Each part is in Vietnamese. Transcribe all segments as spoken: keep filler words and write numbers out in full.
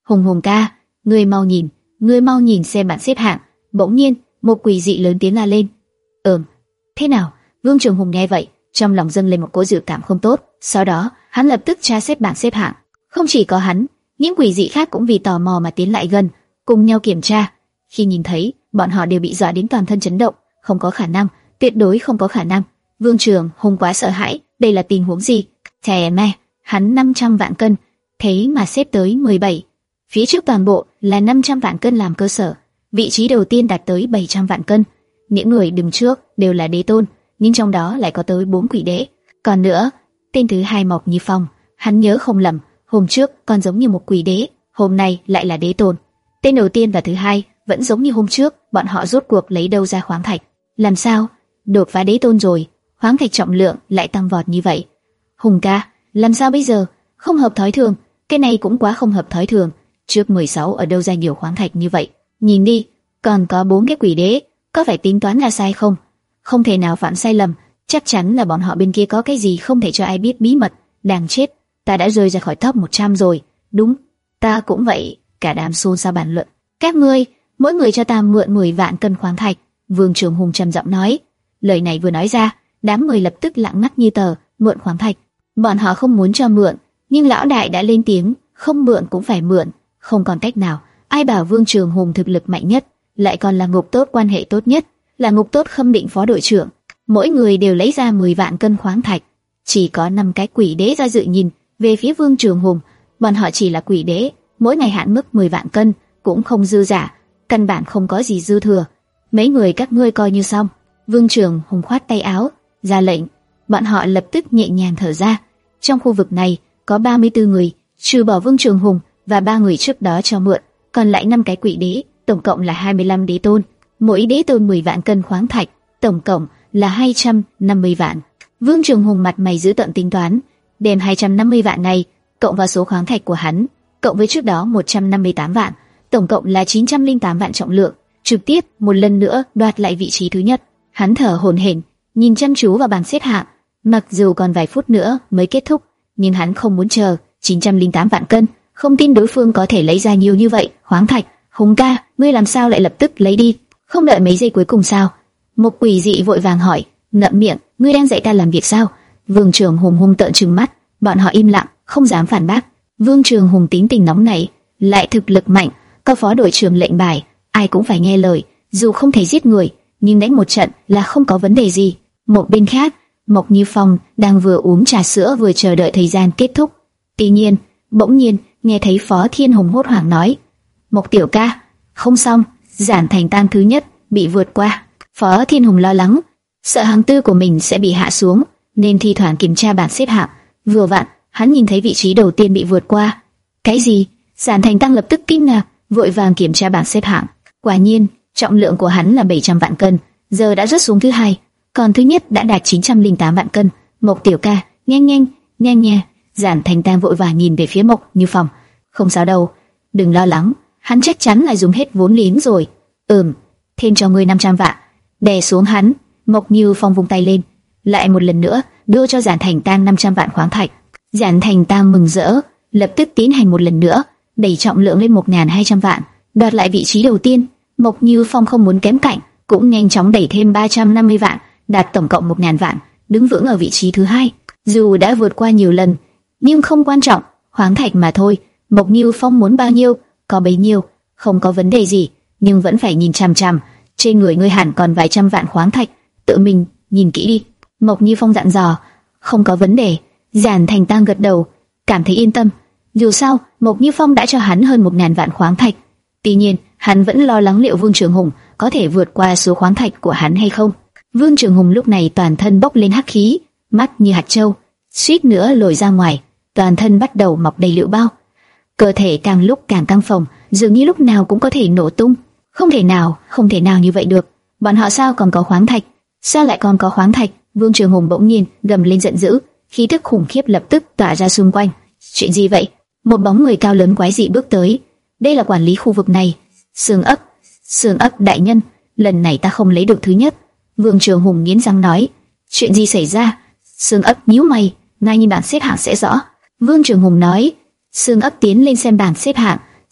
Hùng Hùng ca, ngươi mau nhìn, ngươi mau nhìn xem bảng xếp hạng. Bỗng nhiên, một quỷ dị lớn tiếng la lên. Ừm, thế nào? Vương Trường Hùng nghe vậy, trong lòng dâng lên một cỗ dự cảm không tốt. Sau đó, hắn lập tức tra xét bảng xếp hạng. Không chỉ có hắn, những quỷ dị khác cũng vì tò mò mà tiến lại gần, cùng nhau kiểm tra. Khi nhìn thấy, bọn họ đều bị dọa đến toàn thân chấn động. Không có khả năng, tuyệt đối không có khả năng. Vương Trường Hùng quá sợ hãi, đây là tình huống gì? Thè mẹ, hắn năm trăm vạn cân, thế mà xếp tới mười bảy. Phía trước toàn bộ là năm trăm vạn cân làm cơ sở, vị trí đầu tiên đạt tới bảy trăm vạn cân. Những người đứng trước đều là đế tôn, nhưng trong đó lại có tới bốn quỷ đế. Còn nữa, tên thứ hai Mộc Như Phong, hắn nhớ không lầm, hôm trước còn giống như một quỷ đế, hôm nay lại là đế tôn. Tên đầu tiên và thứ hai vẫn giống như hôm trước, bọn họ rốt cuộc lấy đâu ra khoáng thạch? Làm sao? Đột phá đế tôn rồi, khoáng thạch trọng lượng lại tăng vọt như vậy. Hùng ca, làm sao bây giờ? Không hợp thói thường, cái này cũng quá không hợp thói thường. Trước mười sáu ở đâu ra nhiều khoáng thạch như vậy? Nhìn đi, còn có bốn cái quỷ đế, có phải tính toán là sai không? Không thể nào phạm sai lầm, chắc chắn là bọn họ bên kia có cái gì không thể cho ai biết bí mật. Đáng chết, ta đã rơi ra khỏi top một trăm rồi. Đúng, ta cũng vậy. Cả đám xôn xao bàn luận. Các ngươi, mỗi người cho ta mượn mười vạn cân khoáng thạch. Vương Trường Hùng trầm giọng nói. Lời này vừa nói ra, đám người lập tức lặng ngắt như tờ. Mượn khoáng thạch, bọn họ không muốn cho mượn, nhưng lão đại đã lên tiếng, không mượn cũng phải mượn. Không còn cách nào. Ai bảo Vương Trường Hùng thực lực mạnh nhất, lại còn là ngục tốt quan hệ tốt nhất, là ngục tốt khâm định phó đội trưởng. Mỗi người đều lấy ra mười vạn cân khoáng thạch. Chỉ có năm cái quỷ đế ra dự nhìn về phía Vương Trường Hùng. Bọn họ chỉ là quỷ đế, mỗi ngày hạn mức mười vạn cân cũng không dư giả, căn bản không có gì dư thừa. Mấy người các ngươi coi như xong. Vương Trường Hùng khoát tay áo, ra lệnh. Bọn họ lập tức nhẹ nhàng thở ra. Trong khu vực này có ba mươi tư người, trừ bỏ Vương Trường Hùng và ba người trước đó cho mượn, còn lại năm cái quỷ đế, tổng cộng là hai mươi lăm đế tôn. Mỗi đế tôn mười vạn cân khoáng thạch, tổng cộng là hai trăm năm mươi vạn. Vương Trường Hùng mặt mày giữ tận tính toán, đem hai trăm năm mươi vạn này cộng vào số khoáng thạch của hắn, cộng với trước đó một trăm năm mươi tám vạn, tổng cộng là chín trăm lẻ tám vạn trọng lượng, trực tiếp một lần nữa đoạt lại vị trí thứ nhất. Hắn thở hổn hển, nhìn chăm chú vào bảng xếp hạng. Mặc dù còn vài phút nữa mới kết thúc, nhưng hắn không muốn chờ. chín trăm lẻ tám vạn cân, không tin đối phương có thể lấy ra nhiều như vậy khoáng thạch. Hùng ca, ngươi làm sao lại lập tức lấy đi? Không đợi mấy giây cuối cùng sao? Một quỷ dị vội vàng hỏi. Ngậm miệng, ngươi đang dạy ta làm việc sao? Vương Trường Hùng hung tợn trừng mắt. Bọn họ im lặng, không dám phản bác. Vương Trường Hùng tính tình nóng nảy, lại thực lực mạnh, có phó đội trưởng lệnh bài, ai cũng phải nghe lời. Dù không thể giết người, nhưng đánh một trận là không có vấn đề gì. Một bên khác, Mộc Như Phong đang vừa uống trà sữa vừa chờ đợi thời gian kết thúc. Tuy nhiên, bỗng nhiên nghe thấy Phó Thiên Hùng hốt hoảng nói: Mộc tiểu ca, không xong, Giản Thành Tang thứ nhất bị vượt qua. Phó Thiên Hùng lo lắng, sợ hàng tư của mình sẽ bị hạ xuống, nên thi thoảng kiểm tra bảng xếp hạng. Vừa vặn, hắn nhìn thấy vị trí đầu tiên bị vượt qua. Cái gì? Giản Thành Tang lập tức kinh ngạc, vội vàng kiểm tra bảng xếp hạng. Quả nhiên, trọng lượng của hắn là bảy trăm vạn cân, giờ đã rớt xuống thứ hai, còn thứ nhất đã đạt chín trăm lẻ tám vạn cân. Mộc tiểu ca, nhanh nhanh, nhanh nha. Giản Thành Tang vội vàng nhìn về phía Mộc Như Phong. Không sao đâu, đừng lo lắng, hắn chắc chắn là dùng hết vốn liếng rồi. Ừm, thêm cho ngươi năm trăm vạn. Đè xuống hắn, Mộc Như Phong vung tay lên, lại một lần nữa đưa cho Giản Thành Tang năm trăm vạn khoáng thạch. Giản Thành Tang mừng rỡ, lập tức tiến hành một lần nữa, đẩy trọng lượng lên một nghìn hai trăm vạn, đoạt lại vị trí đầu tiên. Mộc Như Phong không muốn kém cạnh, cũng nhanh chóng đẩy thêm ba trăm năm mươi vạn, đạt tổng cộng một nghìn vạn, đứng vững ở vị trí thứ hai. Dù đã vượt qua nhiều lần, nhưng không quan trọng, khoáng thạch mà thôi. Mộc Như Phong muốn bao nhiêu, có bấy nhiêu, không có vấn đề gì, nhưng vẫn phải nhìn chằm chằm. Trên người ngươi hẳn còn vài trăm vạn khoáng thạch, tự mình nhìn kỹ đi. Mộc Như Phong dặn dò. Không có vấn đề. Giản Thành Tang gật đầu, cảm thấy yên tâm. Dù sao, Mộc Như Phong đã cho hắn hơn một ngàn vạn khoáng thạch. Tuy nhiên, hắn vẫn lo lắng liệu Vương Trường Hùng có thể vượt qua số khoáng thạch của hắn hay không. Vương Trường Hùng lúc này toàn thân bốc lên hắc khí, mắt như hạt châu, suýt nữa lồi ra ngoài, toàn thân bắt đầu mọc đầy lựu bao. Cơ thể càng lúc càng căng phồng, dường như lúc nào cũng có thể nổ tung. Không thể nào, không thể nào như vậy được. Bọn họ sao còn có khoáng thạch? Sao lại còn có khoáng thạch? Vương Trường Hùng bỗng nhiên gầm lên giận dữ, khí tức khủng khiếp lập tức tỏa ra xung quanh. Chuyện gì vậy? Một bóng người cao lớn quái dị bước tới. Đây là quản lý khu vực này. Sương ấp, Sương ấp đại nhân, lần này ta không lấy được thứ nhất. Vương Trường Hùng nghiến răng nói. Chuyện gì xảy ra? Sương ấp nhíu mày, ngay nhìn bảng xếp hạng sẽ rõ. Vương Trường Hùng nói. Sương ấp tiến lên xem bảng xếp hạng,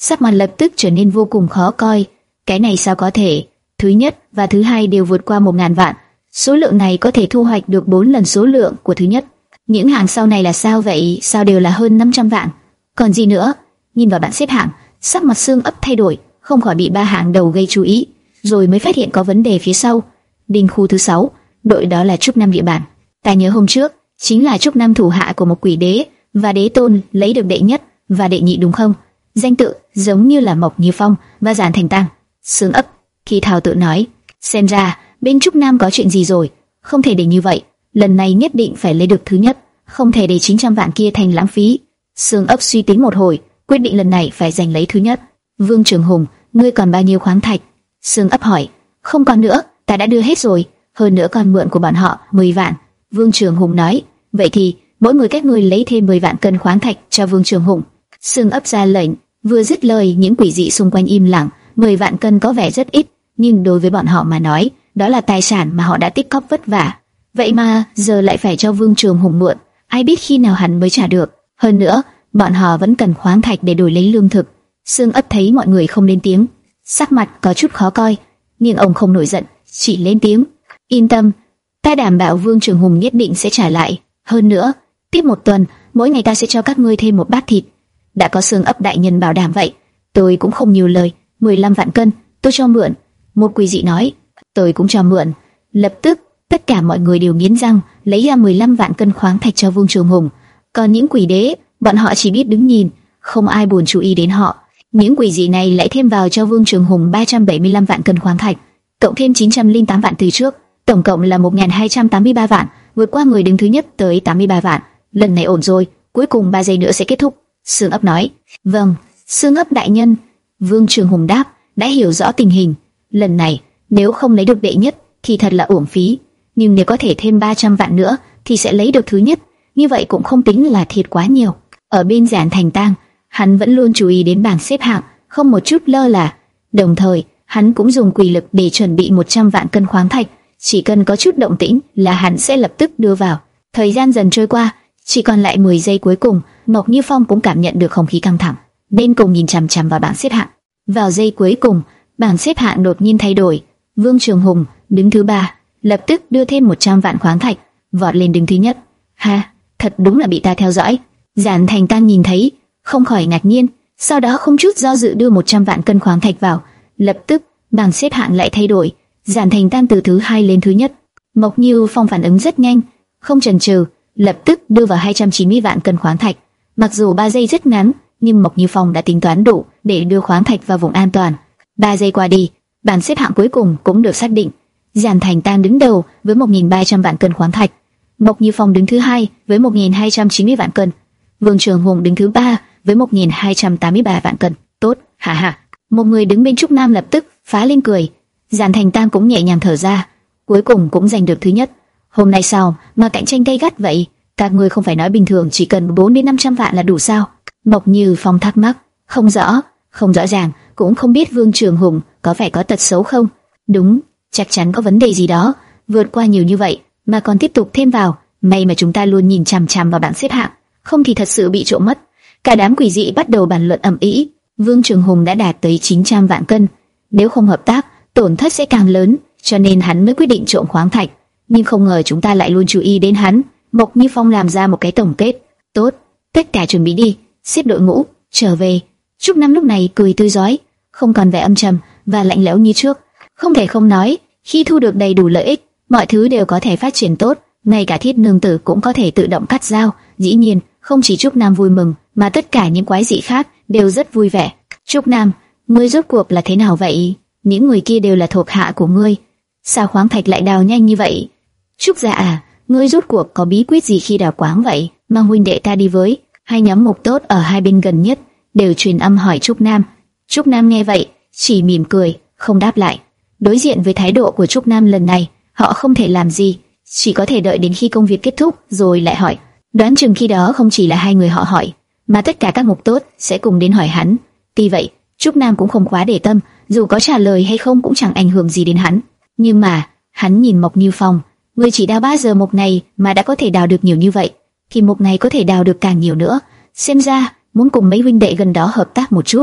sắc mặt lập tức trở nên vô cùng khó coi. Cái này sao có thể? Thứ nhất và thứ hai đều vượt qua một ngàn vạn. Số lượng này có thể thu hoạch được bốn lần số lượng của thứ nhất. Những hàng sau này là sao vậy? Sao đều là hơn năm trăm vạn? Còn gì nữa? Nhìn vào bảng xếp hạng, sắc mặt Xương Ấp thay đổi, không khỏi bị ba hạng đầu gây chú ý, rồi mới phát hiện có vấn đề phía sau. Đinh khu thứ sáu, đội đó là Trúc Nam địa bàn. Ta nhớ hôm trước chính là Trúc Nam thủ hạ của một quỷ đế và đế tôn lấy được đệ nhất và đệ nhị đúng không? Danh tự giống như là Mộc Như Phong và Giản Thành Tăng. Xương Ấp khi thào tự nói, xem ra bên Trúc Nam có chuyện gì rồi, không thể để như vậy, lần này nhất định phải lấy được thứ nhất, không thể để chín trăm vạn kia thành lãng phí. Xương Ấp suy tính một hồi, quyết định lần này phải giành lấy thứ nhất. Vương Trường Hùng, ngươi còn bao nhiêu khoáng thạch? Xương Ấp hỏi. Không còn nữa, ta đã đưa hết rồi, hơn nữa còn mượn của bọn họ mười vạn. Vương Trường Hùng nói. Vậy thì mỗi người các ngươi lấy thêm mười vạn cân khoáng thạch cho Vương Trường Hùng. Xương Ấp ra lệnh. Vừa dứt lời, những quỷ dị xung quanh im lặng. Mười vạn cân có vẻ rất ít, nhưng đối với bọn họ mà nói, đó là tài sản mà họ đã tích cóp vất vả. Vậy mà giờ lại phải cho Vương Trường Hùng mượn, ai biết khi nào hắn mới trả được. Hơn nữa, bọn họ vẫn cần khoáng thạch để đổi lấy lương thực. Xương Ấp thấy mọi người không lên tiếng, sắc mặt có chút khó coi, nhưng ông không nổi giận, chỉ lên tiếng. Yên tâm, ta đảm bảo Vương Trường Hùng nhất định sẽ trả lại. Hơn nữa, tiếp một tuần, mỗi ngày ta sẽ cho các ngươi thêm một bát thịt. Đã có Xương Ấp đại nhân bảo đảm vậy, tôi cũng không nhiều lời. mười lăm vạn cân, tôi cho mượn. Một quỷ dị nói, tôi cũng cho mượn. Lập tức, tất cả mọi người đều nghiến răng, lấy ra mười lăm vạn cân khoáng thạch cho Vương Trường Hùng. Còn những quỷ đế, bọn họ chỉ biết đứng nhìn, không ai buồn chú ý đến họ. Những quỷ dị này lại thêm vào cho Vương Trường Hùng ba trăm bảy mươi lăm vạn cân khoáng thạch, cộng thêm chín trăm lẻ tám vạn từ trước, tổng cộng là một nghìn hai trăm tám mươi ba vạn, vượt qua người đứng thứ nhất tới tám mươi ba vạn. Lần này ổn rồi, cuối cùng ba giây nữa sẽ kết thúc. Xương Ấp nói. Vâng, Xương Ấp đại nhân. Vương Trường Hùng đáp, đã hiểu rõ tình hình. Lần này, nếu không lấy được đệ nhất thì thật là uổng phí, nhưng nếu có thể thêm ba trăm vạn nữa thì sẽ lấy được thứ nhất, như vậy cũng không tính là thiệt quá nhiều. Ở bên Giản Thành Tăng, hắn vẫn luôn chú ý đến bảng xếp hạng, không một chút lơ là. Đồng thời, hắn cũng dùng quỷ lực để chuẩn bị một trăm vạn cân khoáng thạch, chỉ cần có chút động tĩnh là hắn sẽ lập tức đưa vào. Thời gian dần trôi qua, chỉ còn lại mười giây cuối cùng, Mộc Như Phong cũng cảm nhận được không khí căng thẳng, nên cùng nhìn chằm chằm vào bảng xếp hạng. Vào giây cuối cùng, bảng xếp hạng đột nhiên thay đổi. Vương Trường Hùng đứng thứ ba, lập tức đưa thêm một trăm vạn khoáng thạch, vọt lên đứng thứ nhất. Ha, thật đúng là bị ta theo dõi. Giản Thành Tăng nhìn thấy, không khỏi ngạc nhiên, sau đó không chút do dự đưa một trăm vạn cân khoáng thạch vào. Lập tức, bảng xếp hạng lại thay đổi, Giản Thành Tăng từ thứ hai lên thứ nhất. Mộc Như Phong phản ứng rất nhanh, không chần chừ, lập tức đưa vào hai trăm chín mươi vạn cân khoáng thạch. Mặc dù ba giây rất ngắn, nhưng Mộc Như Phong đã tính toán đủ để đưa khoáng thạch vào vùng an toàn. ba giây qua đi, bảng xếp hạng cuối cùng cũng được xác định. Giản Thành Tăng đứng đầu với một nghìn ba trăm vạn cân khoáng thạch, Mộc Như Phong đứng thứ hai với một nghìn hai trăm chín mươi vạn cân, Vương Trường Hùng đứng thứ ba với một nghìn hai trăm tám mươi ba vạn cân. Tốt, ha ha. Một người đứng bên Trúc Nam lập tức phá lên cười. Giản Thành Tăng cũng nhẹ nhàng thở ra, cuối cùng cũng giành được thứ nhất. Hôm nay sao mà cạnh tranh gay gắt vậy? Các ngươi không phải nói bình thường chỉ cần bốn đến năm trăm vạn là đủ sao? Mộc Như Phong thắc mắc. Không rõ, không rõ ràng, cũng không biết Vương Trường Hùng có phải có tật xấu không? Đúng, chắc chắn có vấn đề gì đó. Vượt qua nhiều như vậy mà còn tiếp tục thêm vào, may mà chúng ta luôn nhìn chằm chằm vào bảng xếp hạng, không thì thật sự bị trộm mất. Cả đám quỷ dị bắt đầu bàn luận ầm ĩ. Vương Trường Hùng đã đạt tới chín trăm vạn cân, nếu không hợp tác, tổn thất sẽ càng lớn, cho nên hắn mới quyết định trộm khoáng thạch. Nhưng không ngờ chúng ta lại luôn chú ý đến hắn. Mộc Như Phong làm ra một cái tổng kết. Tốt, tất cả chuẩn bị đi, xếp đội ngũ, trở về. Trúc Nam lúc này cười tươi rói, không còn vẻ âm trầm và lạnh lẽo như trước. Không thể không nói, khi thu được đầy đủ lợi ích, mọi thứ đều có thể phát triển tốt, ngay cả Thiết Nương Tử cũng có thể tự động cắt dao. Dĩ nhiên, không chỉ Trúc Nam vui mừng, mà tất cả những quái dị khác đều rất vui vẻ. Trúc Nam, ngươi rốt cuộc là thế nào vậy? Những người kia đều là thuộc hạ của ngươi, sao khoáng thạch lại đào nhanh như vậy? Trúc Dạ à, ngươi rốt cuộc có bí quyết gì khi đào quáng vậy? Mang huynh đệ ta đi với. Hai nhóm mục tốt ở hai bên gần nhất đều truyền âm hỏi Trúc Nam. Trúc Nam nghe vậy, chỉ mỉm cười, không đáp lại. Đối diện với thái độ của Trúc Nam lần này, họ không thể làm gì, chỉ có thể đợi đến khi công việc kết thúc rồi lại hỏi. Đoán chừng khi đó không chỉ là hai người họ hỏi, mà tất cả các mục tốt sẽ cùng đến hỏi hắn. Tuy vậy, Trúc Nam cũng không quá để tâm, dù có trả lời hay không cũng chẳng ảnh hưởng gì đến hắn. Nhưng mà, hắn nhìn Mộc Như Phong, người chỉ đào ba giờ một ngày mà đã có thể đào được nhiều như vậy, thì một ngày có thể đào được càng nhiều nữa. Xem ra, muốn cùng mấy huynh đệ gần đó hợp tác một chút.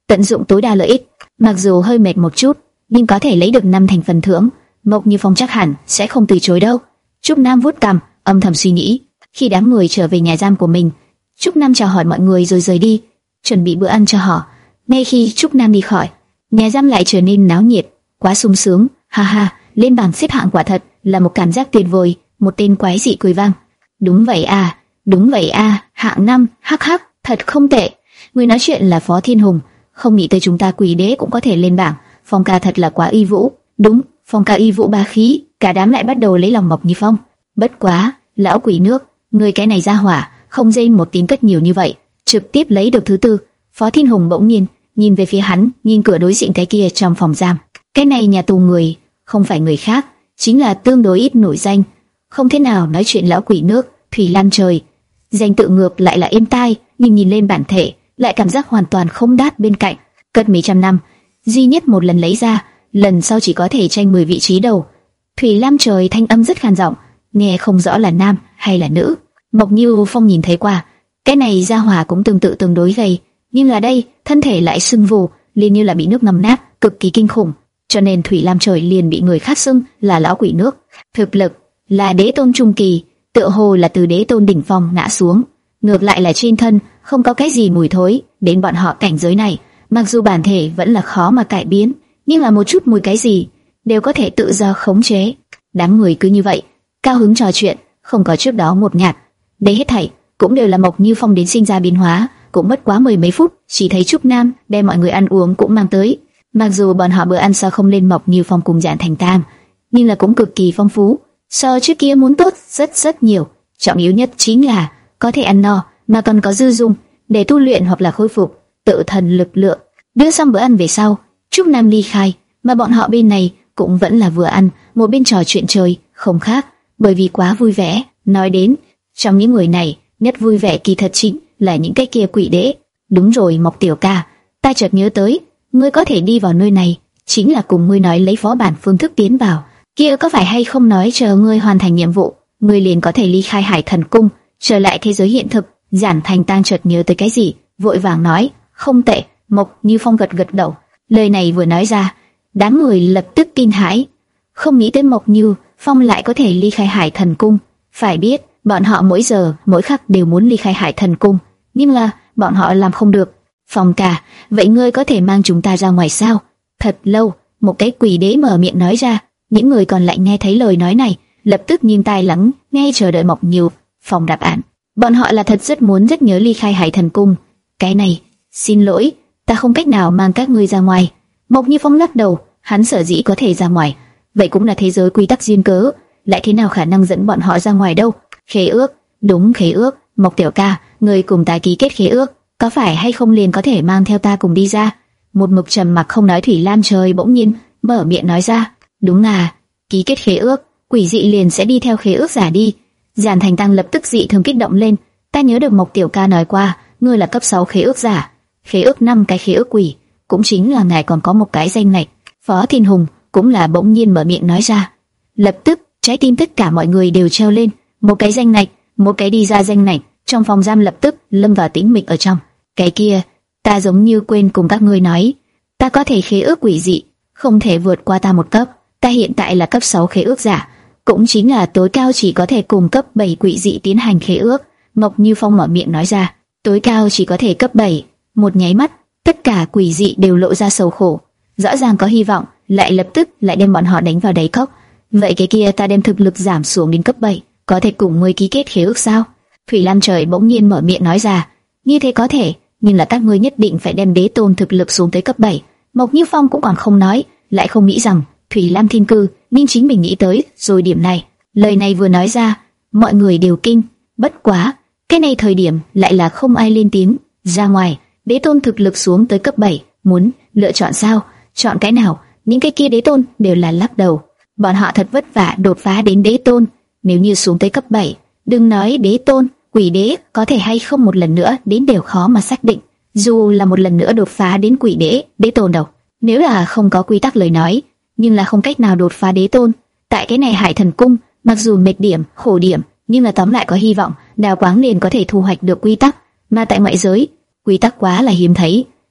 tận dụng tối đa lợi ích. Mặc dù hơi mệt một chút, nhưng có thể lấy được năm thành phần thưởng, Mộc Như Phong chắc hẳn sẽ không từ chối đâu. Trúc Nam vuốt cằm, âm thầm suy nghĩ. Khi đám người trở về nhà giam của mình, Trúc Nam chào hỏi mọi người rồi rời đi, chuẩn bị bữa ăn cho họ. Ngay khi Trúc Nam đi khỏi, nhà giam lại trở nên náo nhiệt, quá sung sướng. Ha ha, lên bảng xếp hạng quả thật là một cảm giác tuyệt vời. Một tên quái dị cười vang. Đúng vậy à, đúng vậy à, hạng năm, hắc hắc, thật không tệ. Người nói chuyện là Phó Thiên Hùng. Không nghĩ tới chúng ta Quỷ Đế cũng có thể lên bảng. Phong ca thật là quá uy vũ. Đúng, Phong ca uy vũ bá khí. Cả đám lại bắt đầu lấy lòng Mộc Như Phong. Bất quá, lão quỷ nước, người cái này ra hỏa, không dây một tiếng cất nhiều như vậy, trực tiếp lấy được thứ tư. Phó Thiên Hùng bỗng nhiên nhìn về phía hắn, nhìn cửa đối diện cái kia trong phòng giam. Cái này nhà tù người, không phải người khác, chính là tương đối ít nổi danh, không thế nào nói chuyện lão quỷ nước Thủy Lam Trời. Danh tự ngược lại là êm tai, nhưng nhìn lên bản thể lại cảm giác hoàn toàn không đát bên cạnh. Cất mấy trăm năm, duy nhất một lần lấy ra, lần sau chỉ có thể tranh mười vị trí đầu. Thủy Lam Trời thanh âm rất khan giọng, nghe không rõ là nam hay là nữ. Mộc Như Phong nhìn thấy qua, cái này ra hỏa cũng tương tự tương đối gầy, nhưng là đây thân thể lại sưng vù, liền như là bị nước ngâm nát, cực kỳ kinh khủng. Cho nên Thủy Lam Trời liền bị người khác xưng là lão quỷ nước. Thực lực là đế tôn trung kỳ, tựa hồ là từ đế tôn đỉnh phong ngã xuống. Ngược lại là trên thân không có cái gì mùi thối. Đến bọn họ cảnh giới này, mặc dù bản thể vẫn là khó mà cải biến, nhưng là một chút mùi cái gì đều có thể tự do khống chế. Đám người cứ như vậy cao hứng trò chuyện, không có trước đó ngột ngạt. Đây hết thảy cũng đều là Mộc Như Phong đến sinh ra biến hóa. Cũng mất quá mười mấy phút, chỉ thấy Trúc Nam đem mọi người ăn uống cũng mang tới. Mặc dù bọn họ bữa ăn sao không lên Mộc Như Phong cùng Giản Thành Tam, nhưng là cũng cực kỳ phong phú, so trước kia muốn tốt rất rất nhiều. Trọng yếu nhất chính là có thể ăn no, mà còn có dư dung để tu luyện hoặc là khôi phục tự thân lực lượng. Đưa xong bữa ăn về sau, Trúc Nam ly khai, mà bọn họ bên này cũng vẫn là vừa ăn một bên trò chuyện trời, không khác, bởi vì quá vui vẻ. Nói đến, trong những người này, nhất vui vẻ kỳ thật chính là những cái kia quỷ đế. Đúng rồi Mộc tiểu ca, ta chợt nhớ tới, ngươi có thể đi vào nơi này, chính là cùng ngươi nói lấy phó bản phương thức tiến vào. Kia có phải hay không nói chờ ngươi hoàn thành nhiệm vụ, ngươi liền có thể ly khai Hải Thần Cung, trở lại thế giới hiện thực? Giản Thành Tăng chợt nhớ tới cái gì, vội vàng nói, không tệ. Mộc Như Phong gật gật đầu. Lời này vừa nói ra, đám người lập tức kinh hãi, không nghĩ tới Mộc Như Phong lại có thể ly khai Hải Thần Cung. Phải biết, bọn họ mỗi giờ mỗi khắc đều muốn ly khai Hải Thần Cung, nhưng là bọn họ làm không được. Phong ca, vậy ngươi có thể mang chúng ta ra ngoài sao? Thật lâu, một cái quỷ đế mở miệng nói ra. Những người còn lại nghe thấy lời nói này, lập tức nghiêng tai lắng nghe chờ đợi Mộc Như Phong đáp án. Bọn họ là thật rất muốn rất nhớ ly khai Hải Thần Cung. Cái này, xin lỗi, ta không cách nào mang các ngươi ra ngoài. Mộc Như Phong lắc đầu, hắn sở dĩ có thể ra ngoài, vậy cũng là thế giới quy tắc duyên cớ, lại thế nào khả năng dẫn bọn họ ra ngoài đâu? Khế ước, đúng khế ước. Mộc tiểu ca, ngươi cùng ta ký kết khế ước, có phải hay không liền có thể mang theo ta cùng đi ra? Một mực trầm mặc không nói Thủy Lam Trời bỗng nhiên mở miệng nói ra. Đúng à, ký kết khế ước, quỷ dị liền sẽ đi theo khế ước giả đi. Giản Thành Tăng lập tức dị thường kích động lên. Ta nhớ được Mộc tiểu ca nói qua, ngươi là cấp sáu khế ước giả, khế ước năm cái khế ước quỷ, cũng chính là ngài còn có một cái danh này. Phó Thiên Hùng cũng là bỗng nhiên mở miệng nói ra. Lập tức trái tim tất cả mọi người đều treo lên. Một cái danh này, một cái đi ra danh này. Trong phòng giam lập tức lâm vào tĩnh mịch ở trong. Cái kia, ta giống như quên cùng các ngươi nói, ta có thể khế ước quỷ dị, không thể vượt qua ta một cấp. Ta hiện tại là cấp sáu khế ước giả, cũng chính là tối cao chỉ có thể cùng cấp bảy quỷ dị tiến hành khế ước. Mộc Như Phong mở miệng nói ra, tối cao chỉ có thể cấp bảy. Một nháy mắt, tất cả quỷ dị đều lộ ra sầu khổ. Rõ ràng có hy vọng, lại lập tức lại đem bọn họ đánh vào đáy cốc. Vậy cái kia ta đem thực lực giảm xuống đến cấp bảy, có thể cùng ngươi ký kết khế ước sao? Thủy Lam Trời bỗng nhiên mở miệng nói ra, như thế có thể, nhưng là các ngươi nhất định phải đem đế tôn thực lực xuống tới cấp bảy. Mộc Như Phong cũng còn không nói, lại không nghĩ rằng Thủy Lam Thiên Cư, nhưng chính mình nghĩ tới rồi điểm này. Lời này vừa nói ra, mọi người đều kinh. Bất quá, cái này thời điểm lại là không ai lên tiếng. Ra ngoài, đế tôn thực lực xuống tới cấp bảy, muốn lựa chọn sao? Chọn cái nào? Những cái kia đế tôn đều là lắc đầu. Bọn họ thật vất vả đột phá đến đế tôn, nếu như xuống tới cấp bảy, đừng nói đế tôn, quỷ đế có thể hay không một lần nữa đến đều khó mà xác định. Dù là một lần nữa đột phá đến quỷ đế, đế tôn đâu. Nếu là không có quy tắc lời nói, nhưng là không cách nào đột phá đế tôn. Tại cái này Hải Thần Cung, mặc dù mệt điểm, khổ điểm, nhưng là tóm lại có hy vọng, Đào Quáng liền có thể thu hoạch được quy tắc. Mà tại ngoại giới, quy tắc quá là hiếm thấy,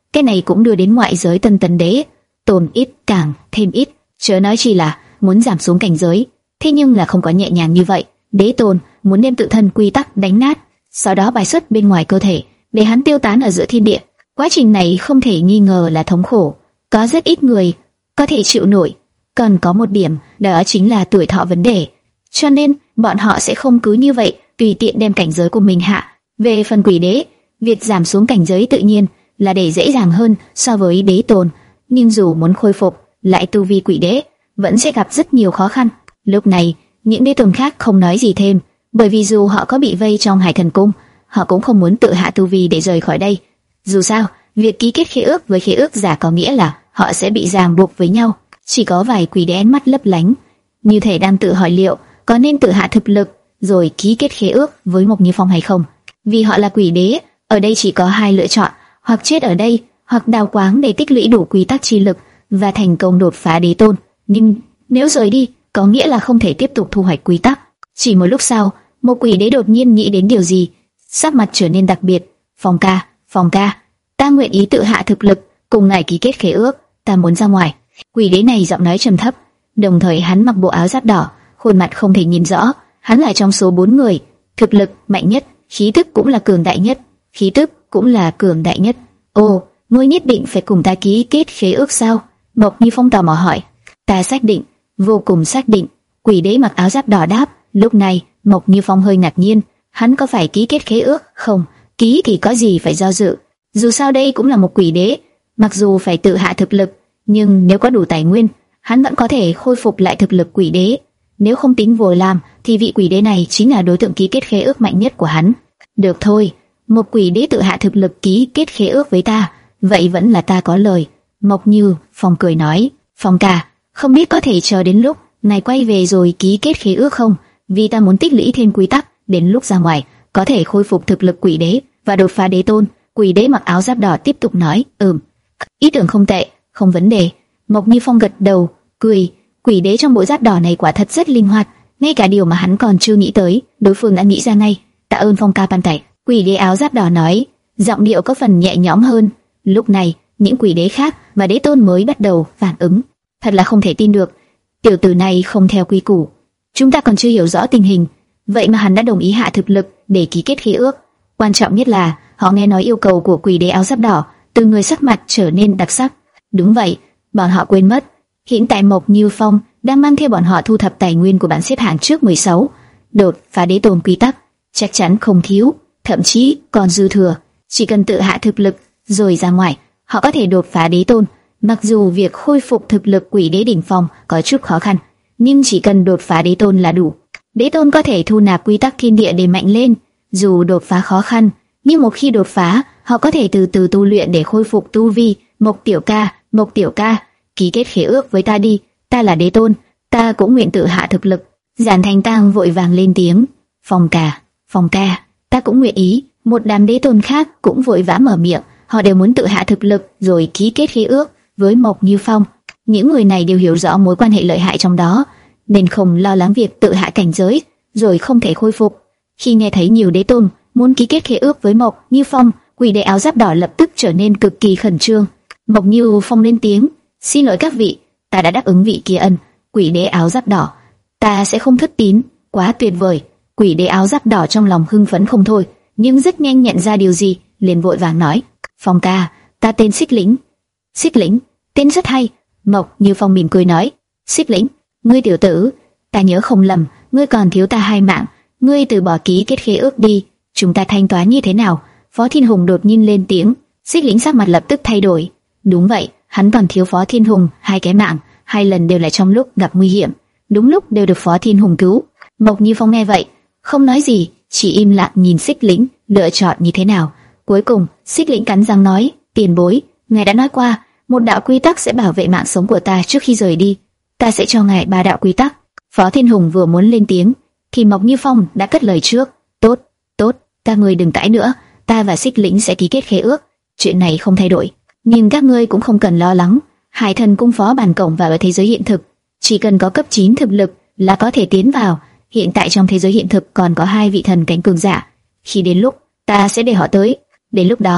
Cái này cũng đưa đến ngoại giới Tân Tấn Đế Tôn ít càng thêm ít, chớ nói chi là muốn giảm xuống cảnh giới. Thế nhưng là không có nhẹ nhàng như vậy. Đế Tôn muốn đem tự thân quy tắc đánh nát, sau đó bài xuất bên ngoài cơ thể, để hắn tiêu tán ở giữa thiên địa. Quá trình này không thể nghi ngờ là thống khổ, có rất ít người có thể chịu nổi. Còn có một điểm, đó chính là tuổi thọ vấn đề. Cho nên bọn họ sẽ không cứ như vậy tùy tiện đem cảnh giới của mình hạ. Về phần quỷ đế, việc giảm xuống cảnh giới tự nhiên là để dễ dàng hơn so với Đế Tôn, nhưng dù muốn khôi phục lại tu vi quỷ đế, vẫn sẽ gặp rất nhiều khó khăn. Lúc này, những đế tôn khác không nói gì thêm, bởi vì dù họ có bị vây trong Hải Thần Cung, họ cũng không muốn tự hạ tu vi để rời khỏi đây. Dù sao, việc ký kết khế ước với khế ước giả có nghĩa là họ sẽ bị ràng buộc với nhau. Chỉ có vài quỷ đế ánh mắt lấp lánh, như thể đang tự hỏi liệu có nên tự hạ thực lực rồi ký kết khế ước với Mộc Như Phong hay không. Vì họ là quỷ đế, ở đây chỉ có hai lựa chọn: hoặc chết ở đây, hoặc đào quáng để tích lũy đủ quy tắc chi lực và thành công đột phá đế tôn. Nhưng nếu rời đi, có nghĩa là không thể tiếp tục thu hoạch quy tắc. Chỉ một lúc sau, một quỷ đế đột nhiên nghĩ đến điều gì, sắc mặt trở nên đặc biệt. Phong ca, Phong ca, ta nguyện ý tự hạ thực lực, cùng ngài ký kết khế ước, ta muốn ra ngoài. Quỷ đế này giọng nói trầm thấp, đồng thời hắn mặc bộ áo giáp đỏ, khuôn mặt không thể nhìn rõ. Hắn là trong số bốn người, thực lực mạnh nhất, khí tức cũng là cường đại nhất, khí tức cũng là cường đại nhất. Ồ, ngươi nhất định phải cùng ta ký kết khế ước sao? Mộc Như Phong tò mò hỏi. Ta xác định, vô cùng xác định. Quỷ đế mặc áo giáp đỏ đáp. Lúc này, Mộc Như Phong hơi ngạc nhiên, hắn có phải ký kết khế ước không? Ký thì có gì phải do dự? Dù sao đây cũng là một quỷ đế, mặc dù phải tự hạ thực lực, nhưng nếu có đủ tài nguyên, hắn vẫn có thể khôi phục lại thực lực quỷ đế. Nếu không tính Vô Lam, thì vị quỷ đế này chính là đối tượng ký kết khế ước mạnh nhất của hắn. Được thôi, một quỷ đế tự hạ thực lực ký kết khế ước với ta, vậy vẫn là ta có lời. Mộc Như Phong cười nói. Phong ca, không biết có thể chờ đến lúc này quay về rồi ký kết khế ước không? Vì ta muốn tích lũy thêm quy tắc, đến lúc ra ngoài có thể khôi phục thực lực quỷ đế và đột phá đế tôn. Quỷ đế mặc áo giáp đỏ tiếp tục nói. Ừm, ý tưởng không tệ, không vấn đề. Mộc Như Phong gật đầu, cười. Quỷ đế trong bộ giáp đỏ này quả thật rất linh hoạt, ngay cả điều mà hắn còn chưa nghĩ tới, đối phương đã nghĩ ra ngay. Tạ ơn Phong ca ban tẩy. Quỷ đế áo giáp đỏ nói, giọng điệu có phần nhẹ nhõm hơn. Lúc này, những quỷ đế khác và đế tôn mới bắt đầu phản ứng. Thật là không thể tin được, tiểu tử này không theo quy củ. Chúng ta còn chưa hiểu rõ tình hình, vậy mà hắn đã đồng ý hạ thực lực để ký kết khế ước. Quan trọng nhất là họ nghe nói yêu cầu của quỷ đế áo giáp đỏ, từ người sắc mặt trở nên đặc sắc. Đúng vậy, bọn họ quên mất, hiện tại Mộc Như Phong đang mang theo bọn họ thu thập tài nguyên của bảng xếp hạng trước mười sáu, đột phá đế tôn quy tắc chắc chắn không thiếu, thậm chí còn dư thừa. Chỉ cần tự hạ thực lực rồi ra ngoài, họ có thể đột phá đế tôn. Mặc dù việc khôi phục thực lực quỷ đế đỉnh phong có chút khó khăn, nhưng chỉ cần đột phá đế tôn là đủ. Đế tôn có thể thu nạp quy tắc thiên địa để mạnh lên, dù đột phá khó khăn, nhưng một khi đột phá, họ có thể từ từ tu luyện để khôi phục tu vi. Mộc tiểu ca, Mộc tiểu ca, ký kết khế ước với ta đi, ta là đế tôn, ta cũng nguyện tự hạ thực lực. Giản Thành Tang vội vàng lên tiếng. Phong ca, Phong ca, ta cũng nguyện ý. Một đám đế tôn khác cũng vội vã mở miệng, họ đều muốn tự hạ thực lực rồi ký kết khế ước với Mộc Như Phong. Những người này đều hiểu rõ mối quan hệ lợi hại trong đó, nên không lo lắng việc tự hạ cảnh giới rồi không thể khôi phục. Khi nghe thấy nhiều đế tôn muốn ký kết khế ước với Mộc Như Phong, quỷ đế áo giáp đỏ lập tức trở nên cực kỳ khẩn trương. Mộc Như Phong lên tiếng, xin lỗi các vị, ta đã đáp ứng vị kia ân. Quỷ đế áo giáp đỏ, ta sẽ không thất tín. Quá tuyệt vời. Quỷ đế áo giáp đỏ trong lòng hưng phấn không thôi, nhưng rất nhanh nhận ra điều gì, liền vội vàng nói, Phong ca, ta tên Xích Lĩnh. Xích Lĩnh, tên rất hay. Mộc Như Phong mỉm cười nói, Xích Lĩnh, ngươi tiểu tử, ta nhớ không lầm, ngươi còn thiếu ta hai mạng, ngươi từ bỏ ký kết khế ước đi, chúng ta thanh toán như thế nào? Phó Thiên Hùng đột nhiên lên tiếng. Xích Lĩnh sắc mặt lập tức thay đổi. Đúng vậy, hắn còn thiếu Phó Thiên Hùng hai cái mạng, hai lần đều là trong lúc gặp nguy hiểm, đúng lúc đều được Phó Thiên Hùng cứu. Mộc Như Phong nghe vậy, không nói gì, chỉ im lặng nhìn Xích Lĩnh lựa chọn như thế nào. Cuối cùng, Xích Lĩnh cắn răng nói, tiền bối, ngài đã nói qua, một đạo quy tắc sẽ bảo vệ mạng sống của ta trước khi rời đi, ta sẽ cho ngài ba đạo quy tắc. Phó Thiên Hùng vừa muốn lên tiếng, thì Mộc Như Phong đã cất lời trước. Tốt, tốt, các ngươi đừng cãi nữa, ta và Xích Lĩnh sẽ ký kết khế ước, chuyện này không thay đổi. Nhưng các ngươi cũng không cần lo lắng, Hải Thần Cung phó bản cổng vào ở thế giới hiện thực, chỉ cần có cấp chín thực lực là có thể tiến vào. Hiện tại trong thế giới hiện thực còn có hai vị thần cánh cường giả, khi đến lúc ta sẽ để họ tới, đến lúc đó các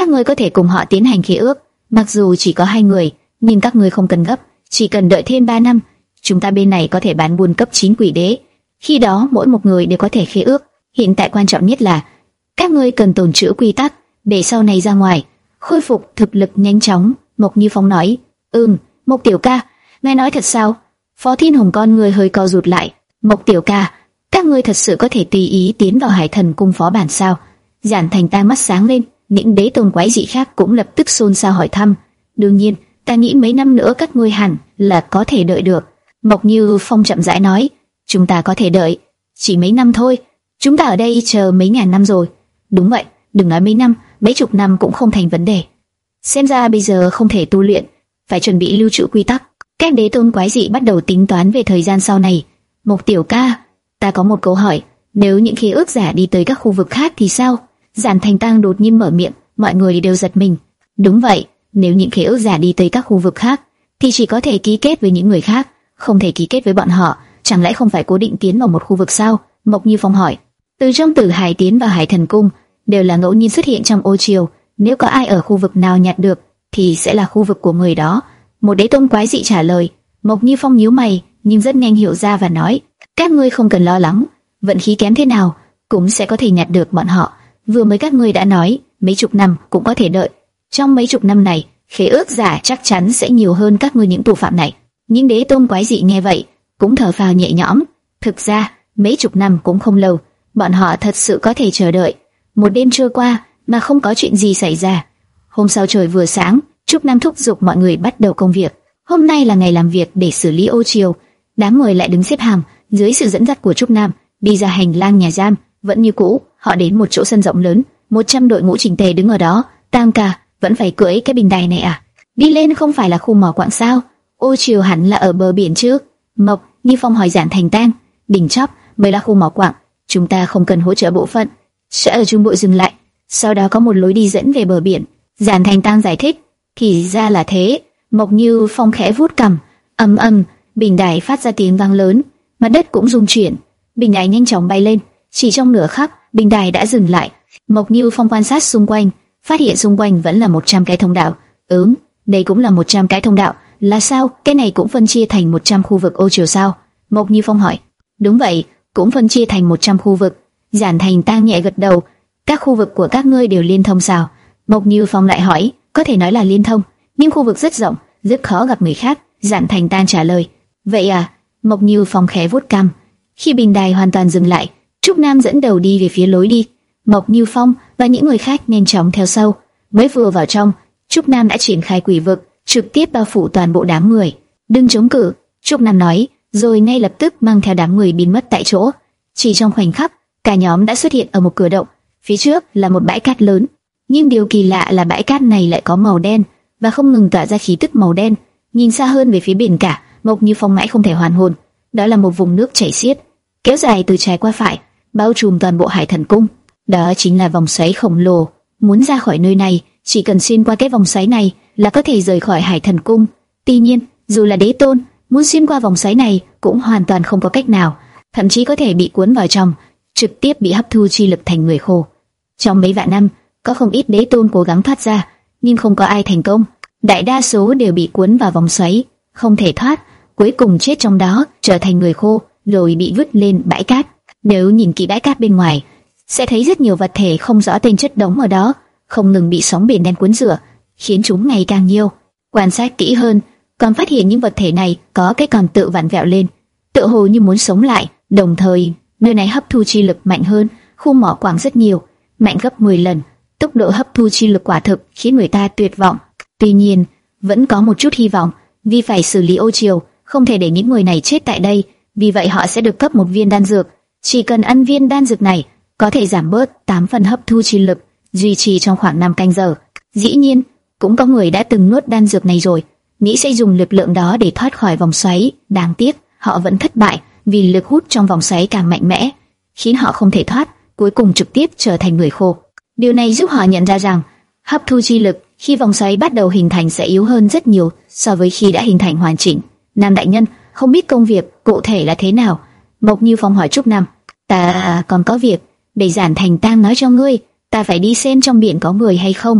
Các ngươi có thể cùng họ tiến hành khế ước, mặc dù chỉ có hai người, nhưng các ngươi không cần gấp, chỉ cần đợi thêm ba năm, chúng ta bên này có thể bán buôn cấp chín quỷ đế. Khi đó mỗi một người đều có thể khế ước. Hiện tại quan trọng nhất là các ngươi cần tồn trữ quy tắc để sau này ra ngoài khôi phục thực lực nhanh chóng. Mộc Như Phong nói. Ừm, Mộc tiểu ca, ngài nói thật sao? Phó Thiên Hùng con người hơi co rụt lại. Mộc tiểu ca, các ngươi thật sự có thể tùy ý tiến vào Hải Thần cung phó bản sao? Giản Thành ta mắt sáng lên, những đế tôn quái dị khác cũng lập tức xôn xao hỏi thăm. Đương nhiên, ta nghĩ mấy năm nữa các ngươi hẳn là có thể đợi được. Mộc Như Phong chậm rãi nói. Chúng ta có thể đợi, chỉ mấy năm thôi. Chúng ta ở đây chờ mấy ngàn năm rồi. Đúng vậy, đừng nói mấy năm, mấy chục năm cũng không thành vấn đề. Xem ra bây giờ không thể tu luyện, phải chuẩn bị lưu trữ quy tắc. Các đế tôn quái dị bắt đầu tính toán về thời gian sau này. Mộc tiểu ca, ta có một câu hỏi, nếu những khí ước giả đi tới các khu vực khác thì sao? Giản Thành Tăng đột nhiên mở miệng, mọi người đều giật mình. Đúng vậy, nếu những khí ước giả đi tới các khu vực khác, thì chỉ có thể ký kết với những người khác, không thể ký kết với bọn họ. Chẳng lẽ không phải cố định tiến vào một khu vực sao? Mộc Như Phong hỏi. Từ trong Tử Hải tiến vào Hải Thần cung đều là ngẫu nhiên xuất hiện trong ô triều, nếu có ai ở khu vực nào nhặt được thì sẽ là khu vực của người đó. Một đế tôn quái dị trả lời. Mộc Như Phong nhíu mày, nhưng rất nhanh hiểu ra và nói: các ngươi không cần lo lắng, vận khí kém thế nào cũng sẽ có thể nhặt được bọn họ. Vừa mới các ngươi đã nói mấy chục năm cũng có thể đợi, trong mấy chục năm này khế ước giả chắc chắn sẽ nhiều hơn các ngươi những tù phạm này. Những đế tôn quái dị nghe vậy cũng thở phào nhẹ nhõm. Thực ra mấy chục năm cũng không lâu, bọn họ thật sự có thể chờ đợi. Một đêm trôi qua mà không có chuyện gì xảy ra. Hôm sau trời vừa sáng, Trúc Nam thúc giục mọi người bắt đầu công việc. Hôm nay là ngày làm việc để xử lý ô triều. Đám người lại đứng xếp hàng dưới sự dẫn dắt của Trúc Nam đi ra hành lang nhà giam. Vẫn như cũ, họ đến một chỗ sân rộng lớn, một trăm đội ngũ chỉnh tề đứng ở đó. Tam ca, vẫn phải cưỡi cái bình đài này à? Đi lên không phải là khu mỏ quặng sao? Ô triều hẳn là ở bờ biển chứ? Mộc Như Phong hỏi Giản Thành Tăng. Đỉnh chóp mới là khu mỏ quặng, chúng ta không cần hỗ trợ bộ phận, sẽ ở trung bộ dừng lại, sau đó có một lối đi dẫn về bờ biển. Giản Thành Tăng giải thích. Thì ra là thế. Mộc Như Phong khẽ vuốt cằm. Ầm ầm, bình đài phát ra tiếng vang lớn, mặt đất cũng rung chuyển. Bình đài nhanh chóng bay lên, chỉ trong nửa khắc, bình đài đã dừng lại. Mộc Như Phong quan sát xung quanh, phát hiện xung quanh vẫn là một trăm cái thông đạo. Ừm, đây cũng là một trăm cái thông đạo. Là sao? Cái này cũng phân chia thành một trăm khu vực ô triều sao? Mộc Như Phong hỏi. Đúng vậy, cũng phân chia thành một trăm khu vực. Giản Thành Tăng nhẹ gật đầu. Các khu vực của các ngươi đều liên thông sao? Mộc Như Phong lại hỏi. Có thể nói là liên thông, nhưng khu vực rất rộng, rất khó gặp người khác. Giản Thành Tăng trả lời. Vậy à? Mộc Như Phong khẽ vuốt cằm. Khi bình đài hoàn toàn dừng lại, Trúc Nam dẫn đầu đi về phía lối đi. Mộc Như Phong và những người khác nhanh chóng theo sau. Mới vừa vào trong, Trúc Nam đã triển khai quỷ vực, trực tiếp bao phủ toàn bộ đám người. Đừng chống cự, Trúc Nam nói, rồi ngay lập tức mang theo đám người biến mất tại chỗ. Chỉ trong khoảnh khắc, cả nhóm đã xuất hiện ở một cửa động. Phía trước là một bãi cát lớn, nhưng điều kỳ lạ là bãi cát này lại có màu đen và không ngừng tỏa ra khí tức màu đen. Nhìn xa hơn về phía biển cả, Mộc Như Phong mãi không thể hoàn hồn. Đó là một vùng nước chảy xiết, kéo dài từ trái qua phải, bao trùm toàn bộ Hải Thần cung. Đó chính là vòng xoáy khổng lồ. Muốn ra khỏi nơi này, chỉ cần xuyên qua cái vòng xoáy này là có thể rời khỏi Hải Thần cung. Tuy nhiên, dù là đế tôn, muốn xuyên qua vòng xoáy này cũng hoàn toàn không có cách nào, thậm chí có thể bị cuốn vào trong, trực tiếp bị hấp thu chi lực thành người khô. Trong mấy vạn năm, có không ít đế tôn cố gắng thoát ra, nhưng không có ai thành công. Đại đa số đều bị cuốn vào vòng xoáy, không thể thoát, cuối cùng chết trong đó, trở thành người khô, rồi bị vứt lên bãi cát. Nếu nhìn kỹ bãi cát bên ngoài, sẽ thấy rất nhiều vật thể không rõ tên chất đống ở đó, không ngừng bị sóng biển đen cuốn rửa, khiến chúng ngày càng nhiều. Quan sát kỹ hơn, còn phát hiện những vật thể này có cái còn tự vặn vẹo lên, tựa hồ như muốn sống lại. Đồng thời, nơi này hấp thu chi lực mạnh hơn khu mỏ quặng rất nhiều, mạnh gấp mười lần. Tốc độ hấp thu chi lực quả thực khiến người ta tuyệt vọng. Tuy nhiên, vẫn có một chút hy vọng, vì phải xử lý ô triều, không thể để những người này chết tại đây. Vì vậy họ sẽ được cấp một viên đan dược. Chỉ cần ăn viên đan dược này, có thể giảm bớt tám phần hấp thu chi lực, duy trì trong khoảng năm canh giờ. Dĩ nhiên, cũng có người đã từng nuốt đan dược này rồi, nghĩ sẽ dùng lực lượng đó để thoát khỏi vòng xoáy. Đáng tiếc, họ vẫn thất bại, vì lực hút trong vòng xoáy càng mạnh mẽ, khiến họ không thể thoát, cuối cùng trực tiếp trở thành người khô. Điều này giúp họ nhận ra rằng, hấp thu chi lực khi vòng xoáy bắt đầu hình thành sẽ yếu hơn rất nhiều so với khi đã hình thành hoàn chỉnh. Nam đại nhân, không biết công việc cụ thể là thế nào? Mộc Như Phong hỏi Trúc Nam. Ta còn có việc để Giản Thành Tăng nói cho ngươi. Ta phải đi xem trong biển có người hay không.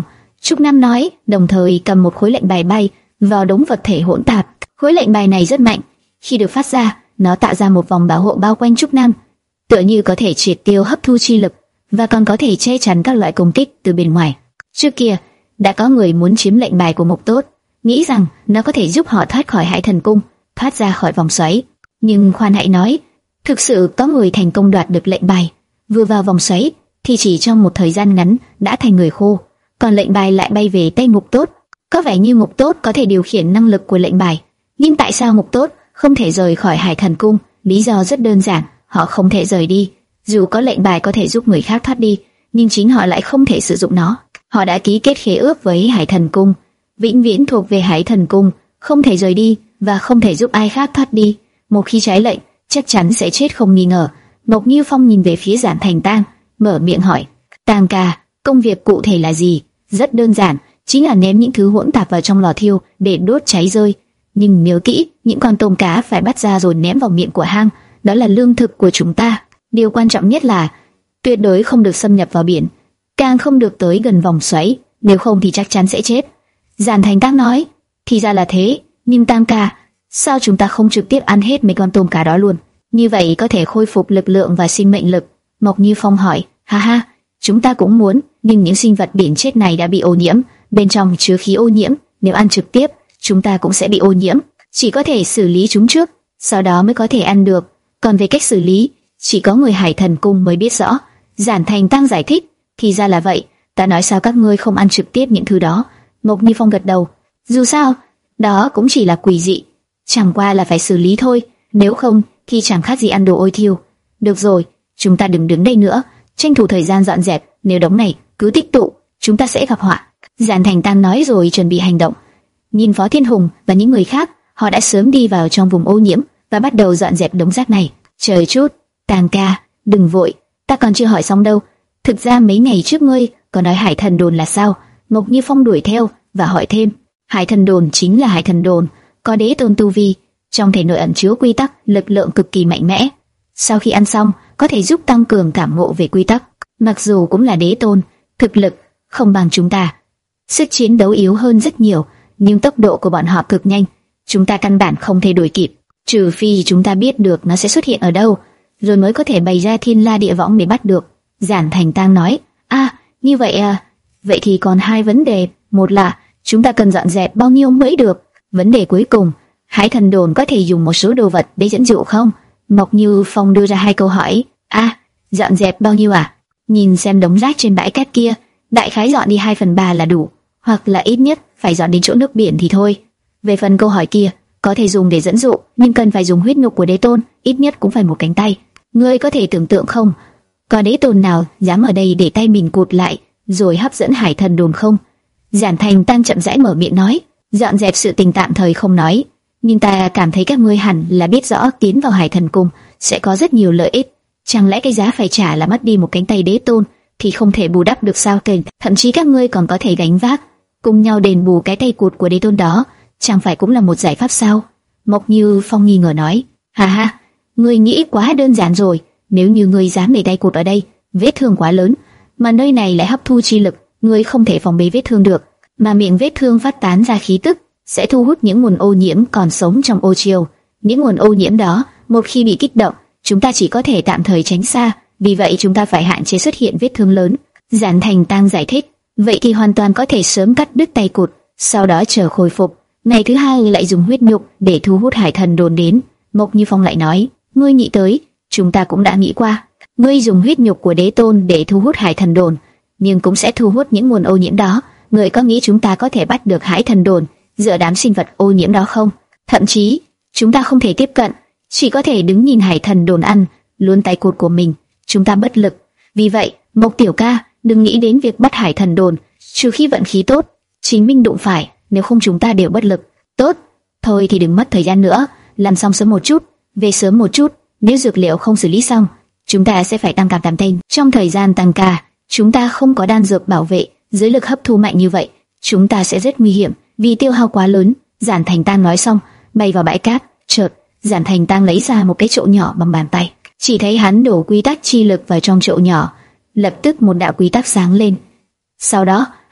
Trúc Nam nói, đồng thời cầm một khối lệnh bài bay vào đống vật thể hỗn tạp. Khối lệnh bài này rất mạnh, khi được phát ra, nó tạo ra một vòng bảo hộ bao quanh Trúc Nam, tựa như có thể triệt tiêu hấp thu chi lực và còn có thể che chắn các loại công kích từ bên ngoài. Trước kia, đã có người muốn chiếm lệnh bài của Mộc Tốt, nghĩ rằng nó có thể giúp họ thoát khỏi Hải Thần Cung, thoát ra khỏi vòng xoáy. Nhưng khoan hãy nói, thực sự có người thành công đoạt được lệnh bài, vừa vào vòng xoáy thì chỉ trong một thời gian ngắn đã thành người khô, còn lệnh bài lại bay về tay Mộc Tốt. Có vẻ như Mộc Tốt có thể điều khiển năng lực của lệnh bài, nhưng tại sao Mộc Tốt không thể rời khỏi Hải Thần Cung? Lý do rất đơn giản, họ không thể rời đi. Dù có lệnh bài có thể giúp người khác thoát đi, nhưng chính họ lại không thể sử dụng nó. Họ đã ký kết khế ước với Hải Thần Cung, vĩnh viễn thuộc về Hải Thần Cung, không thể rời đi và không thể giúp ai khác thoát đi. Một khi trái lệnh, chắc chắn sẽ chết không nghi ngờ. Mộc Như Phong nhìn về phía Giản Thành Tang, mở miệng hỏi: "Tang ca, công việc cụ thể là gì?" "Rất đơn giản, chính là ném những thứ hỗn tạp vào trong lò thiêu để đốt cháy rơi. Nhưng nhớ kỹ, những con tôm cá phải bắt ra rồi ném vào miệng của hang, đó là lương thực của chúng ta. Điều quan trọng nhất là tuyệt đối không được xâm nhập vào biển, càng không được tới gần vòng xoáy, nếu không thì chắc chắn sẽ chết." Giản Thành Tang nói: "Thì ra là thế, nhưng Tang ca, sao chúng ta không trực tiếp ăn hết mấy con tôm cá đó luôn? Như vậy có thể khôi phục lực lượng và sinh mệnh lực." Mộc Như Phong hỏi: "Ha ha, chúng ta cũng muốn, nhưng những sinh vật biển chết này đã bị ô nhiễm, bên trong chứa khí ô nhiễm, nếu ăn trực tiếp, chúng ta cũng sẽ bị ô nhiễm. Chỉ có thể xử lý chúng trước, sau đó mới có thể ăn được. Còn về cách xử lý, chỉ có người Hải Thần Cung mới biết rõ." Giản Thành Tang giải thích: "Thì ra là vậy, ta nói sao các ngươi không ăn trực tiếp những thứ đó?" Mộc Như Phong gật đầu: "Dù sao, đó cũng chỉ là quỷ dị, chẳng qua là phải xử lý thôi, nếu không thì chẳng khác gì ăn đồ ôi thiêu. Được rồi, chúng ta đừng đứng đây nữa, tranh thủ thời gian dọn dẹp, nếu đống này cứ tích tụ, chúng ta sẽ gặp họa." Giản Thành Tang nói rồi chuẩn bị hành động. Nhìn Phó Thiên Hùng và những người khác, họ đã sớm đi vào trong vùng ô nhiễm và bắt đầu dọn dẹp đống rác này. "Chờ chút, Tang ca, đừng vội, ta còn chưa hỏi xong đâu. Thực ra mấy ngày trước ngươi còn nói Hải Thần Đồn là sao?" Mộc Như Phong đuổi theo và hỏi thêm: "Hải Thần Đồn chính là Hải Thần Đồn, có đế tôn tu vi, trong thể nội ẩn chứa quy tắc, lực lượng cực kỳ mạnh mẽ. Sau khi ăn xong, có thể giúp tăng cường cảm ngộ về quy tắc. Mặc dù cũng là đế tôn, thực lực không bằng chúng ta, sức chiến đấu yếu hơn rất nhiều, nhưng tốc độ của bọn họ cực nhanh, chúng ta căn bản không thể đuổi kịp. Trừ phi chúng ta biết được nó sẽ xuất hiện ở đâu, rồi mới có thể bày ra thiên la địa võng để bắt được." Giản Thành Tang nói: "À, như vậy à? Vậy thì còn hai vấn đề, một là chúng ta cần dọn dẹp bao nhiêu mới được. Vấn đề cuối cùng, Hải Thần Đồn có thể dùng một số đồ vật để dẫn dụ không?" Mộc Như Phong đưa ra hai câu hỏi. "À, dọn dẹp bao nhiêu à? Nhìn xem đống rác trên bãi cát kia, đại khái dọn đi hai phần ba là đủ, hoặc là ít nhất phải dọn đến chỗ nước biển thì thôi. Về phần câu hỏi kia, có thể dùng để dẫn dụ, nhưng cần phải dùng huyết nhục của đế tôn, ít nhất cũng phải một cánh tay. Ngươi có thể tưởng tượng không, có đế tôn nào dám ở đây để tay mình cụt lại rồi hấp dẫn Hải Thần Đồn không?" Giản Thành Tang chậm rãi mở miệng nói: "Dọn dẹp sự tình tạm thời không nói, nhưng ta cảm thấy các ngươi hẳn là biết rõ tiến vào Hải Thần Cung sẽ có rất nhiều lợi ích. Chẳng lẽ cái giá phải trả là mất đi một cánh tay đế tôn thì không thể bù đắp được sao? Kể thậm chí các ngươi còn có thể gánh vác, cùng nhau đền bù cái tay cụt của đế tôn đó, chẳng phải cũng là một giải pháp sao?" Mộc Như Phong nghi ngờ nói: "Ha ha, ngươi nghĩ quá đơn giản rồi. Nếu như ngươi dám để tay cụt ở đây, vết thương quá lớn, mà nơi này lại hấp thu chi lực, ngươi không thể phòng bế vết thương được, mà miệng vết thương phát tán ra khí tức sẽ thu hút những nguồn ô nhiễm còn sống trong ô chiều. Những nguồn ô nhiễm đó, một khi bị kích động, chúng ta chỉ có thể tạm thời tránh xa, vì vậy chúng ta phải hạn chế xuất hiện vết thương lớn." Giản Thành Tang giải thích: "Vậy thì hoàn toàn có thể sớm cắt đứt tay cụt, sau đó chờ khôi phục. Ngày thứ hai lại dùng huyết nhục để thu hút Hải Thần Đồn đến." Mộc Như Phong lại nói: "Ngươi nghĩ tới, chúng ta cũng đã nghĩ qua. Ngươi dùng huyết nhục của đế tôn để thu hút Hải Thần Đồn, nhưng cũng sẽ thu hút những nguồn ô nhiễm đó. Ngươi có nghĩ chúng ta có thể bắt được Hải Thần Đồn dựa đám sinh vật ô nhiễm đó không? Thậm chí, chúng ta không thể tiếp cận, chỉ có thể đứng nhìn Hải Thần Đồn ăn luôn tay cụt của mình, chúng ta bất lực. Vì vậy, Mộc tiểu ca, đừng nghĩ đến việc bắt Hải Thần Đồn, trừ khi vận khí tốt, chính mình đụng phải, nếu không chúng ta đều bất lực." "Tốt, thôi thì đừng mất thời gian nữa, làm xong sớm một chút, về sớm một chút. Nếu dược liệu không xử lý xong, chúng ta sẽ phải tăng ca tam tên. Trong thời gian tăng ca, chúng ta không có đan dược bảo vệ, dưới lực hấp thu mạnh như vậy, chúng ta sẽ rất nguy hiểm vì tiêu hao quá lớn." Giản Thành Tang nói xong, bay vào bãi cát. Chợt, Giản Thành Tang lấy ra một cái chậu nhỏ bằng bàn tay, chỉ thấy hắn đổ quy tắc chi lực vào trong chậu nhỏ, lập tức một đạo quy tắc sáng lên. Sau đó,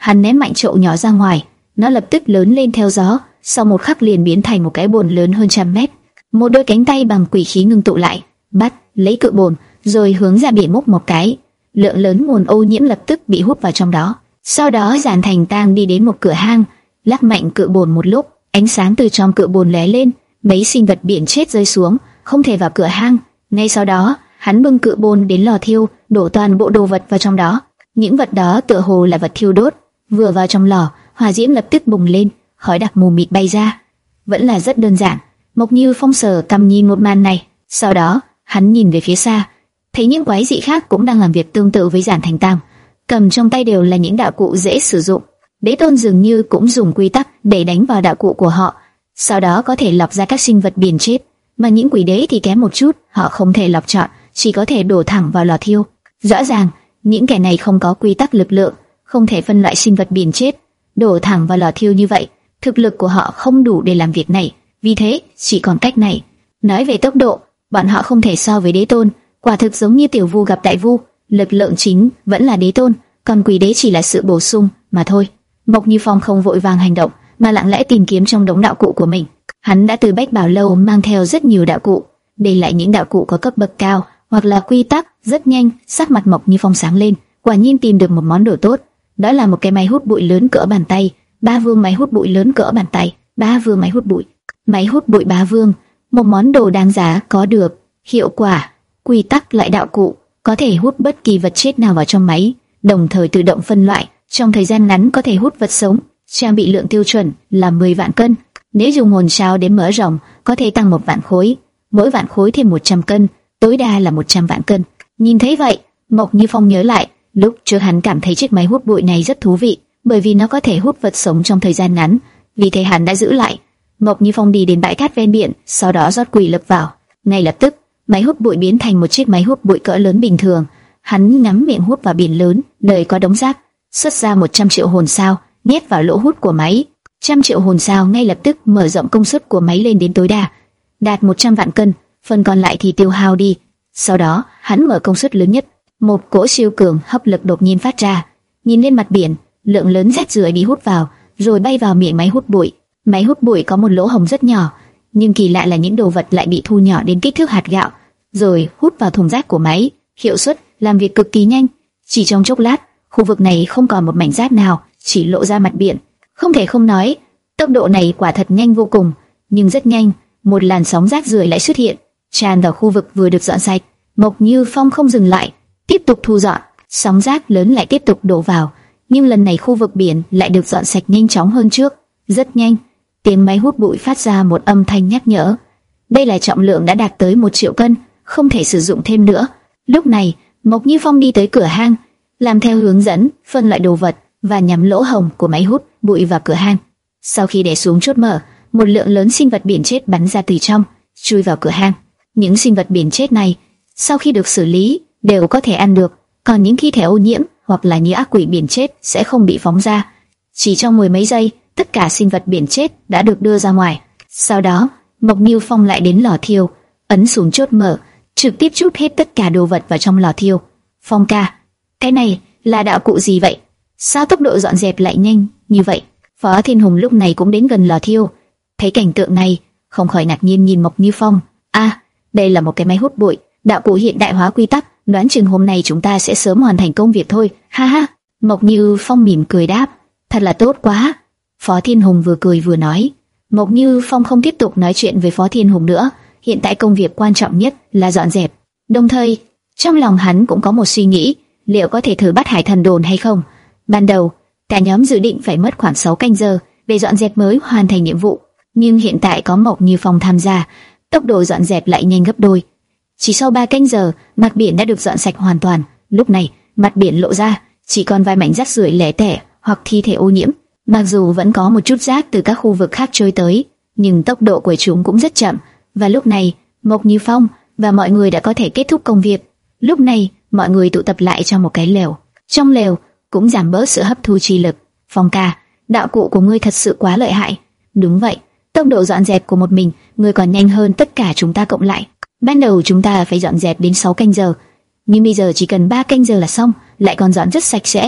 Hắn ném mạnh chậu nhỏ ra ngoài, nó lập tức lớn lên theo gió, sau một khắc liền biến thành một cái bồn lớn hơn trăm mét. Một đôi cánh tay bằng quỷ khí ngưng tụ lại, bắt lấy cự bồn, rồi hướng ra biển múc một cái. Lượng lớn nguồn ô nhiễm lập tức bị hút vào trong đó. Sau đó Giản Thành Tang đi đến một cửa hang, lắc mạnh cự bồn một lúc, ánh sáng từ trong cự bồn lóe lên, mấy sinh vật biển chết rơi xuống, không thể vào cửa hang. Ngay sau đó, hắn bưng cự bồn đến lò thiêu, đổ toàn bộ đồ vật vào trong đó. Những vật đó tựa hồ là vật thiêu đốt. Vừa vào trong lò, hỏa diễm lập tức bùng lên, khói đặc mù mịt bay ra. Vẫn là rất đơn giản. Mộc Như Phong sờ cằm nhìn một màn này, sau đó hắn nhìn về phía xa, thấy những quái dị khác cũng đang làm việc tương tự với Giản Thành Tang, cầm trong tay đều là những đạo cụ dễ sử dụng. Đế Tôn dường như cũng dùng quy tắc để đánh vào đạo cụ của họ, sau đó có thể lọc ra các sinh vật biển chết. Mà những quỷ đế thì kém một chút, họ không thể lọc chọn, chỉ có thể đổ thẳng vào lò thiêu. Rõ ràng, những kẻ này không có quy tắc lực lượng, không thể phân loại sinh vật biển chết, đổ thẳng vào lò thiêu như vậy, thực lực của họ không đủ để làm việc này, vì thế chỉ còn cách này. Nói về tốc độ, bọn họ không thể so với Đế Tôn, quả thực giống như tiểu vu gặp đại vu, lực lượng chính vẫn là Đế Tôn, còn quỷ đế chỉ là sự bổ sung mà thôi. Mộc Như Phong không vội vàng hành động, mà lặng lẽ tìm kiếm trong đống đạo cụ của mình. Hắn đã từ Bách Bảo Lâu mang theo rất nhiều đạo cụ, đây lại những đạo cụ có cấp bậc cao hoặc là quy tắc. Rất nhanh, sắc mặt Mộc Như Phong sáng lên, quả nhiên tìm được một món đồ tốt. Đó là một cái máy hút bụi lớn cỡ bàn tay, ba vương máy hút bụi lớn cỡ bàn tay, ba vương máy hút bụi, máy hút bụi ba vương, một món đồ đáng giá có được hiệu quả, quy tắc lại đạo cụ, có thể hút bất kỳ vật chết nào vào trong máy, đồng thời tự động phân loại, trong thời gian ngắn có thể hút vật sống. Trang bị lượng tiêu chuẩn là mười vạn cân, nếu dùng hồn sao đến mở rộng, có thể tăng một vạn khối, mỗi vạn khối thêm một trăm cân, tối đa là một trăm vạn cân. Nhìn thấy vậy, Mộc Như Phong nhớ lại, lúc trước hắn cảm thấy chiếc máy hút bụi này rất thú vị, bởi vì nó có thể hút vật sống trong thời gian ngắn, vì thế hắn đã giữ lại. Mộc Như Phong đi đến bãi cát ven biển, sau đó rót quỷ lực vào, ngay lập tức, máy hút bụi biến thành một chiếc máy hút bụi cỡ lớn bình thường. Hắn ngắm miệng hút vào biển lớn, nơi có đống rác, xuất ra một trăm triệu hồn sao, nhét vào lỗ hút của máy. Trăm triệu hồn sao ngay lập tức mở rộng công suất của máy lên đến tối đa, đạt một trăm vạn cân, phần còn lại thì tiêu hao đi. Sau đó, hắn mở công suất lớn nhất, một cỗ siêu cường hấp lực đột nhiên phát ra. Nhìn lên mặt biển, lượng lớn rác rưởi bị hút vào, rồi bay vào miệng máy hút bụi. Máy hút bụi có một lỗ hổng rất nhỏ, nhưng kỳ lạ là những đồ vật lại bị thu nhỏ đến kích thước hạt gạo, rồi hút vào thùng rác của máy. Hiệu suất làm việc cực kỳ nhanh, chỉ trong chốc lát, khu vực này không còn một mảnh rác nào, chỉ lộ ra mặt biển. Không thể không nói, tốc độ này quả thật nhanh vô cùng, nhưng rất nhanh, một làn sóng rác rưởi lại xuất hiện, tràn vào khu vực vừa được dọn sạch. Mộc Như Phong không dừng lại, tiếp tục thu dọn, sóng rác lớn lại tiếp tục đổ vào, nhưng lần này khu vực biển lại được dọn sạch nhanh chóng hơn trước. Rất nhanh, tiếng máy hút bụi phát ra một âm thanh nhắc nhở. Đây là trọng lượng đã đạt tới một triệu cân, không thể sử dụng thêm nữa. Lúc này, Mộc Như Phong đi tới cửa hang, làm theo hướng dẫn, phân loại đồ vật và nhắm lỗ hổng của máy hút bụi vào cửa hang. Sau khi đè xuống chốt mở, một lượng lớn sinh vật biển chết bắn ra từ trong, chui vào cửa hang. Những sinh vật biển chết này, sau khi được xử lý, đều có thể ăn được, còn những khí thể ô nhiễm hoặc là như ác quỷ biển chết sẽ không bị phóng ra. Chỉ trong mười mấy giây, tất cả sinh vật biển chết đã được đưa ra ngoài. Sau đó, Mộc Như Phong lại đến lò thiêu, ấn xuống chốt mở, trực tiếp trút hết tất cả đồ vật vào trong lò thiêu. Phong ca, cái này là đạo cụ gì vậy? Sao tốc độ dọn dẹp lại nhanh như vậy? Phó Thiên Hùng lúc này cũng đến gần lò thiêu, thấy cảnh tượng này, không khỏi ngạc nhiên nhìn Mộc Như Phong. A, à, đây là một cái máy hút bụi, đạo cụ hiện đại hóa quy tắc, đoán chừng hôm nay chúng ta sẽ sớm hoàn thành công việc thôi. Ha ha. Mộc Như Phong mỉm cười đáp, thật là tốt quá. Phó Thiên Hùng vừa cười vừa nói. Mộc Như Phong không tiếp tục nói chuyện với Phó Thiên Hùng nữa, hiện tại công việc quan trọng nhất là dọn dẹp. Đồng thời, trong lòng hắn cũng có một suy nghĩ, liệu có thể thử bắt Hải Thần Đồn hay không. Ban đầu, cả nhóm dự định phải mất khoảng sáu canh giờ để dọn dẹp mới hoàn thành nhiệm vụ, nhưng hiện tại có Mộc Như Phong tham gia, tốc độ dọn dẹp lại nhanh gấp đôi. Chỉ sau ba canh giờ, mặt biển đã được dọn sạch hoàn toàn. Lúc này, mặt biển lộ ra chỉ còn vài mảnh rác rưởi lẻ tẻ hoặc thi thể ô nhiễm. Mặc dù vẫn có một chút rác từ các khu vực khác trôi tới, nhưng tốc độ của chúng cũng rất chậm. Và lúc này, Mộc Như Phong và mọi người đã có thể kết thúc công việc. Lúc này, mọi người tụ tập lại trong một cái lều. Trong lều cũng giảm bớt sự hấp thu chi lực. Phong ca, đạo cụ của ngươi thật sự quá lợi hại. Đúng vậy, tốc độ dọn dẹp của một mình, ngươi còn nhanh hơn tất cả chúng ta cộng lại. Ban đầu chúng ta phải dọn dẹp đến sáu canh giờ, nhưng bây giờ chỉ cần ba canh giờ là xong, lại còn dọn rất sạch sẽ.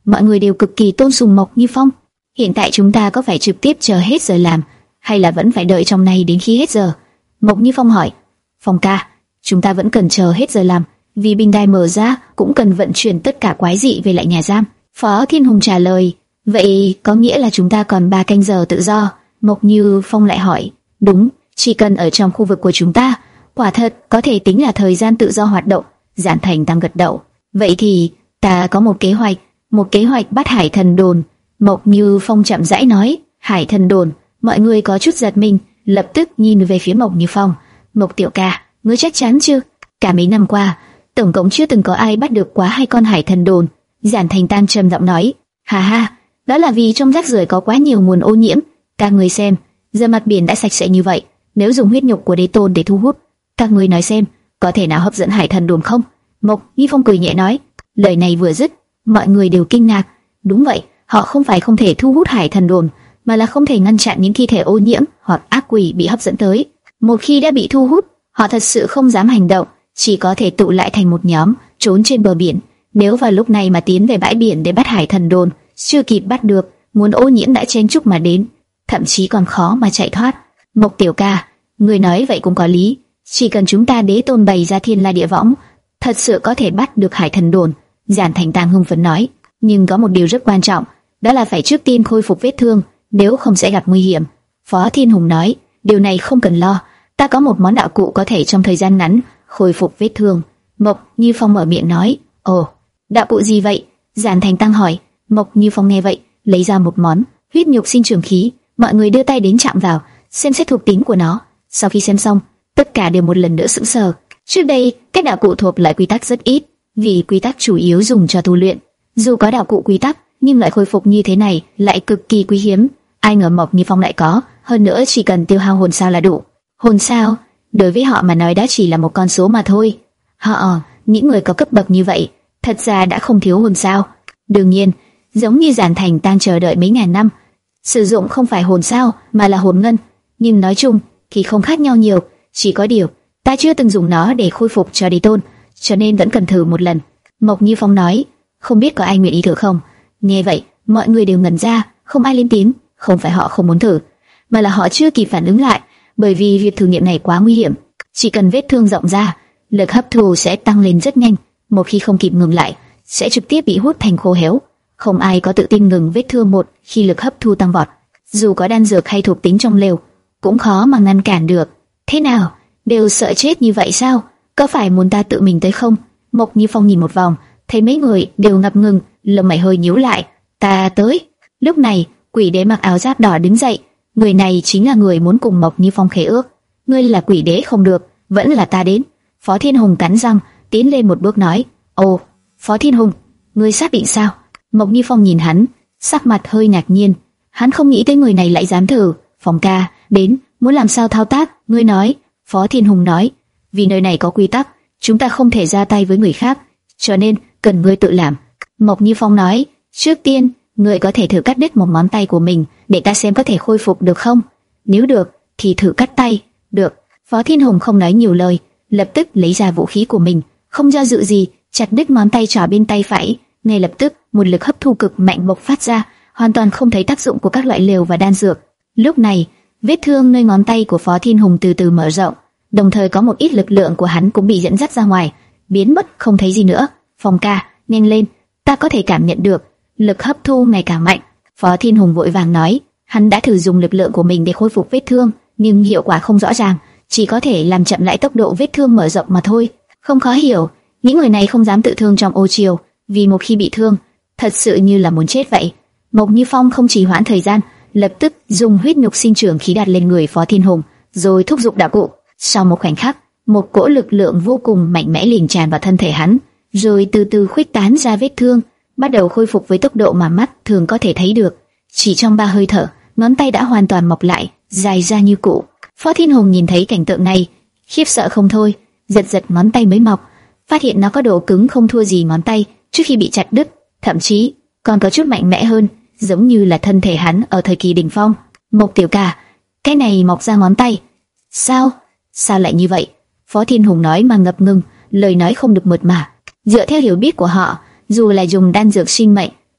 mọi người đều cực kỳ tôn sùng Mộc Như Phong. Hiện tại chúng ta có phải trực tiếp chờ hết giờ làm, hay là vẫn phải đợi trong này đến khi hết giờ? Mộc Như Phong hỏi. Phong ca, chúng ta vẫn cần chờ hết giờ làm, vì bình đài mở ra cũng cần vận chuyển tất cả quái dị về lại nhà giam. Phó Thiên Hùng trả lời. Vậy có nghĩa là chúng ta còn ba canh giờ tự do? Mộc Như Phong lại hỏi. Đúng, chỉ cần ở trong khu vực của chúng ta, quả thật có thể tính là thời gian tự do hoạt động. Giản Thành tăng gật đầu. Vậy thì ta có một kế hoạch, một kế hoạch bắt Hải Thần Đồn. Mộc Như Phong chậm rãi nói. Hải Thần Đồn. Mọi người có chút giật mình, lập tức nhìn về phía Mộc Như Phong. Mộc tiểu ca, ngươi chắc chắn chứ? Cả mấy năm qua, tổng cộng chưa từng có ai bắt được quá hai con hải thần đồn. Giản Thành Tam trầm giọng nói. Hà ha, đó là vì trong rác rưởi có quá nhiều nguồn ô nhiễm. Các người xem, giờ mặt biển đã sạch sẽ như vậy, nếu dùng huyết nhục của đế tôn để thu hút, các người nói xem, có thể nào hấp dẫn hải thần đồn không? Mộc Như Phong cười nhẹ nói. Lời này vừa dứt, mọi người đều kinh ngạc. Đúng vậy, họ không phải không thể thu hút hải thần đồn, mà là không thể ngăn chặn những thi thể ô nhiễm hoặc ác quỷ bị hấp dẫn tới. Một khi đã bị thu hút, họ thật sự không dám hành động, chỉ có thể tụ lại thành một nhóm, trốn trên bờ biển. Nếu vào lúc này mà tiến về bãi biển để bắt hải thần đồn, chưa kịp bắt được, nguồn ô nhiễm đã chen chúc mà đến, thậm chí còn khó mà chạy thoát. Mộc tiểu ca, người nói vậy cũng có lý. Chỉ cần chúng ta đế tôn bày ra thiên la địa võng, thật sự có thể bắt được hải thần đồn. Giản Thành Tam hưng phấn nói. Nhưng có một điều rất quan trọng, đó là phải trước tiên khôi phục vết thương, nếu không sẽ gặp nguy hiểm. Phó Thiên Hùng nói. Điều này không cần lo, ta có một món đạo cụ có thể trong thời gian ngắn khôi phục vết thương. Mộc Như Phong mở miệng nói. Ồ, đạo cụ gì vậy? Giản Thành Tăng hỏi. Mộc Như Phong nghe vậy, lấy ra một món huyết nhục sinh trường khí. Mọi người đưa tay đến chạm vào, xem xét thuộc tính của nó. Sau khi xem xong, tất cả đều một lần nữa sững sờ. Trước đây, các đạo cụ thuộc loại quy tắc rất ít, vì quy tắc chủ yếu dùng cho tu luyện. Dù có đạo cụ quy tắc, nhưng loại khôi phục như thế này lại cực kỳ quý hiếm. Ai ngờ Mộc Như Phong lại có, hơn nữa chỉ cần tiêu hao hồn sao là đủ. Hồn sao, đối với họ mà nói đã chỉ là một con số mà thôi. Họ, những người có cấp bậc như vậy, thật ra đã không thiếu hồn sao. Đương nhiên, giống như Giản Thành đang chờ đợi mấy ngàn năm, sử dụng không phải hồn sao mà là hồn ngân, nhưng nói chung thì không khác nhau nhiều. Chỉ có điều, ta chưa từng dùng nó để khôi phục cho đế tôn, cho nên vẫn cần thử một lần. Mộc Như Phong nói. Không biết có ai nguyện ý thử không? Nghe vậy, mọi người đều ngẩn ra, không ai lên tiếng. Không phải họ không muốn thử, mà là họ chưa kịp phản ứng lại, bởi vì việc thử nghiệm này quá nguy hiểm. Chỉ cần vết thương rộng ra, lực hấp thu sẽ tăng lên rất nhanh. Một khi không kịp ngừng lại, sẽ trực tiếp bị hút thành khô héo. Không ai có tự tin ngừng vết thương một khi lực hấp thu tăng vọt. Dù có đan dược hay thuộc tính trong lều, cũng khó mà ngăn cản được. Thế nào, đều sợ chết như vậy sao? Có phải muốn ta tự mình tới không? Mộc Như Phong nhìn một vòng, thấy mấy người đều ngập ngừng, lông mày hơi nhíu lại. Ta tới. Lúc này, Quỷ đế mặc áo giáp đỏ đứng dậy. Người này chính là người muốn cùng Mộc Như Phong khế ước. Ngươi là quỷ đế không được, vẫn là ta đến. Phó Thiên Hùng cắn răng, tiến lên một bước nói. Ồ, Phó Thiên Hùng, ngươi xác định sao? Mộc Như Phong nhìn hắn, sắc mặt hơi ngạc nhiên. Hắn không nghĩ tới người này lại dám thử. Phong ca, đến, muốn làm sao thao tác? Ngươi nói. Phó Thiên Hùng nói. Vì nơi này có quy tắc, chúng ta không thể ra tay với người khác, cho nên cần ngươi tự làm. Mộc Như Phong nói. Trước tiên, ngươi có thể thử cắt đứt một ngón tay của mình, để ta xem có thể khôi phục được không? Nếu được, thì thử cắt tay. Được. Phó Thiên Hùng không nói nhiều lời, lập tức lấy ra vũ khí của mình, không do dự gì, chặt đứt ngón tay trỏ bên tay phải. Ngay lập tức, một lực hấp thu cực mạnh bộc phát ra, hoàn toàn không thấy tác dụng của các loại liều và đan dược. Lúc này, vết thương nơi ngón tay của Phó Thiên Hùng từ từ mở rộng, đồng thời có một ít lực lượng của hắn cũng bị dẫn dắt ra ngoài, biến mất không thấy gì nữa. Phong ca, nhanh lên, ta có thể cảm nhận được lực hấp thu ngày càng mạnh. Phó Thiên Hùng vội vàng nói. Hắn đã thử dùng lực lượng của mình để khôi phục vết thương, nhưng hiệu quả không rõ ràng, chỉ có thể làm chậm lại tốc độ vết thương mở rộng mà thôi. Không khó hiểu, những người này không dám tự thương trong ô triều, vì một khi bị thương, thật sự như là muốn chết vậy. Mộc Như Phong không trì hoãn thời gian, lập tức dùng huyết nhục sinh trưởng khí đặt lên người Phó Thiên Hùng, rồi thúc giục đạo cụ. Sau một khoảnh khắc, một cỗ lực lượng vô cùng mạnh mẽ liền tràn vào thân thể hắn, rồi từ từ khuếch tán ra vết thương, bắt đầu khôi phục với tốc độ mà mắt thường có thể thấy được. Chỉ trong ba hơi thở, ngón tay đã hoàn toàn mọc lại, dài ra như cũ. Phó Thiên Hùng nhìn thấy cảnh tượng này, khiếp sợ không thôi, giật giật ngón tay mới mọc, phát hiện nó có độ cứng không thua gì ngón tay trước khi bị chặt đứt, thậm chí còn có chút mạnh mẽ hơn, giống như là thân thể hắn ở thời kỳ đỉnh phong. Mộc tiểu ca, cái này mọc ra ngón tay? Sao? Sao lại như vậy? Phó Thiên Hùng nói mà ngập ngừng, lời nói không được mượt mà. Dựa theo hiểu biết của họ, dù là dùng đan dược sinh mệnh,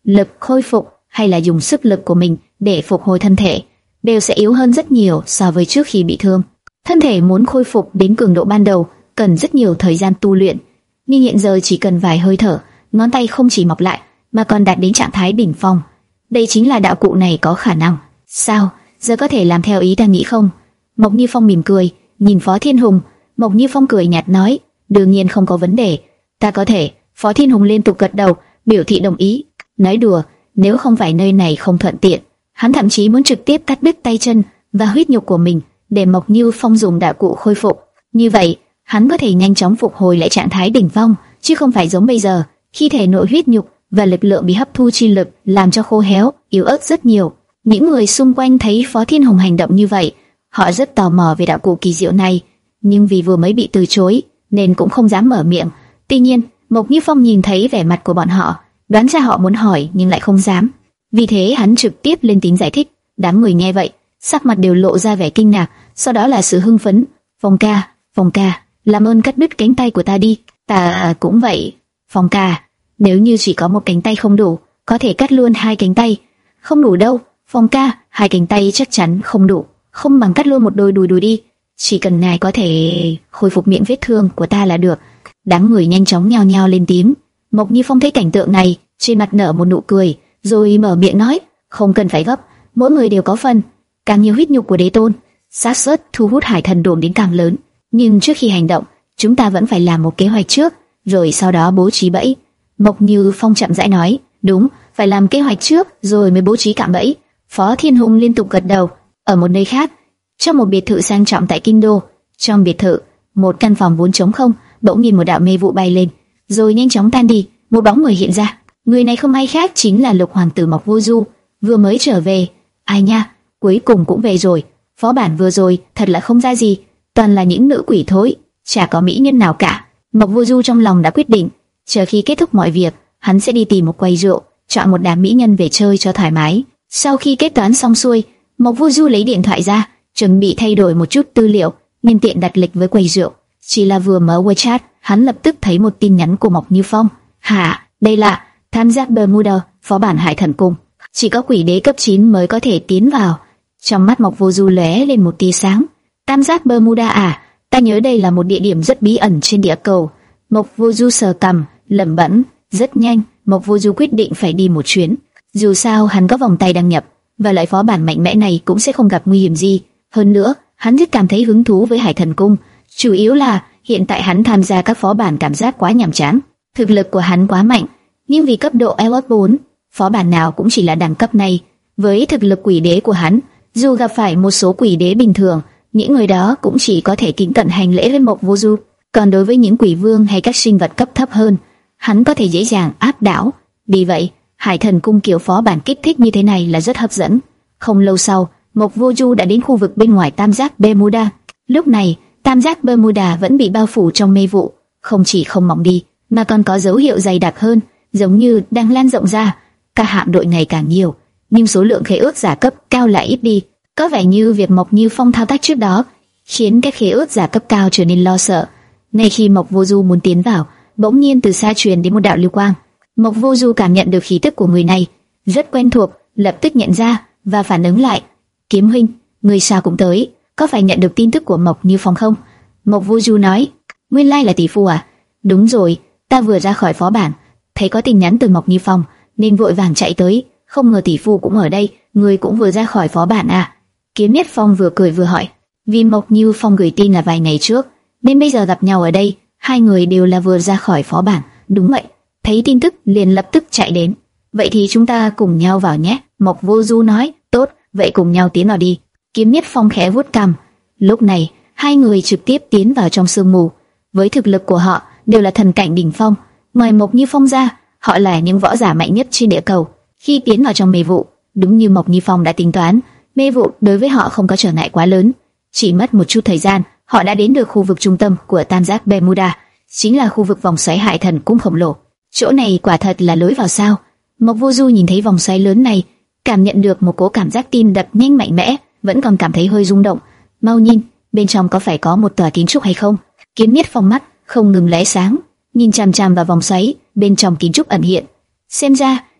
lực khôi phục hay là dùng sức lực của mình để phục hồi thân thể, đều sẽ yếu hơn rất nhiều so với trước khi bị thương. Thân thể muốn khôi phục đến cường độ ban đầu cần rất nhiều thời gian tu luyện, nhưng hiện giờ chỉ cần vài hơi thở, ngón tay không chỉ mọc lại mà còn đạt đến trạng thái đỉnh phong. Đây chính là đạo cụ này có khả năng. Sao, giờ có thể làm theo ý ta nghĩ không? Mộc Như Phong mỉm cười, nhìn Phó Thiên Hùng. Mộc Như Phong cười nhạt nói, đương nhiên không có vấn đề, ta có thể. Phó Thiên Hùng liên tục gật đầu, biểu thị đồng ý. Nói đùa, nếu không phải nơi này không thuận tiện, hắn thậm chí muốn trực tiếp cắt đứt tay chân và huyết nhục của mình để Mộc Như Phong dùng đạo cụ khôi phục. Như vậy, hắn có thể nhanh chóng phục hồi lại trạng thái đỉnh phong, chứ không phải giống bây giờ, khi thể nội huyết nhục và lực lượng bị hấp thu chi lực làm cho khô héo, yếu ớt rất nhiều. Những người xung quanh thấy Phó Thiên Hùng hành động như vậy, họ rất tò mò về đạo cụ kỳ diệu này, nhưng vì vừa mới bị từ chối nên cũng không dám mở miệng. Tuy nhiên, Mộc Như Phong nhìn thấy vẻ mặt của bọn họ, đoán ra họ muốn hỏi nhưng lại không dám. Vì thế hắn trực tiếp lên tiếng giải thích. Đám người nghe vậy, sắc mặt đều lộ ra vẻ kinh ngạc, sau đó là sự hưng phấn. Phong ca, Phong ca, làm ơn cắt đứt cánh tay của ta đi. Ta cũng vậy. Phong ca, nếu như chỉ có một cánh tay không đủ, có thể cắt luôn hai cánh tay. Không đủ đâu, Phong ca, hai cánh tay chắc chắn không đủ, không bằng cắt luôn một đôi đùi đùi đi. Chỉ cần ngài có thể khôi phục miệng vết thương của ta là được. Đám người nhanh chóng nhao nhao lên tiếng. Mộc Như Phong thấy cảnh tượng này, trên mặt nở một nụ cười, rồi mở miệng nói, không cần phải gấp, mỗi người đều có phần. Càng nhiều huyết nhục của đế tôn, xác suất thu hút hải thần đồn đến càng lớn. Nhưng trước khi hành động, chúng ta vẫn phải làm một kế hoạch trước, rồi sau đó bố trí bẫy. Mộc Như Phong chậm rãi nói, đúng, phải làm kế hoạch trước, rồi mới bố trí cạm bẫy. Phó Thiên Hùng liên tục gật đầu. Ở một nơi khác, trong một biệt thự sang trọng tại Kinh Đô, trong biệt thự, một căn phòng vốn trống không, bỗng nhiên một đạo mê vụ bay lên, rồi nhanh chóng tan đi. Một bóng người hiện ra. Người này không ai khác chính là Lục Hoàng tử Mộc Vô Du, vừa mới trở về. Ai nha, cuối cùng cũng về rồi. Phó bản vừa rồi thật là không ra gì, toàn là những nữ quỷ thối, chả có mỹ nhân nào cả. Mộc Vô Du trong lòng đã quyết định, chờ khi kết thúc mọi việc, hắn sẽ đi tìm một quầy rượu, chọn một đám mỹ nhân về chơi cho thoải mái. Sau khi kết toán xong xuôi, Mộc Vô Du lấy điện thoại ra, chuẩn bị thay đổi một chút tư liệu, nhân tiện đặt lịch với quầy rượu. Chỉ là vừa mở WeChat, hắn lập tức thấy một tin nhắn của Mộc Như Phong. Hả, đây là tham giác Bermuda, phó bản Hải Thần Cung. Chỉ có quỷ đế cấp chín mới có thể tiến vào. Trong mắt Mộc Vô Du lóe lên một tia sáng. Tam giác Bermuda à? Ta nhớ đây là một địa điểm rất bí ẩn trên địa cầu. Mộc Vô Du sờ cằm, lẩm bẩm. Rất nhanh, Mộc Vô Du quyết định phải đi một chuyến. Dù sao hắn có vòng tay đăng nhập, và lại phó bản mạnh mẽ này cũng sẽ không gặp nguy hiểm gì. Hơn nữa, hắn rất cảm thấy hứng thú với Hải Thần Cung. Chủ yếu là hiện tại hắn tham gia các phó bản cảm giác quá nhàm chán. Thực lực của hắn quá mạnh, nhưng vì cấp độ Elite bốn, phó bản nào cũng chỉ là đẳng cấp này. Với thực lực quỷ đế của hắn, dù gặp phải một số quỷ đế bình thường, những người đó cũng chỉ có thể kính cẩn hành lễ với Mộc Vô Du. Còn đối với những quỷ vương hay các sinh vật cấp thấp hơn, hắn có thể dễ dàng áp đảo. Vì vậy, Hải Thần Cung kiểu phó bản kích thích như thế này là rất hấp dẫn. Không lâu sau, Mộc Vô Du đã đến khu vực bên ngoài tam giác Bermuda. Lúc này, tam giác Bermuda vẫn bị bao phủ trong mê vụ, không chỉ không mỏng đi, mà còn có dấu hiệu dày đặc hơn, giống như đang lan rộng ra. Các hạm đội ngày càng nhiều, nhưng số lượng khế ước giả cấp cao lại ít đi. Có vẻ như việc Mộc Như Phong thao tác trước đó khiến các khế ước giả cấp cao trở nên lo sợ. Ngay khi Mộc Vô Du muốn tiến vào, bỗng nhiên từ xa truyền đến một đạo lưu quang. Mộc Vô Du cảm nhận được khí tức của người này, rất quen thuộc, lập tức nhận ra và phản ứng lại. Kiếm huynh, người sao cũng tới, có phải nhận được tin tức của Mộc Như Phong không? Mộc Vô Du nói, nguyên lai là tỷ phu à? Đúng rồi, ta vừa ra khỏi phó bản, thấy có tin nhắn từ Mộc Như Phong, nên vội vàng chạy tới, không ngờ tỷ phu cũng ở đây, người cũng vừa ra khỏi phó bản à? Kiếm Nhất Phong vừa cười vừa hỏi, vì Mộc Như Phong gửi tin là vài ngày trước, nên bây giờ gặp nhau ở đây, hai người đều là vừa ra khỏi phó bản. Đúng vậy, thấy tin tức liền lập tức chạy đến. Vậy thì chúng ta cùng nhau vào nhé. Mộc Vô Du nói, tốt, vậy cùng nhau tiến vào đi. Kiếm Nhất Phong khẽ vuốt cằm. Lúc này, hai người trực tiếp tiến vào trong sương mù. Với thực lực của họ đều là thần cảnh đỉnh phong, ngoài Mộc Như Phong ra, họ là những võ giả mạnh nhất trên địa cầu. Khi tiến vào trong mê vụ, đúng như Mộc Như Phong đã tính toán, mê vụ đối với họ không có trở ngại quá lớn. Chỉ mất một chút thời gian, họ đã đến được khu vực trung tâm của tam giác Bermuda, chính là khu vực vòng xoáy Hải Thần Cung khổng lồ. Chỗ này quả thật là lối vào sao? Mộc Vô Du nhìn thấy vòng xoáy lớn này, cảm nhận được một cỗ cảm giác tim đập nhanh mạnh mẽ, vẫn còn cảm thấy hơi rung động. Mau nhìn, bên trong có phải có một tòa kiến trúc hay không? Kiếm Nhất Phong mắt không ngừng lóe sáng, nhìn chằm chằm vào vòng xoáy, bên trong kiến trúc ẩn hiện. Xem ra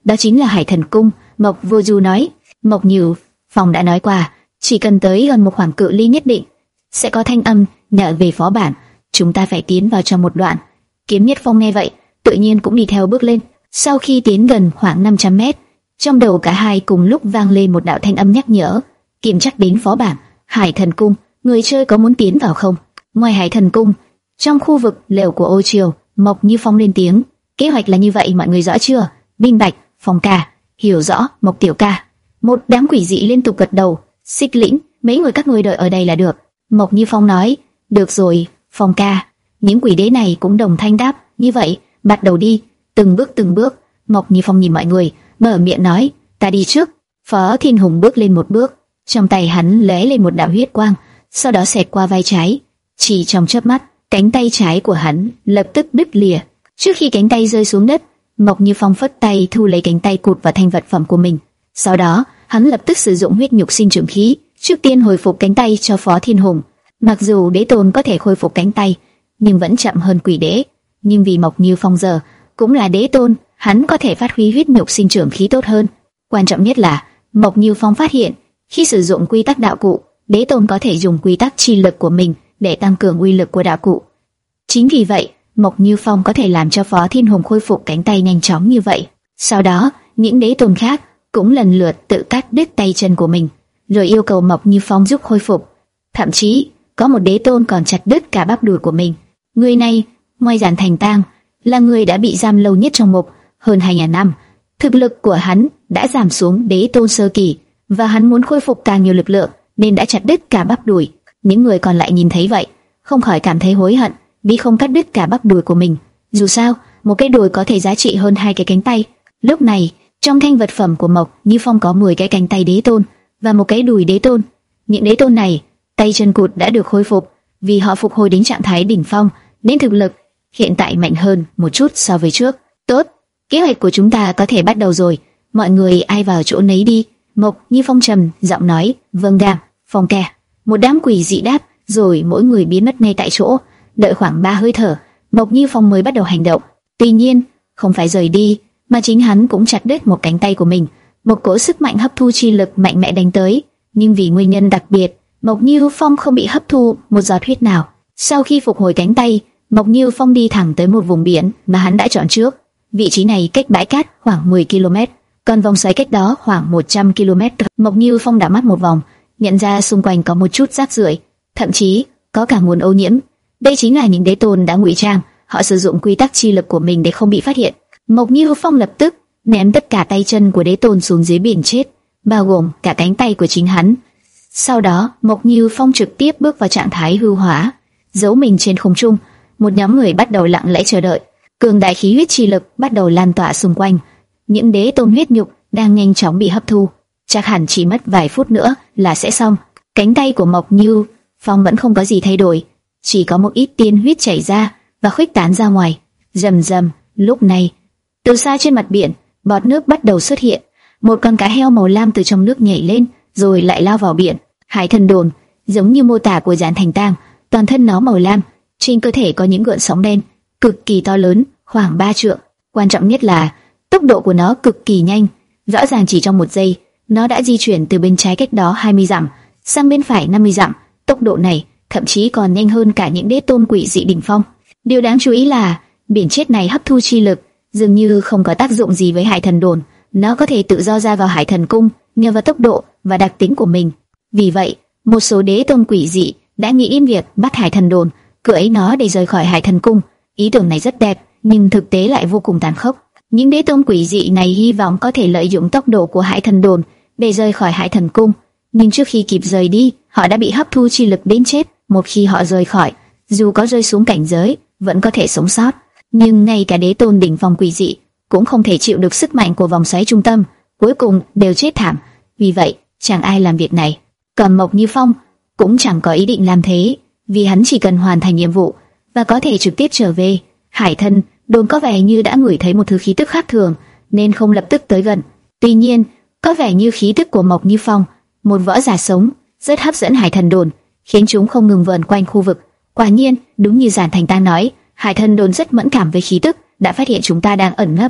đó chính là Hải Thần Cung. Mộc Vô Du nói. Mộc Như Phong đã nói qua, chỉ cần tới gần một khoảng cự ly nhất định, sẽ có thanh âm nhờ về phó bản. Chúng ta phải tiến vào trong một đoạn. Kiếm Nhất Phong nghe vậy, tự nhiên cũng đi theo bước lên. Sau khi tiến gần khoảng năm trăm mét, trong đầu cả hai cùng lúc vang lên một đạo thanh âm nhắc nhở. Kiểm chắc đến phó bản Hải Thần Cung, người chơi có muốn tiến vào không? Ngoài Hải Thần Cung, trong khu vực lều của Ô Triều, Mộc Như Phong lên tiếng. Kế hoạch là như vậy, mọi người rõ chưa? Minh bạch. Phong ca hiểu rõ. Mộc tiểu ca. Một đám quỷ dị liên tục gật đầu. Xích Lĩnh, mấy người các ngươi đợi ở đây là được. Mộc Như Phong nói. Được rồi, Phong ca. Những quỷ đế này cũng đồng thanh đáp. Như vậy, bắt đầu đi. Từng bước từng bước. Mộc Như Phong nhìn mọi người, mở miệng nói. Ta đi trước. Phó Thiên Hùng bước lên một bước, trong tay hắn lóe lên một đạo huyết quang, sau đó xẹt qua vai trái. Chỉ trong chớp mắt, cánh tay trái của hắn lập tức đứt lìa. Trước khi cánh tay rơi xuống đất, Mộc Như Phong phất tay thu lấy cánh tay cụt vào thanh vật phẩm của mình. Sau đó, hắn lập tức sử dụng huyết nhục sinh trưởng khí, trước tiên hồi phục cánh tay cho Phó Thiên Hùng. Mặc dù đế tôn có thể khôi phục cánh tay, nhưng vẫn chậm hơn quỷ đế. Nhưng vì Mộc Như Phong giờ cũng là đế tôn, hắn có thể phát huy huyết nhục sinh trưởng khí tốt hơn. Quan trọng nhất là Mộc Như Phong phát hiện, khi sử dụng quy tắc đạo cụ, đế tôn có thể dùng quy tắc chi lực của mình để tăng cường uy lực của đạo cụ. Chính vì vậy, Mộc Như Phong có thể làm cho Phó Thiên Hùng khôi phục cánh tay nhanh chóng như vậy. Sau đó, những đế tôn khác cũng lần lượt tự cắt đứt tay chân của mình, rồi yêu cầu Mộc Như Phong giúp khôi phục. Thậm chí, có một đế tôn còn chặt đứt cả bắp đùi của mình. Người này, ngoài Giản Thành Tang, là người đã bị giam lâu nhất trong mục, hơn hai nghìn năm. Thực lực của hắn đã giảm xuống đế tôn sơ kỳ, và hắn muốn khôi phục càng nhiều lực lượng, nên đã chặt đứt cả bắp đùi. Những người còn lại nhìn thấy vậy, không khỏi cảm thấy hối hận vì không cắt đứt cả bắp đùi của mình. Dù sao, một cái đùi có thể giá trị hơn hai cái cánh tay. Lúc này, trong thanh vật phẩm của Mộc Như Phong có mười cái cánh tay đế tôn và một cái đùi đế tôn. Những đế tôn này, tay chân cụt đã được khôi phục, vì họ phục hồi đến trạng thái đỉnh phong, nên thực lực hiện tại mạnh hơn một chút so với trước. Tốt, kế hoạch của chúng ta có thể bắt đầu rồi. Mọi người ai vào chỗ nấy đi. Mộc Như Phong trầm giọng nói. Vâng đam, Phong ca. Một đám quỷ dị đáp, rồi mỗi người biến mất ngay tại chỗ. Đợi khoảng ba hơi thở, Mộc Như Phong mới bắt đầu hành động. Tuy nhiên, không phải rời đi, mà chính hắn cũng chặt đứt một cánh tay của mình. Một cỗ sức mạnh hấp thu chi lực mạnh mẽ đánh tới, nhưng vì nguyên nhân đặc biệt, Mộc Như Phong không bị hấp thu một giọt huyết nào. Sau khi phục hồi cánh tay, Mộc Như Phong đi thẳng tới một vùng biển mà hắn đã chọn trước. Vị trí này cách bãi cát khoảng mười ki lô mét, còn vòng xoáy cách đó khoảng một trăm ki lô mét. Mộc Như Phong đảo mắt một vòng, nhận ra xung quanh có một chút rác rưởi, thậm chí có cả nguồn ô nhiễm. Đây chính là những đế tôn đã ngụy trang, họ sử dụng quy tắc chi lực của mình để không bị phát hiện. Mộc Như Phong lập tức ném tất cả tay chân của đế tôn xuống dưới biển chết, bao gồm cả cánh tay của chính hắn. Sau đó, Mộc Như Phong trực tiếp bước vào trạng thái hư hóa, giấu mình trên không trung. Một nhóm người bắt đầu lặng lẽ chờ đợi. Cường đại khí huyết chi lực bắt đầu lan tỏa xung quanh. Những đế tôn huyết nhục đang nhanh chóng bị hấp thu, chắc hẳn chỉ mất vài phút nữa là sẽ xong. Cánh tay của Mộc Như Phong vẫn không có gì thay đổi, chỉ có một ít tiên huyết chảy ra và khuếch tán ra ngoài. Rầm rầm. Lúc này, từ xa trên mặt biển, bọt nước bắt đầu xuất hiện. Một con cá heo màu lam từ trong nước nhảy lên, rồi lại lao vào biển. Hải Thần Đồn, giống như mô tả của Giản Thành Tang, toàn thân nó màu lam, trên cơ thể có những gợn sóng đen, cực kỳ to lớn, khoảng ba trượng. Quan trọng nhất là tốc độ của nó cực kỳ nhanh, rõ ràng chỉ trong một giây, nó đã di chuyển từ bên trái cách đó hai mươi dặm sang bên phải năm mươi dặm. Tốc độ này thậm chí còn nhanh hơn cả những đế tôn quỷ dị đỉnh phong. Điều đáng chú ý là biển chết này hấp thu chi lực dường như không có tác dụng gì với Hải Thần Đồn, nó có thể tự do ra vào Hải Thần Cung nhờ vào tốc độ và đặc tính của mình. Vì vậy, một số đế tôn quỷ dị đã nghĩ đến việc bắt Hải Thần Đồn, cưỡi nó để rời khỏi Hải Thần Cung. Ý tưởng này rất đẹp, nhưng thực tế lại vô cùng tàn khốc. Những đế tôn quỷ dị này hy vọng có thể lợi dụng tốc độ của Hải Thần Đồn để rời khỏi Hải Thần Cung, nhưng trước khi kịp rời đi, họ đã bị hấp thu chi lực đến chết. Một khi họ rời khỏi, dù có rơi xuống cảnh giới, vẫn có thể sống sót. Nhưng ngay cả đế tôn đỉnh phong quỷ dị cũng không thể chịu được sức mạnh của vòng xoáy trung tâm, cuối cùng đều chết thảm. Vì vậy, chẳng ai làm việc này. Còn Mộc Như Phong cũng chẳng có ý định làm thế, vì hắn chỉ cần hoàn thành nhiệm vụ và có thể trực tiếp trở về. Hải Thần Đồn có vẻ như đã ngửi thấy một thứ khí tức khác thường, nên không lập tức tới gần. Tuy nhiên, có vẻ như khí tức của Mộc Như Phong, một võ giả sống, rất hấp dẫn Hải Thần Đồn, khiến chúng không ngừng vờn quanh khu vực. Quả nhiên, đúng như Giản Thành Tang nói, Hải Thần Đồn rất mẫn cảm với khí tức, đã phát hiện chúng ta đang ẩn nấp.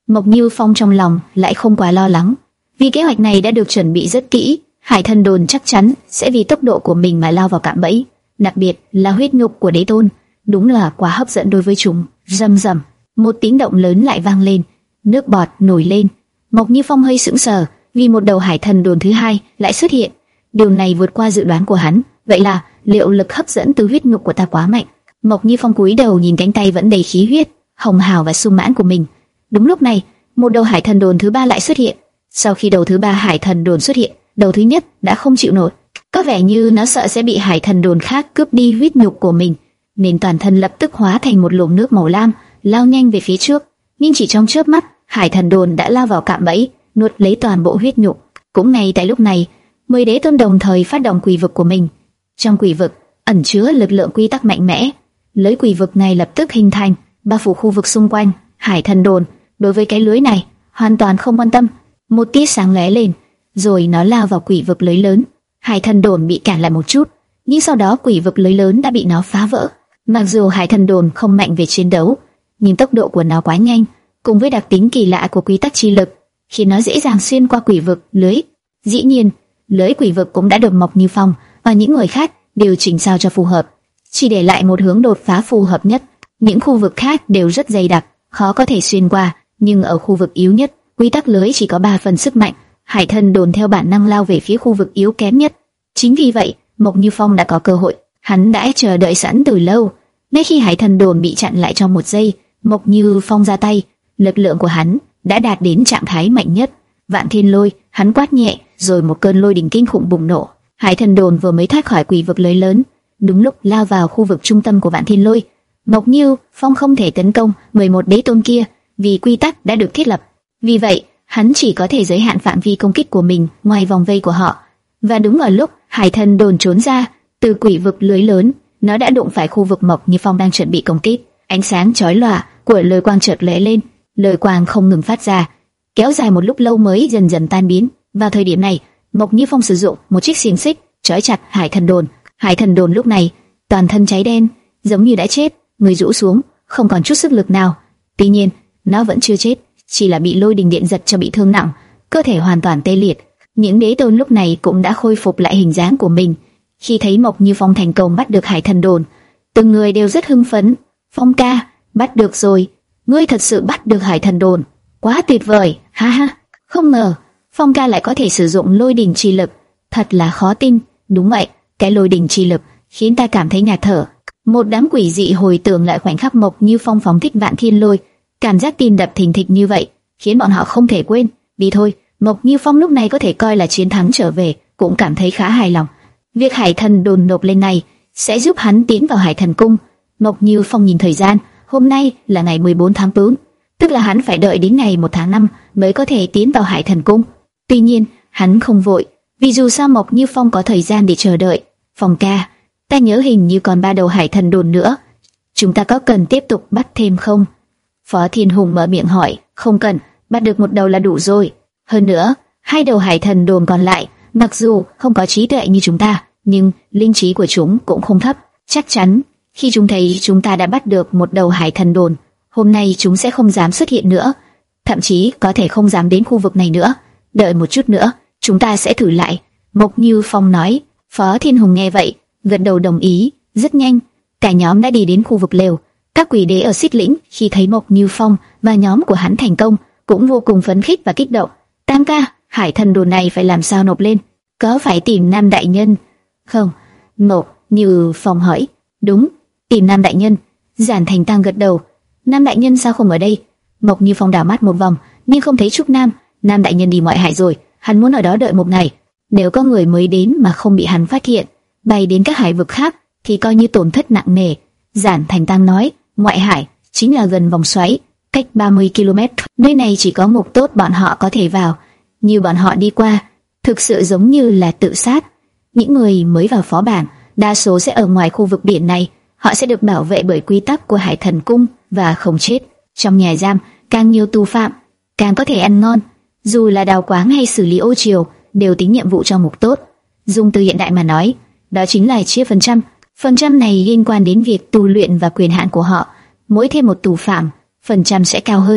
Mộc Như Phong trong lòng lại không quá lo lắng, vì kế hoạch này đã được chuẩn bị rất kỹ. Hải Thần Đồn chắc chắn sẽ vì tốc độ của mình mà lao vào cạm bẫy, đặc biệt là huyết nhục của đế tôn, đúng là quá hấp dẫn đối với chúng. Rầm rầm, một tiếng động lớn lại vang lên, nước bọt nổi lên. Mộc Như Phong hơi sững sờ, vì một đầu Hải Thần Đồn thứ hai lại xuất hiện. Điều này vượt qua dự đoán của hắn. Vậy là liệu lực hấp dẫn từ huyết nhục của ta quá mạnh? Mộc Như Phong cúi đầu nhìn cánh tay vẫn đầy khí huyết, hồng hào và sung mãn của mình. Đúng lúc này, một đầu Hải Thần Đồn thứ ba lại xuất hiện. Sau khi đầu thứ ba Hải Thần Đồn xuất hiện, đầu thứ nhất đã không chịu nổi, có vẻ như nó sợ sẽ bị Hải Thần Đồn khác cướp đi huyết nhục của mình, nên toàn thân lập tức hóa thành một luồng nước màu lam, lao nhanh về phía trước. Nhưng chỉ trong chớp mắt, Hải Thần Đồn đã lao vào cạm bẫy, nuốt lấy toàn bộ huyết nhục. Cũng ngay tại lúc này, mười đế tôn đồng thời phát động quỷ vực của mình. Trong quỷ vực ẩn chứa lực lượng quy tắc mạnh mẽ, lưới quỷ vực này lập tức hình thành, bao phủ khu vực xung quanh. Hải Thần Đồn đối với cái lưới này hoàn toàn không quan tâm. Một tia sáng lóe lên, rồi nó lao vào quỷ vực lưới lớn. Hải Thần Đồn bị cản lại một chút, nhưng sau đó quỷ vực lưới lớn đã bị nó phá vỡ. Mặc dù Hải Thần Đồn không mạnh về chiến đấu, nhưng tốc độ của nó quá nhanh, cùng với đặc tính kỳ lạ của quy tắc chi lực, khiến nó dễ dàng xuyên qua quỷ vực lưới. Dĩ nhiên, lưới quỷ vực cũng đã được Mộc Như Phong và những người khác điều chỉnh sao cho phù hợp, chỉ để lại một hướng đột phá phù hợp nhất. Những khu vực khác đều rất dày đặc, khó có thể xuyên qua, nhưng ở khu vực yếu nhất, quy tắc lưới chỉ có ba phần sức mạnh. Hải Thần Đồn theo bản năng lao về phía khu vực yếu kém nhất. Chính vì vậy, Mộc Như Phong đã có cơ hội. Hắn đã chờ đợi sẵn từ lâu. Ngay khi Hải Thần Đồn bị chặn lại trong một giây, Mộc Như Phong ra tay, lực lượng của hắn đã đạt đến trạng thái mạnh nhất. Vạn Thiên Lôi, hắn quát nhẹ, rồi một cơn lôi đình kinh khủng bùng nổ. Hải Thần Đồn vừa mới thoát khỏi quỷ vực lưới lớn, đúng lúc lao vào khu vực trung tâm của Vạn Thiên Lôi. Mộc Như Phong không thể tấn công mười một đế tôn kia, vì quy tắc đã được thiết lập. Vì vậy, hắn chỉ có thể giới hạn phạm vi công kích của mình ngoài vòng vây của họ. Và đúng ở lúc Hải Thần Đồn trốn ra từ quỷ vực lưới lớn, nó đã đụng phải khu vực Mộc Như Phong đang chuẩn bị công kích. Ánh sáng chói lòa của lời quang chợt lóe lên, lời quang không ngừng phát ra, kéo dài một lúc lâu mới dần dần tan biến. Vào thời điểm này, Mộc Như Phong sử dụng một chiếc xiềng xích trói chặt Hải Thần Đồn. Hải Thần Đồn lúc này toàn thân cháy đen, giống như đã chết, người rũ xuống, không còn chút sức lực nào. Tuy nhiên, nó vẫn chưa chết, chỉ là bị lôi đình điện giật cho bị thương nặng, cơ thể hoàn toàn tê liệt. Những đế tôn lúc này cũng đã khôi phục lại hình dáng của mình. Khi thấy Mộc Như Phong thành công bắt được Hải Thần Đồn, từng người đều rất hưng phấn. Phong ca, bắt được rồi, ngươi thật sự bắt được Hải Thần Đồn, quá tuyệt vời, ha ha. Không ngờ Phong ca lại có thể sử dụng lôi đình chi lực, thật là khó tin. Đúng vậy, cái lôi đình chi lực khiến ta cảm thấy ngạt thở. Một đám quỷ dị hồi tưởng lại khoảnh khắc Mộc Như Phong phóng thích Vạn Thiên Lôi, cảm giác tim đập thình thịch như vậy khiến bọn họ không thể quên. Đi thôi, Mộc Như Phong lúc này có thể coi là chiến thắng trở về, cũng cảm thấy khá hài lòng. Việc Hải Thần Đồn nộp lên này sẽ giúp hắn tiến vào Hải Thần Cung. Mộc Như Phong nhìn thời gian, hôm nay là ngày mười bốn tháng tư, tức là hắn phải đợi đến ngày một tháng năm mới có thể tiến vào Hải Thần Cung. Tuy nhiên, hắn không vội, vì dù sao Mộc Như Phong có thời gian để chờ đợi. Phong ca, ta nhớ hình như còn ba đầu Hải Thần Đồn nữa, chúng ta có cần tiếp tục bắt thêm không? Phó Thiên Hùng mở miệng hỏi. Không cần, bắt được một đầu là đủ rồi. Hơn nữa, hai đầu Hải Thần Đồn còn lại, mặc dù không có trí tuệ như chúng ta, nhưng linh trí của chúng cũng không thấp. Chắc chắn, khi chúng thấy chúng ta đã bắt được một đầu Hải Thần Đồn, hôm nay chúng sẽ không dám xuất hiện nữa, thậm chí có thể không dám đến khu vực này nữa. Đợi một chút nữa, chúng ta sẽ thử lại, Mộc Như Phong nói. Phó Thiên Hùng nghe vậy, gật đầu đồng ý. Rất nhanh, cả nhóm đã đi đến khu vực lều. Các quỷ đế ở Xích Lĩnh khi thấy Mộc Như Phong và nhóm của hắn thành công, cũng vô cùng phấn khích và kích động. Tam ca, Hải Thần Đồn này phải làm sao nộp lên? Có phải tìm Nam đại nhân không? Mộc Như Phong hỏi. Đúng, tìm Nam đại nhân. Giản Thành Tăng gật đầu. Nam đại nhân sao không ở đây? Mộc Như Phong đảo mắt một vòng, nhưng không thấy Trúc Nam. Nam đại nhân đi ngoại hải rồi, hắn muốn ở đó đợi một ngày. Nếu có người mới đến mà không bị hắn phát hiện, bay đến các hải vực khác, thì coi như tổn thất nặng nề. Giản Thành Tăng nói. Ngoại hải chính là gần vòng xoáy, cách ba mươi ki lô mét. Nơi này chỉ có mục tốt bọn họ có thể vào. Như bọn họ đi qua, thực sự giống như là tự sát. Những người mới vào phó bản, đa số sẽ ở ngoài khu vực biển này. Họ sẽ được bảo vệ bởi quy tắc của Hải Thần Cung và không chết. Trong nhà giam, càng nhiều tù phạm, càng có thể ăn ngon. Dù là đào quáng hay xử lý ô triều, đều tính nhiệm vụ cho mục tốt. Dùng từ hiện đại mà nói, đó chính là chia phần trăm. Phần trăm này liên quan đến việc tu luyện và quyền hạn của họ. Mỗi thêm một tù phạm, phần trăm sẽ cao hơn.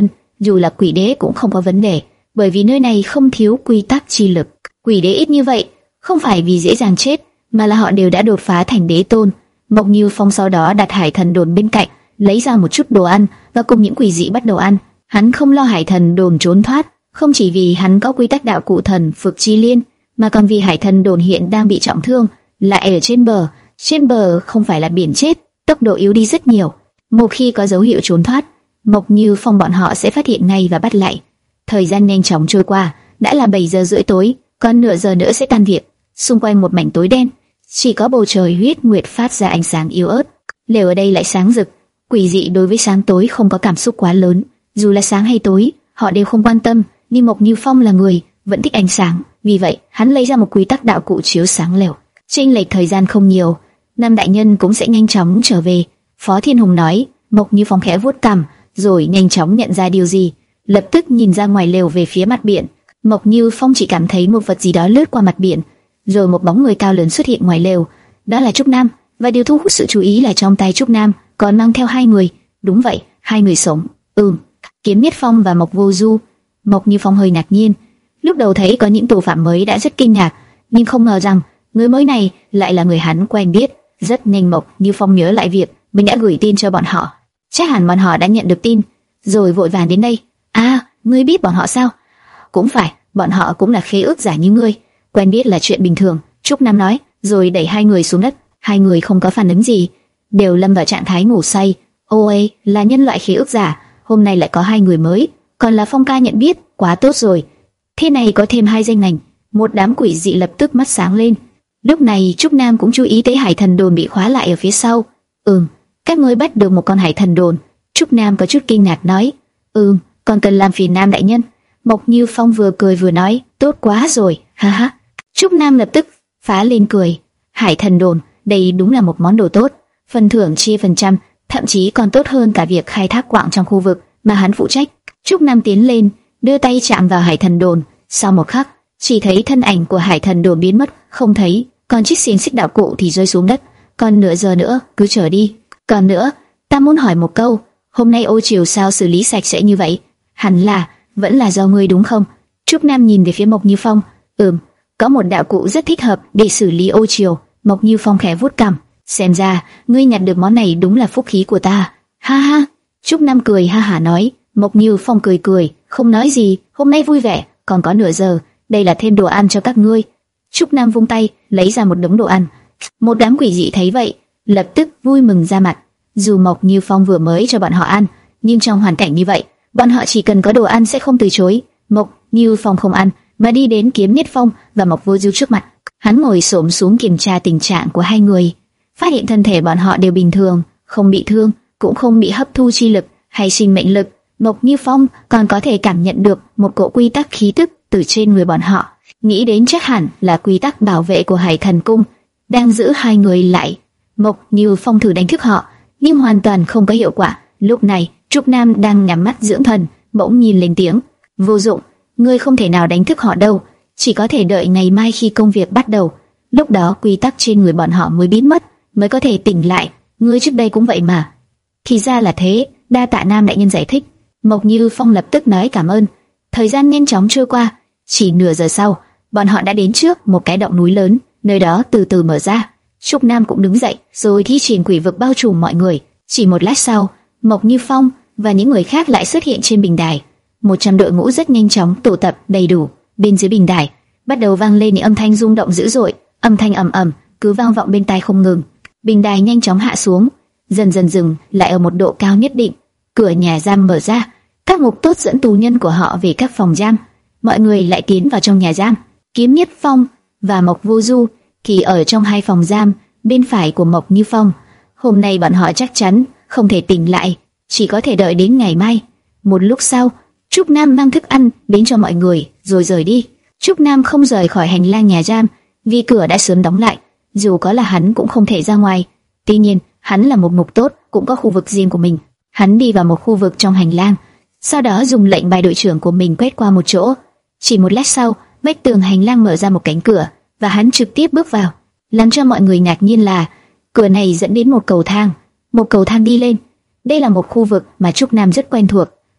dù là quỷ đế cũng không có vấn đề, bởi vì nơi này không thiếu quy tắc chi lực. Quỷ đế ít như vậy, không phải vì dễ dàng chết, mà là họ đều đã đột phá thành đế tôn. Mộc Như Phong sau đó đặt hải thần đồn bên cạnh, lấy ra một chút đồ ăn và cùng những quỷ dị bắt đầu ăn. Hắn không lo hải thần đồn trốn thoát, không chỉ vì hắn có quy tắc đạo cụ thần Phược Chi Liên, mà còn vì hải thần đồn hiện đang bị trọng thương, lại ở trên bờ. Trên bờ không phải là biển chết, tốc độ yếu đi rất nhiều. Một khi có dấu hiệu trốn thoát, Mộc Như Phong bọn họ sẽ phát hiện ngay và bắt lại. Thời gian nhanh chóng trôi qua, đã là bảy giờ rưỡi tối, còn nửa giờ nữa sẽ tan việc. Xung quanh một mảnh tối đen, chỉ có bầu trời huyết nguyệt phát ra ánh sáng yếu ớt. Lều ở đây lại sáng rực. Quỷ dị đối với sáng tối không có cảm xúc quá lớn, dù là sáng hay tối, họ đều không quan tâm. Nhưng Mộc Như Phong là người vẫn thích ánh sáng, vì vậy hắn lấy ra một quy tắc đạo cụ chiếu sáng lều. Chênh lệch thời gian không nhiều, Nam đại nhân cũng sẽ nhanh chóng trở về. Phó Thiên Hùng nói. Mộc Như Phong khẽ vuốt cằm, rồi nhanh chóng nhận ra điều gì, lập tức nhìn ra ngoài lều về phía mặt biển. Mộc Như Phong chỉ cảm thấy một vật gì đó lướt qua mặt biển, rồi một bóng người cao lớn xuất hiện ngoài lều. Đó là Trúc Nam, và điều thu hút sự chú ý là trong tay Trúc Nam còn mang theo hai người. Đúng vậy, hai người sống. Ừm, Kiếm Miết Phong và Mộc Vô Du. Mộc Như Phong hơi ngạc nhiên. Lúc đầu thấy có những tù phạm mới đã rất kinh ngạc, nhưng không ngờ rằng người mới này lại là người hắn quen biết. Rất nhanh Mộc Như Phong nhớ lại việc mình đã gửi tin cho bọn họ. Chắc hẳn bọn họ đã nhận được tin, rồi vội vàng đến đây. À, ngươi biết bọn họ sao? Cũng phải, bọn họ cũng là khế ước giả như ngươi, quen biết là chuyện bình thường. Trúc Nam nói, rồi đẩy hai người xuống đất. Hai người không có phản ứng gì, đều lâm vào trạng thái ngủ say. Ôi, là nhân loại khế ước giả, hôm nay lại có hai người mới, còn là Phong ca nhận biết, quá tốt rồi. Thế này có thêm hai danh lành. Một đám quỷ dị lập tức mắt sáng lên. Lúc này Trúc Nam cũng chú ý tới hải thần đồn bị khóa lại ở phía sau. Ừm, các ngươi bắt được một con hải thần đồn. Trúc Nam có chút kinh ngạc nói. Ừm, còn cần làm phiền Nam đại nhân. Mộc Như Phong vừa cười vừa nói, tốt quá rồi, ha ha. Trúc Nam lập tức phá lên cười. Hải thần đồn, đây đúng là một món đồ tốt, phần thưởng chia phần trăm, thậm chí còn tốt hơn cả việc khai thác quặng trong khu vực mà hắn phụ trách. Trúc Nam tiến lên, đưa tay chạm vào hải thần đồn. Sau một khắc, chỉ thấy thân ảnh của hải thần đồn biến mất, không thấy, còn chiếc xiềng xích đạo cụ thì rơi xuống đất. Còn nửa giờ nữa, cứ chờ đi. Còn nữa, ta muốn hỏi một câu, hôm nay Ô Triều sao xử lý sạch sẽ như vậy? Hẳn là vẫn là do ngươi đúng không? Trúc Nam nhìn về phía Mộc Như Phong. Ừm, có một đạo cụ rất thích hợp để xử lý Ô Triều. Mộc Như Phong khẽ vuốt cằm. Xem ra ngươi nhặt được món này đúng là phúc khí của ta. Ha ha. Trúc Nam cười ha hả nói. Mộc Như Phong cười cười, không nói gì. Hôm nay vui vẻ, còn có nửa giờ, đây là thêm đồ ăn cho các ngươi. Trúc Nam vung tay, lấy ra một đống đồ ăn. Một đám quỷ dị thấy vậy, lập tức vui mừng ra mặt. Dù Mộc Như Phong vừa mới cho bọn họ ăn, nhưng trong hoàn cảnh như vậy, bọn họ chỉ cần có đồ ăn sẽ không từ chối. Mộc Như Phong không ăn, mà đi đến Kiếm Niết Phong và Mộc Vô Du trước mặt. Hắn ngồi xổm xuống kiểm tra tình trạng của hai người, phát hiện thân thể bọn họ đều bình thường, không bị thương, cũng không bị hấp thu chi lực hay sinh mệnh lực. Mộc Như Phong còn có thể cảm nhận được một cỗ quy tắc khí tức từ trên người bọn họ, nghĩ đến chắc hẳn là quy tắc bảo vệ của Hải Thần Cung đang giữ hai người lại. Mộc Như Phong thử đánh thức họ, nhưng hoàn toàn không có hiệu quả. Lúc này, Trúc Nam đang nhắm mắt dưỡng thần, bỗng nhìn lên tiếng, vô dụng, ngươi không thể nào đánh thức họ đâu, chỉ có thể đợi ngày mai khi công việc bắt đầu. Lúc đó quy tắc trên người bọn họ mới biến mất, mới có thể tỉnh lại. Ngươi trước đây cũng vậy mà. Thì ra là thế, đa tạ Nam đại nhân giải thích. Mộc Như Phong lập tức nói cảm ơn. Thời gian nhanh chóng trôi qua, chỉ nửa giờ sau, bọn họ đã đến trước một cái động núi lớn, nơi đó từ từ mở ra. Trúc Nam cũng đứng dậy, rồi thi triển quỷ vực bao trùm mọi người. Chỉ một lát sau, Mộc Như Phong và những người khác lại xuất hiện trên bình đài. Một trăm đội ngũ rất nhanh chóng tụ tập đầy đủ. Bên dưới bình đài bắt đầu vang lên những âm thanh rung động dữ dội, âm thanh ầm ầm cứ vang vọng bên tai không ngừng. Bình đài nhanh chóng hạ xuống, dần dần dừng lại ở một độ cao nhất định. Cửa nhà giam mở ra, các ngục tốt dẫn tù nhân của họ về các phòng giam. Mọi người lại tiến vào trong nhà giam. Kiếm Niết Phong và Mộc Vô Du thì ở trong hai phòng giam bên phải của Mộc Như Phong. Hôm nay bọn họ chắc chắn không thể tỉnh lại, chỉ có thể đợi đến ngày mai. Một lúc sau, Trúc Nam mang thức ăn đến cho mọi người rồi rời đi. Trúc Nam không rời khỏi hành lang nhà giam vì cửa đã sớm đóng lại. Dù có là hắn cũng không thể ra ngoài. Tuy nhiên, hắn là một ngục tốt, cũng có khu vực riêng của mình. Hắn đi vào một khu vực trong hành lang, sau đó dùng lệnh bài đội trưởng của mình quét qua một chỗ. Chỉ một lát sau, vách tường hành lang mở ra một cánh cửa và hắn trực tiếp bước vào. Làm cho mọi người ngạc nhiên là cửa này dẫn đến một cầu thang, một cầu thang đi lên. Đây là một khu vực mà Trúc Nam rất quen thuộc.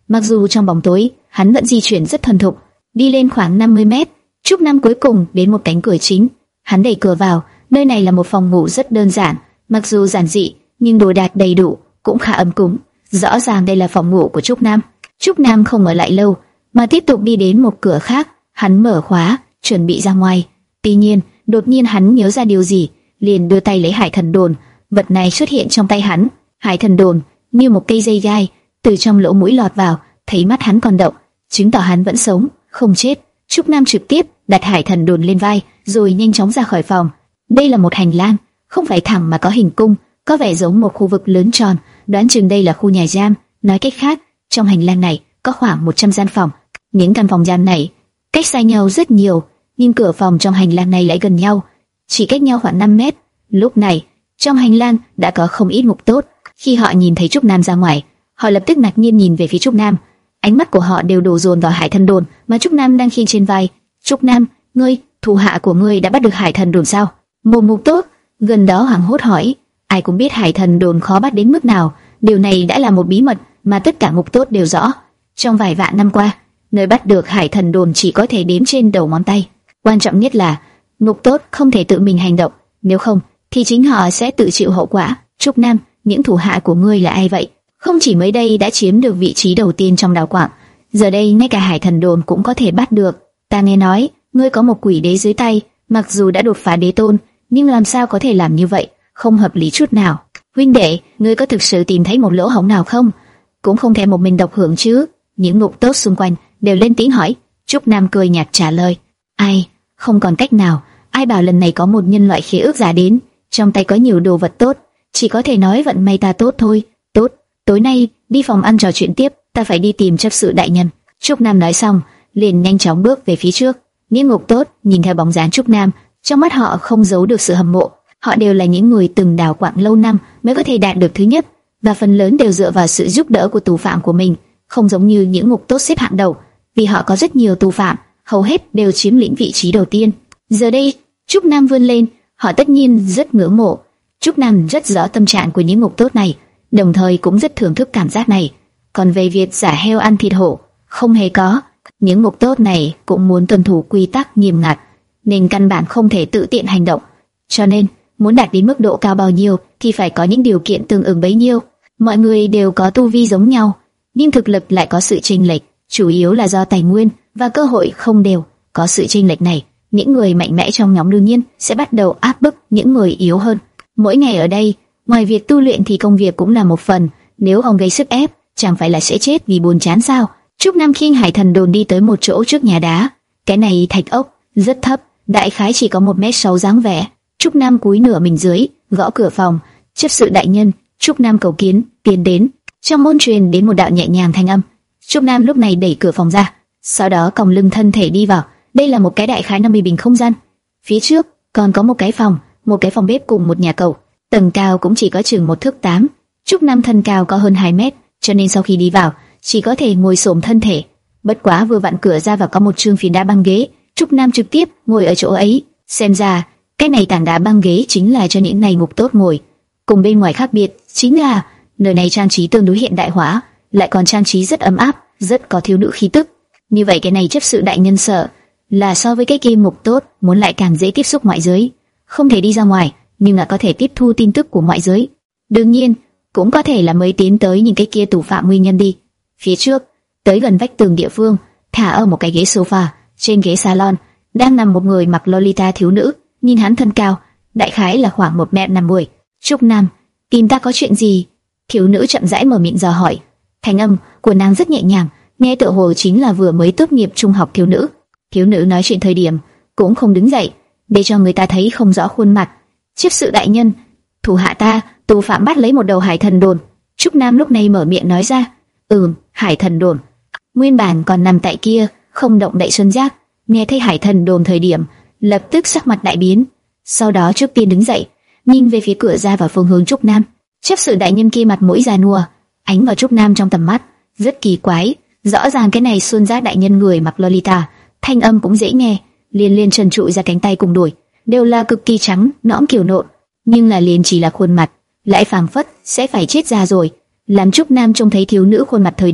Mặc dù trong bóng tối, hắn vẫn di chuyển rất thuần thục. Đi lên khoảng năm mươi mét, Trúc Nam cuối cùng đến một cánh cửa chính. Hắn đẩy cửa vào, nơi này là một phòng ngủ rất đơn giản, mặc dù giản dị nhưng đồ đạc đầy đủ, cũng khá ấm cúng. Rõ ràng đây là phòng ngủ của Trúc Nam. Trúc Nam không ở lại lâu, mà tiếp tục đi đến một cửa khác. Hắn mở khóa, chuẩn bị ra ngoài. Tuy nhiên, đột nhiên hắn nhớ ra điều gì, liền đưa tay lấy Hải Thần Đồn. Vật này xuất hiện trong tay hắn. Hải Thần Đồn như một cây dây gai từ trong lỗ mũi lọt vào, thấy mắt hắn còn động, chứng tỏ hắn vẫn sống, không chết. Trúc Nam trực tiếp đặt Hải Thần Đồn lên vai, rồi nhanh chóng ra khỏi phòng. Đây là một hành lang, không phải thẳng mà có hình cung, có vẻ giống một khu vực lớn tròn, đoán chừng đây là khu nhà giam. Nói cách khác, trong hành lang này có khoảng một trăm gian phòng. Những căn phòng giam này cách xa nhau rất nhiều, nhưng cửa phòng trong hành lang này lại gần nhau, chỉ cách nhau khoảng năm mét. Lúc này, trong hành lang đã có không ít ngục tốt. Khi họ nhìn thấy Trúc Nam ra ngoài, họ lập tức ngạc nhiên nhìn về phía Trúc Nam. Ánh mắt của họ đều đổ dồn vào Hải Thần Đồn mà Trúc Nam đang khiêng trên vai. Trúc Nam, ngươi, thủ hạ của ngươi đã bắt được Hải Thần Đồn sao? Một ngục tốt gần đó hoảng hốt hỏi. Ai cũng biết Hải Thần Đồn khó bắt đến mức nào, điều này đã là một bí mật mà tất cả ngục tốt đều rõ. Trong vài vạn năm qua, nơi bắt được Hải Thần Đồn chỉ có thể đếm trên đầu ngón tay. Quan trọng nhất là ngục tốt không thể tự mình hành động, nếu không thì chính họ sẽ tự chịu hậu quả. Trúc Nam, những thủ hạ của ngươi là ai vậy? Không chỉ mới đây đã chiếm được vị trí đầu tiên trong đảo quảng, giờ đây ngay cả Hải Thần Đồn cũng có thể bắt được. Ta nghe nói ngươi có một quỷ đế dưới tay, mặc dù đã đột phá đế tôn, nhưng làm sao có thể làm như vậy? Không hợp lý chút nào. Huynh đệ, ngươi có thực sự tìm thấy một lỗ hổng nào không? Cũng không thể một mình độc hưởng chứ? Những ngục tốt xung quanh đều lên tiếng hỏi. Trúc Nam cười nhạt trả lời. Ai? Không còn cách nào. Ai bảo lần này có một nhân loại khế ước giả đến, trong tay có nhiều đồ vật tốt, chỉ có thể nói vận may ta tốt thôi. Tốt, tối nay đi phòng ăn trò chuyện tiếp, ta phải đi tìm chấp sự đại nhân. Trúc Nam nói xong, liền nhanh chóng bước về phía trước. Những ngục tốt nhìn theo bóng dáng Trúc Nam, trong mắt họ không giấu được sự hâm mộ. Họ đều là những người từng đào quạng lâu năm mới có thể đạt được thứ nhất, và phần lớn đều dựa vào sự giúp đỡ của tù phạm của mình, không giống như những ngục tốt xếp hạng đầu, vì họ có rất nhiều tù phạm, hầu hết đều chiếm lĩnh vị trí đầu tiên. Giờ đây, Trúc Nam vươn lên, họ tất nhiên rất ngưỡng mộ. Trúc Nam rất rõ tâm trạng của những ngục tốt này, đồng thời cũng rất thưởng thức cảm giác này. Còn về việc giả heo ăn thịt hổ, không hề có. Những ngục tốt này cũng muốn tuân thủ quy tắc nghiêm ngặt, nên căn bản không thể tự tiện hành động. Cho nên, muốn đạt đến mức độ cao bao nhiêu thì phải có những điều kiện tương ứng bấy nhiêu. Mọi người đều có tu vi giống nhau, nhưng thực lực lại có sự chênh lệch, chủ yếu là do tài nguyên và cơ hội không đều. Có sự chênh lệch này, những người mạnh mẽ trong nhóm đương nhiên sẽ bắt đầu áp bức những người yếu hơn. Mỗi ngày ở đây, ngoài việc tu luyện thì công việc cũng là một phần. Nếu không gây sức ép, chẳng phải là sẽ chết vì buồn chán sao? Trúc Nam khiêng Hải Thần Đồn đi tới một chỗ trước nhà đá. Cái này thạch ốc rất thấp, đại khái chỉ có một mét sáu dáng vẻ. Trúc Nam cúi nửa mình dưới, gõ cửa phòng. Chấp sự đại nhân, Trúc Nam cầu kiến. Tiến đến. Trong môn truyền đến một đạo nhẹ nhàng thanh âm. Trúc Nam lúc này đẩy cửa phòng ra, sau đó còng lưng thân thể đi vào. Đây là một cái đại khái năm mươi bình không gian. Phía trước còn có một cái phòng, một cái phòng bếp cùng một nhà cầu. Tầng cao cũng chỉ có chừng một thước tám. Trúc Nam thân cao có hơn hai mét, cho nên sau khi đi vào chỉ có thể ngồi xổm thân thể. Bất quá vừa vặn cửa ra vào có một trương phiến đá băng ghế, Trúc Nam trực tiếp ngồi ở chỗ ấy. Xem ra cái này tảng đá băng ghế chính là cho những này ngục tốt ngồi. Cùng bên ngoài khác biệt chính là nơi này trang trí tương đối hiện đại hóa, lại còn trang trí rất ấm áp, rất có thiếu nữ khí tức. Như vậy cái này chấp sự đại nhân sợ là so với cái kia ngục tốt muốn lại càng dễ tiếp xúc ngoại giới, không thể đi ra ngoài, nhưng là có thể tiếp thu tin tức của ngoại giới. Đương nhiên, cũng có thể là mới tiến tới những cái kia tù phạm nguyên nhân đi. Phía trước, tới gần vách tường địa phương, thả ở một cái ghế sofa, trên ghế salon đang nằm một người mặc lolita thiếu nữ, nhìn hắn thân cao, đại khái là khoảng một mét năm mươi. Trúc Nam, tìm ta có chuyện gì? Thiếu nữ chậm rãi mở miệng dò hỏi. Thanh âm của nàng rất nhẹ nhàng, nghe tựa hồ chính là vừa mới tốt nghiệp trung học thiếu nữ. Thiếu nữ nói chuyện thời điểm cũng không đứng dậy, để cho người ta thấy không rõ khuôn mặt. Chấp sự đại nhân, thủ hạ ta, tù phạm bắt lấy một đầu Hải Thần Đồn. Trúc Nam lúc này mở miệng nói ra. Ừm, Hải Thần Đồn. Nguyên bản còn nằm tại kia, không động đậy xuân giác, nghe thấy Hải Thần Đồn thời điểm, lập tức sắc mặt đại biến. Sau đó trước tiên đứng dậy, nhìn về phía cửa ra vào phương hướng Trúc Nam. Chấp sự đại nhân kia mặt mũi già nua, ánh vào Trúc Nam trong tầm mắt, rất kỳ quái. Rõ ràng cái này xuân giác đại nhân người mặc lolita, thanh âm cũng dễ nghe, liên liên trần trụi ra cánh tay cùng đùi, đều là cực kỳ trắng, nõm kiểu nộn, nhưng là liền chỉ là khuôn mặt, lại phảng phất sẽ phải chết ra rồi. Làm Trúc Nam trông thấy thiếu nữ khuôn mặt thời điểm,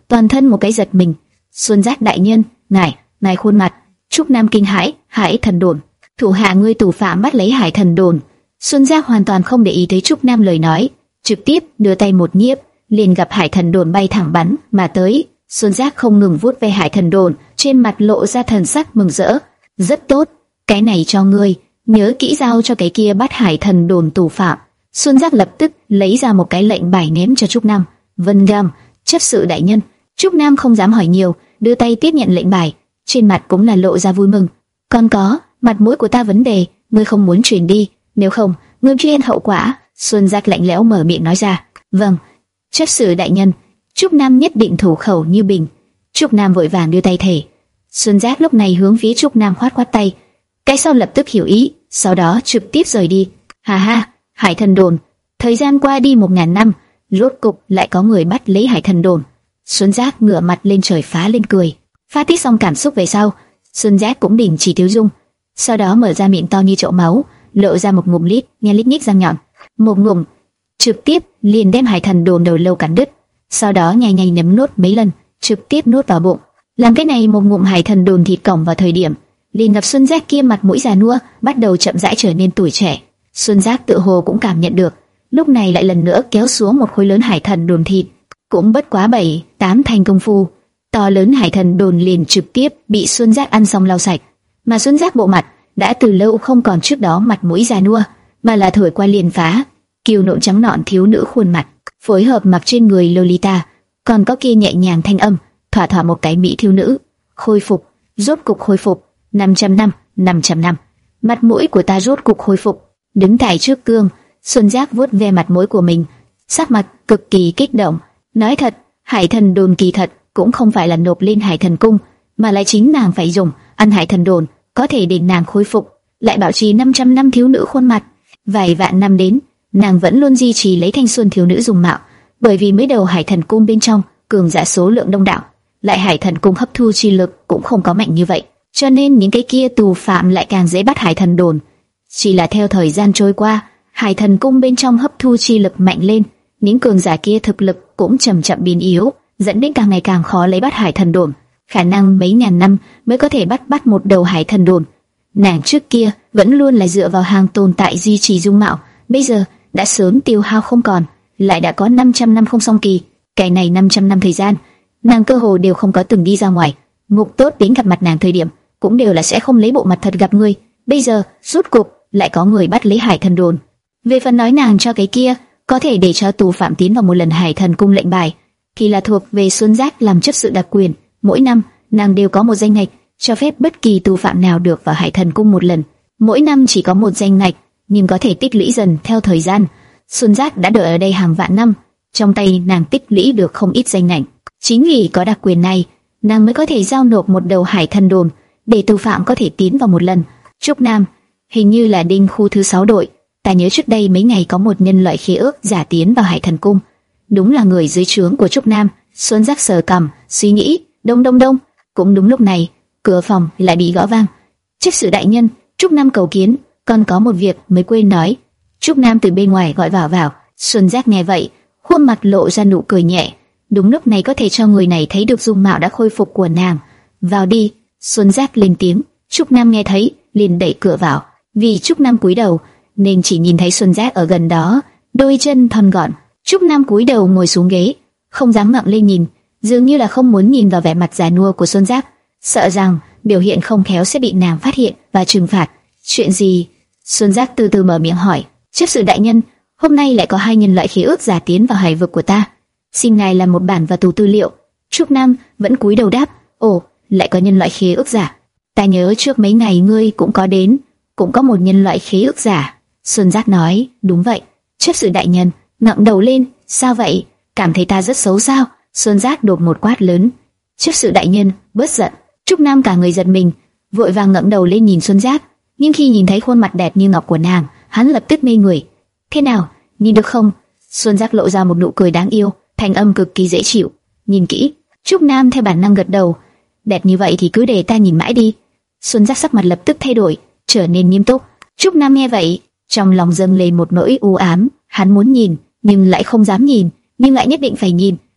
toàn thân một cái giật mình. Xuân Giác đại nhân, ngài, ngài khuôn mặt. Trúc Nam kinh hãi, Hải Thần Đồn, thủ hạ ngươi tù phạm bắt lấy Hải Thần Đồn. Xuân Giác hoàn toàn không để ý tới Trúc Nam lời nói, trực tiếp đưa tay một nhiếp, liền gặp Hải Thần Đồn bay thẳng bắn mà tới. Xuân Giác không ngừng vuốt ve Hải Thần Đồn, trên mặt lộ ra thần sắc mừng rỡ. Rất tốt, cái này cho ngươi, nhớ kỹ giao cho cái kia bắt Hải Thần Đồn tù phạm. Xuân Giác lập tức lấy ra một cái lệnh bài ném cho Trúc Nam. Vân Gam, chấp sự đại nhân. Trúc Nam không dám hỏi nhiều, đưa tay tiếp nhận lệnh bài, trên mặt cũng là lộ ra vui mừng. Còn có, mặt mũi của ta vấn đề, ngươi không muốn truyền đi, nếu không, ngươi truy hậu quả. Xuân Giác lạnh lẽo mở miệng nói ra. Vâng, chấp sự đại nhân. Trúc Nam nhất định thủ khẩu như bình. Trúc Nam vội vàng đưa tay thể. Xuân Giác lúc này hướng phía Trúc Nam khoát khoát tay, cái sau lập tức hiểu ý, sau đó trực tiếp rời đi. Hà ha, Hải Thần Đồn, thời gian qua đi một ngàn năm, rốt cục lại có người bắt lấy Hải Thần Đồn. Xuân Giác ngửa mặt lên trời phá lên cười. Phát tiết xong cảm xúc về sau, Xuân Giác cũng đình chỉ tiêu dung, sau đó mở ra miệng to như chậu máu, lộ ra một ngụm lít, nghe lít nhít răng nhọn, một ngụm trực tiếp liền đem Hải Thần Đồn đầu lâu cắn đứt, sau đó nhai nhai nếm nốt mấy lần, trực tiếp nuốt vào bụng. Làm cái này một ngụm Hải Thần Đồn thịt cổng vào thời điểm, liền gặp Xuân Giác kia mặt mũi già nua bắt đầu chậm rãi trở nên tuổi trẻ. Xuân Giác tự hồ cũng cảm nhận được, lúc này lại lần nữa kéo xuống một khối lớn Hải Thần Đồn thịt, cũng bất quá bảy tám thành công phu, to lớn Hải Thần Đồn liền trực tiếp bị Xuân Giác ăn xong lau sạch. Mà Xuân Giác bộ mặt đã từ lâu không còn trước đó mặt mũi già nua, mà là thổi qua liền phá, kiều nộn trắng nõn thiếu nữ khuôn mặt, phối hợp mặc trên người Lolita, còn có kia nhẹ nhàng thanh âm, thỏa thỏa một cái mỹ thiếu nữ. Khôi phục, rốt cục khôi phục. năm trăm năm, năm trăm năm, mặt mũi của ta rốt cục khôi phục. Đứng tại trước gương, Xuân Giác vuốt ve mặt mũi của mình, sắc mặt cực kỳ kích động. Nói thật, Hải Thần Đồn kỳ thật cũng không phải là nộp lên Hải Thần Cung, mà lại chính nàng phải dùng ăn Hải Thần Đồn có thể để nàng khôi phục, lại bảo trì năm trăm năm thiếu nữ khuôn mặt. Vài vạn năm đến, nàng vẫn luôn duy trì lấy thanh xuân thiếu nữ dùng mạo, bởi vì mới đầu Hải Thần Cung bên trong cường giả số lượng đông đảo, lại Hải Thần Cung hấp thu chi lực cũng không có mạnh như vậy, cho nên những cái kia tù phạm lại càng dễ bắt Hải Thần Đồn. Chỉ là theo thời gian trôi qua, Hải Thần Cung bên trong hấp thu chi lực mạnh lên, những cường giả kia thực lực cũng chậm chậm biến yếu, dẫn đến càng ngày càng khó lấy bắt Hải Thần Đồn. Khả năng mấy ngàn năm mới có thể bắt bắt một đầu Hải Thần Đồn. Nàng trước kia vẫn luôn là dựa vào hàng tồn tại duy trì dung mạo, bây giờ đã sớm tiêu hao không còn, lại đã có năm trăm năm không song kỳ. Cái này năm trăm năm thời gian, nàng cơ hồ đều không có từng đi ra ngoài. Ngục tốt đến gặp mặt nàng thời điểm cũng đều là sẽ không lấy bộ mặt thật gặp người. Bây giờ rốt cục lại có người bắt lấy Hải Thần Đồn. Về phần nói nàng cho cái kia có thể để cho tù phạm tiến vào một lần Hải Thần Cung lệnh bài, thì là thuộc về Xuân Giác làm chấp sự đặc quyền. Mỗi năm nàng đều có một danh ngạch cho phép bất kỳ tù phạm nào được vào Hải Thần Cung một lần. Mỗi năm chỉ có một danh ngạch, nhưng có thể tích lũy dần theo thời gian. Xuân Giác đã đợi ở đây hàng vạn năm, trong tay nàng tích lũy được không ít danh ngạch. Chính vì có đặc quyền này, nàng mới có thể giao nộp một đầu Hải Thần Đồn để tù phạm có thể tiến vào một lần. Trúc Nam, hình như là đinh khu thứ sáu đội. Ta nhớ trước đây mấy ngày có một nhân loại khế ước giả tiến vào Hải Thần Cung, đúng là người dưới trướng của Trúc Nam. Xuân Giác sờ cằm, suy nghĩ. Đông đông đông. Cũng đúng lúc này, cửa phòng lại bị gõ vang. Chấp sự đại nhân, Trúc Nam cầu kiến, còn có một việc mới quên nói. Trúc Nam từ bên ngoài gọi vào vào. Xuân Giác nghe vậy, khuôn mặt lộ ra nụ cười nhẹ. Đúng lúc này có thể cho người này thấy được dung mạo đã khôi phục của nàng. Vào đi. Xuân Giác lên tiếng. Trúc Nam nghe thấy, liền đẩy cửa vào. Vì Trúc Nam cúi đầu, nên chỉ nhìn thấy Xuân Giác ở gần đó, đôi chân thon gọn. Trúc Nam cúi đầu ngồi xuống ghế, không dám ngẩng lên nhìn, dường như là không muốn nhìn vào vẻ mặt già nua của Xuân Giác, sợ rằng biểu hiện không khéo sẽ bị nàng phát hiện và trừng phạt. Chuyện gì? Xuân Giác từ từ mở miệng hỏi. Chấp sự đại nhân, hôm nay lại có hai nhân loại khí ước giả tiến vào hải vực của ta, xin ngài làm một bản và tù tư liệu. Trúc Nam vẫn cúi đầu đáp. Ồ, lại có nhân loại khí ước giả? Ta nhớ trước mấy ngày ngươi cũng có đến, cũng có một nhân loại khí ước giả. Xuân Giác nói. Đúng vậy. Chấp sự đại nhân ngẩng đầu lên. Sao vậy? Cảm thấy ta rất xấu sao? Xuân Giác đột một quát lớn. Chấp sự đại nhân bớt giận. Trúc Nam cả người giật mình, vội vàng ngẩng đầu lên nhìn Xuân Giác, nhưng khi nhìn thấy khuôn mặt đẹp như ngọc của nàng, hắn lập tức mê người. Thế nào, nhìn được không? Xuân Giác lộ ra một nụ cười đáng yêu, thanh âm cực kỳ dễ chịu. Nhìn kỹ. Trúc Nam theo bản năng gật đầu. Đẹp như vậy thì cứ để ta nhìn mãi đi. Xuân Giác sắc mặt lập tức thay đổi, trở nên nghiêm túc. Trúc Nam nghe vậy, trong lòng dâng lên một nỗi u ám. Hắn muốn nhìn, nhưng lại không dám nhìn, nhưng lại nhất định phải nhìn.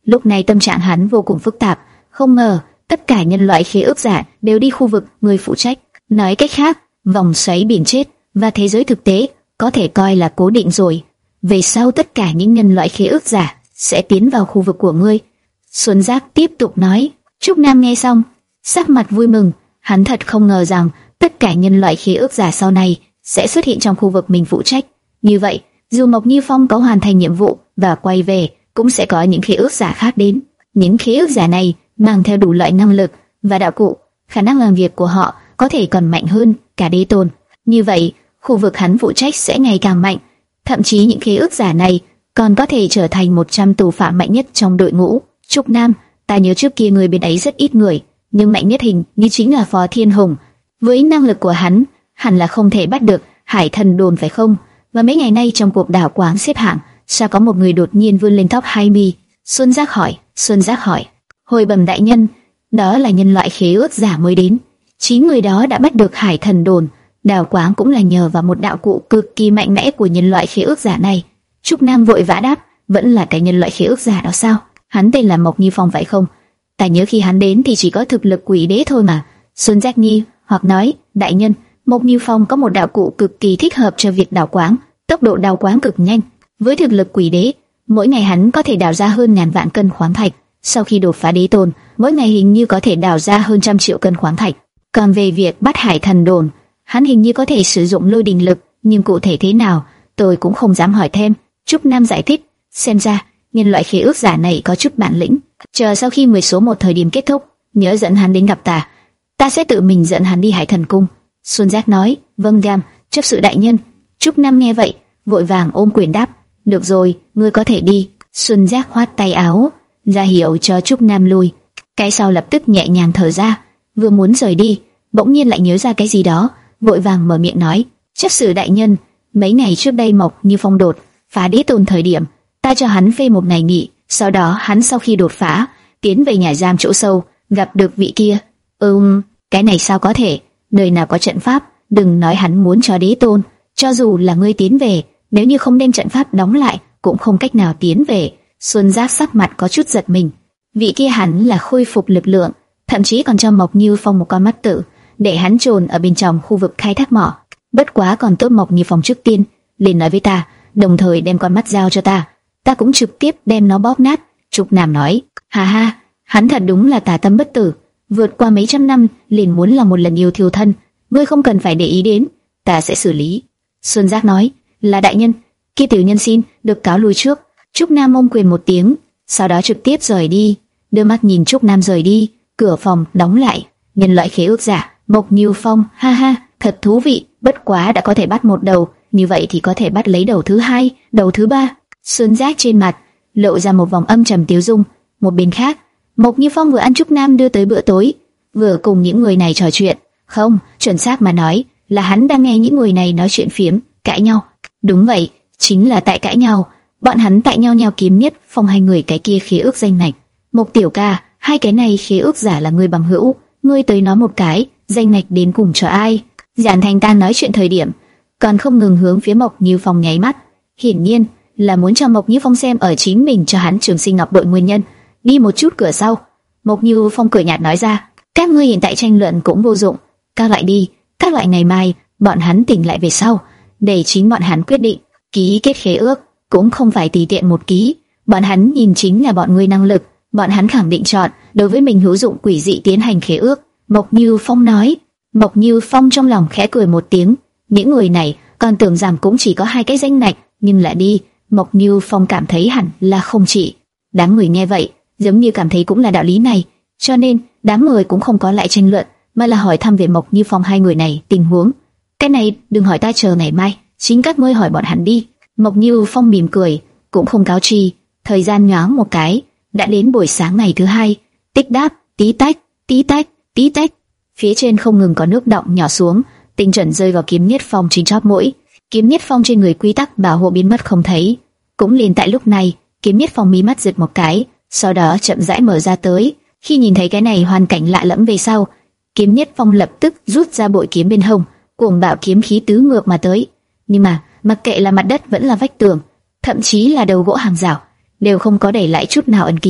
Lúc này tâm trạng hắn vô cùng phức tạp, không ngờ tất cả nhân loại khế ước giả đều đi khu vực người phụ trách. Nói cách khác, vòng xoáy biển chết và thế giới thực tế có thể coi là cố định rồi. Về sau tất cả những nhân loại khế ước giả sẽ tiến vào khu vực của ngươi. Xuân Giác tiếp tục nói. Trúc Nam nghe xong, sắc mặt vui mừng. Hắn thật không ngờ rằng tất cả nhân loại khế ước giả sau này sẽ xuất hiện trong khu vực mình phụ trách. Như vậy, dù Mộc Như Phong có hoàn thành nhiệm vụ và quay về, cũng sẽ có những khế ước giả khác đến. Những khế ước giả này mang theo đủ loại năng lực và đạo cụ, khả năng làm việc của họ có thể còn mạnh hơn cả Đế Tôn. Như vậy, khu vực hắn phụ trách sẽ ngày càng mạnh. Thậm chí những khế ước giả này còn có thể trở thành một trăm tù phạm mạnh nhất trong đội ngũ. Trúc Nam, ta nhớ trước kia người bên ấy rất ít người, nhưng mạnh nhất hình như chính là Phó Thiên Hùng. Với năng lực của hắn, hẳn là không thể bắt được Hải Thần Đồn phải không? Và mấy ngày nay trong cuộc đảo quáng xếp hạng, sao có một người đột nhiên vươn lên top hai mươi? Xuân Giác hỏi. Xuân Giác hỏi. Hồi bẩm đại nhân, đó là nhân loại khế ước giả mới đến. Chín người đó đã bắt được Hải Thần Đồn. Đảo quáng cũng là nhờ vào một đạo cụ cực kỳ mạnh mẽ của nhân loại khế ước giả này. Trúc Nam vội vã đáp. Vẫn là cái nhân loại khế ước giả đó sao? Hắn tên là Mộc Như Phong phải không? Ta nhớ khi hắn đến thì chỉ có thực lực quỷ đế thôi mà. Xuân Giác nghi hoặc nói. Đại nhân, Mộc Như Phong có một đạo cụ cực kỳ thích hợp cho việc đào quáng, tốc độ đào quáng cực nhanh. Với thực lực quỷ đế, mỗi ngày hắn có thể đào ra hơn ngàn vạn cân khoáng thạch. Sau khi đột phá Đế Tôn, mỗi ngày hình như có thể đào ra hơn trăm triệu cân khoáng thạch. Còn về việc bắt Hải Thần Đồn, hắn hình như có thể sử dụng lôi đình lực, nhưng cụ thể thế nào, tôi cũng không dám hỏi thêm. Trúc Nam giải thích, xem ra nhân loại khế ước giả này có chút bản lĩnh. Chờ sau khi mười số một thời điểm kết thúc, nhớ dẫn hắn đến gặp ta. Ta sẽ tự mình dẫn hắn đi Hải Thần Cung. Xuân Giác nói. Vâng gam, chấp sự đại nhân. Trúc Nam nghe vậy, vội vàng ôm quyền đáp. Được rồi, ngươi có thể đi. Xuân Giác khoát tay áo, ra hiệu cho Trúc Nam lui. Cái sau lập tức nhẹ nhàng thở ra, vừa muốn rời đi, bỗng nhiên lại nhớ ra cái gì đó, vội vàng mở miệng nói. Chấp sự đại nhân, mấy ngày trước đây Mộc Như Phong đột phá Đế Tôn thời điểm, ta cho hắn phê một ngày nghỉ. Sau đó hắn sau khi đột phá, tiến về nhà giam chỗ sâu, gặp được vị kia. Ừm, cái này sao có thể? Nơi nào có trận pháp? Đừng nói hắn muốn cho Đế Tôn, cho dù là ngươi tiến về, nếu như không đem trận pháp đóng lại, cũng không cách nào tiến về. Xuân Giác sắc mặt có chút giật mình. Vị kia hẳn là khôi phục lực lượng, thậm chí còn cho Mộc Như Phong một con mắt tử, để hắn trồn ở bên trong khu vực khai thác mỏ. Bất quá còn tốt Mộc Như Phong trước tiên liền nói với ta, đồng thời đem con mắt giao cho ta, ta cũng trực tiếp đem nó bóp nát. Trúc Nam nói. Ha ha, hắn thật đúng là tà tâm bất tử, vượt qua mấy trăm năm liền muốn là một lần yêu thiêu thân. Ngươi không cần phải để ý đến, ta sẽ xử lý. Xuân Giác nói. Là đại nhân, kia tiểu nhân xin được cáo lui trước. Trúc Nam ôm quyền một tiếng, sau đó trực tiếp rời đi. Đưa mắt nhìn Trúc Nam rời đi, cửa phòng đóng lại. Nhân loại khế ước giả Mộc Như Phong, ha ha, thật thú vị. Bất quá đã có thể bắt một đầu, như vậy thì có thể bắt lấy đầu thứ hai, đầu thứ ba. Xuân Giác trên mặt lộ ra một vòng âm trầm tiêu dung. Một bên khác, Mộc Như Phong vừa ăn Trúc Nam đưa tới bữa tối, vừa cùng những người này trò chuyện. Không, chuẩn xác mà nói là hắn đang nghe những người này nói chuyện phiếm, cãi nhau. Đúng vậy, chính là tại cãi nhau. Bọn hắn tại nhau nhau kiếm Nhất Phong hai người cái kia khế ước danh ngạch. Mộc tiểu ca, hai cái này khế ước giả là người bằng hữu, ngươi tới nói một cái, danh ngạch đến cùng cho ai? Giản Thành Tan nói chuyện thời điểm, còn không ngừng hướng phía Mộc Như Phong nháy mắt, hiển nhiên là muốn cho Mộc Như Phong xem ở chính mình cho hắn Trường Sinh Ngọc đội nguyên nhân. Đi một chút cửa sau, Mộc Như Phong cười nhạt nói ra, các ngươi hiện tại tranh luận cũng vô dụng, các loại đi, các loại ngày mai bọn hắn tỉnh lại về sau, để chính bọn hắn quyết định. Ký kết khế ước cũng không phải tùy tiện một ký, bọn hắn nhìn chính là bọn ngươi năng lực, bọn hắn khẳng định chọn đối với mình hữu dụng quỷ dị tiến hành khế ước. Mộc Như Phong nói. Mộc Như Phong trong lòng khẽ cười một tiếng, những người này còn tưởng rằng cũng chỉ có hai cái danh ngạch, nhưng lại đi. Mộc Như Phong cảm thấy hẳn là không chỉ. Đám người nghe vậy, giống như cảm thấy cũng là đạo lý này, cho nên đám người cũng không có lại tranh luận, mà là hỏi thăm về Mộc Như Phong hai người này tình huống. Cái này đừng hỏi ta, chờ ngày mai, chính các ngươi hỏi bọn hắn đi. Mộc Như Phong mỉm cười, cũng không cáo chi. Thời gian nhoáng một cái, đã đến buổi sáng ngày thứ hai. Tích đáp, tí tách, tí tách, tí tách. Phía trên không ngừng có nước đọng nhỏ xuống, tinh chuẩn rơi vào kiếm Nhất Phong trên chóp mũi. Kiếm Nhất Phong trên người quy tắc bảo hộ biến mất không thấy. Cũng liền tại lúc này, kiếm Nhất Phong mí mắt giật một cái, sau đó chậm rãi mở ra tới. Khi nhìn thấy cái này hoàn cảnh lạ lẫm về sau, kiếm Nhất Phong lập tức rút ra bội kiếm bên hông, cuồng bạo kiếm khí tứ ngược mà tới. Nhưng mà mặc kệ là mặt đất vẫn là vách tường, thậm chí là đầu gỗ hàng rào, đều không có để lại chút nào ấn ký.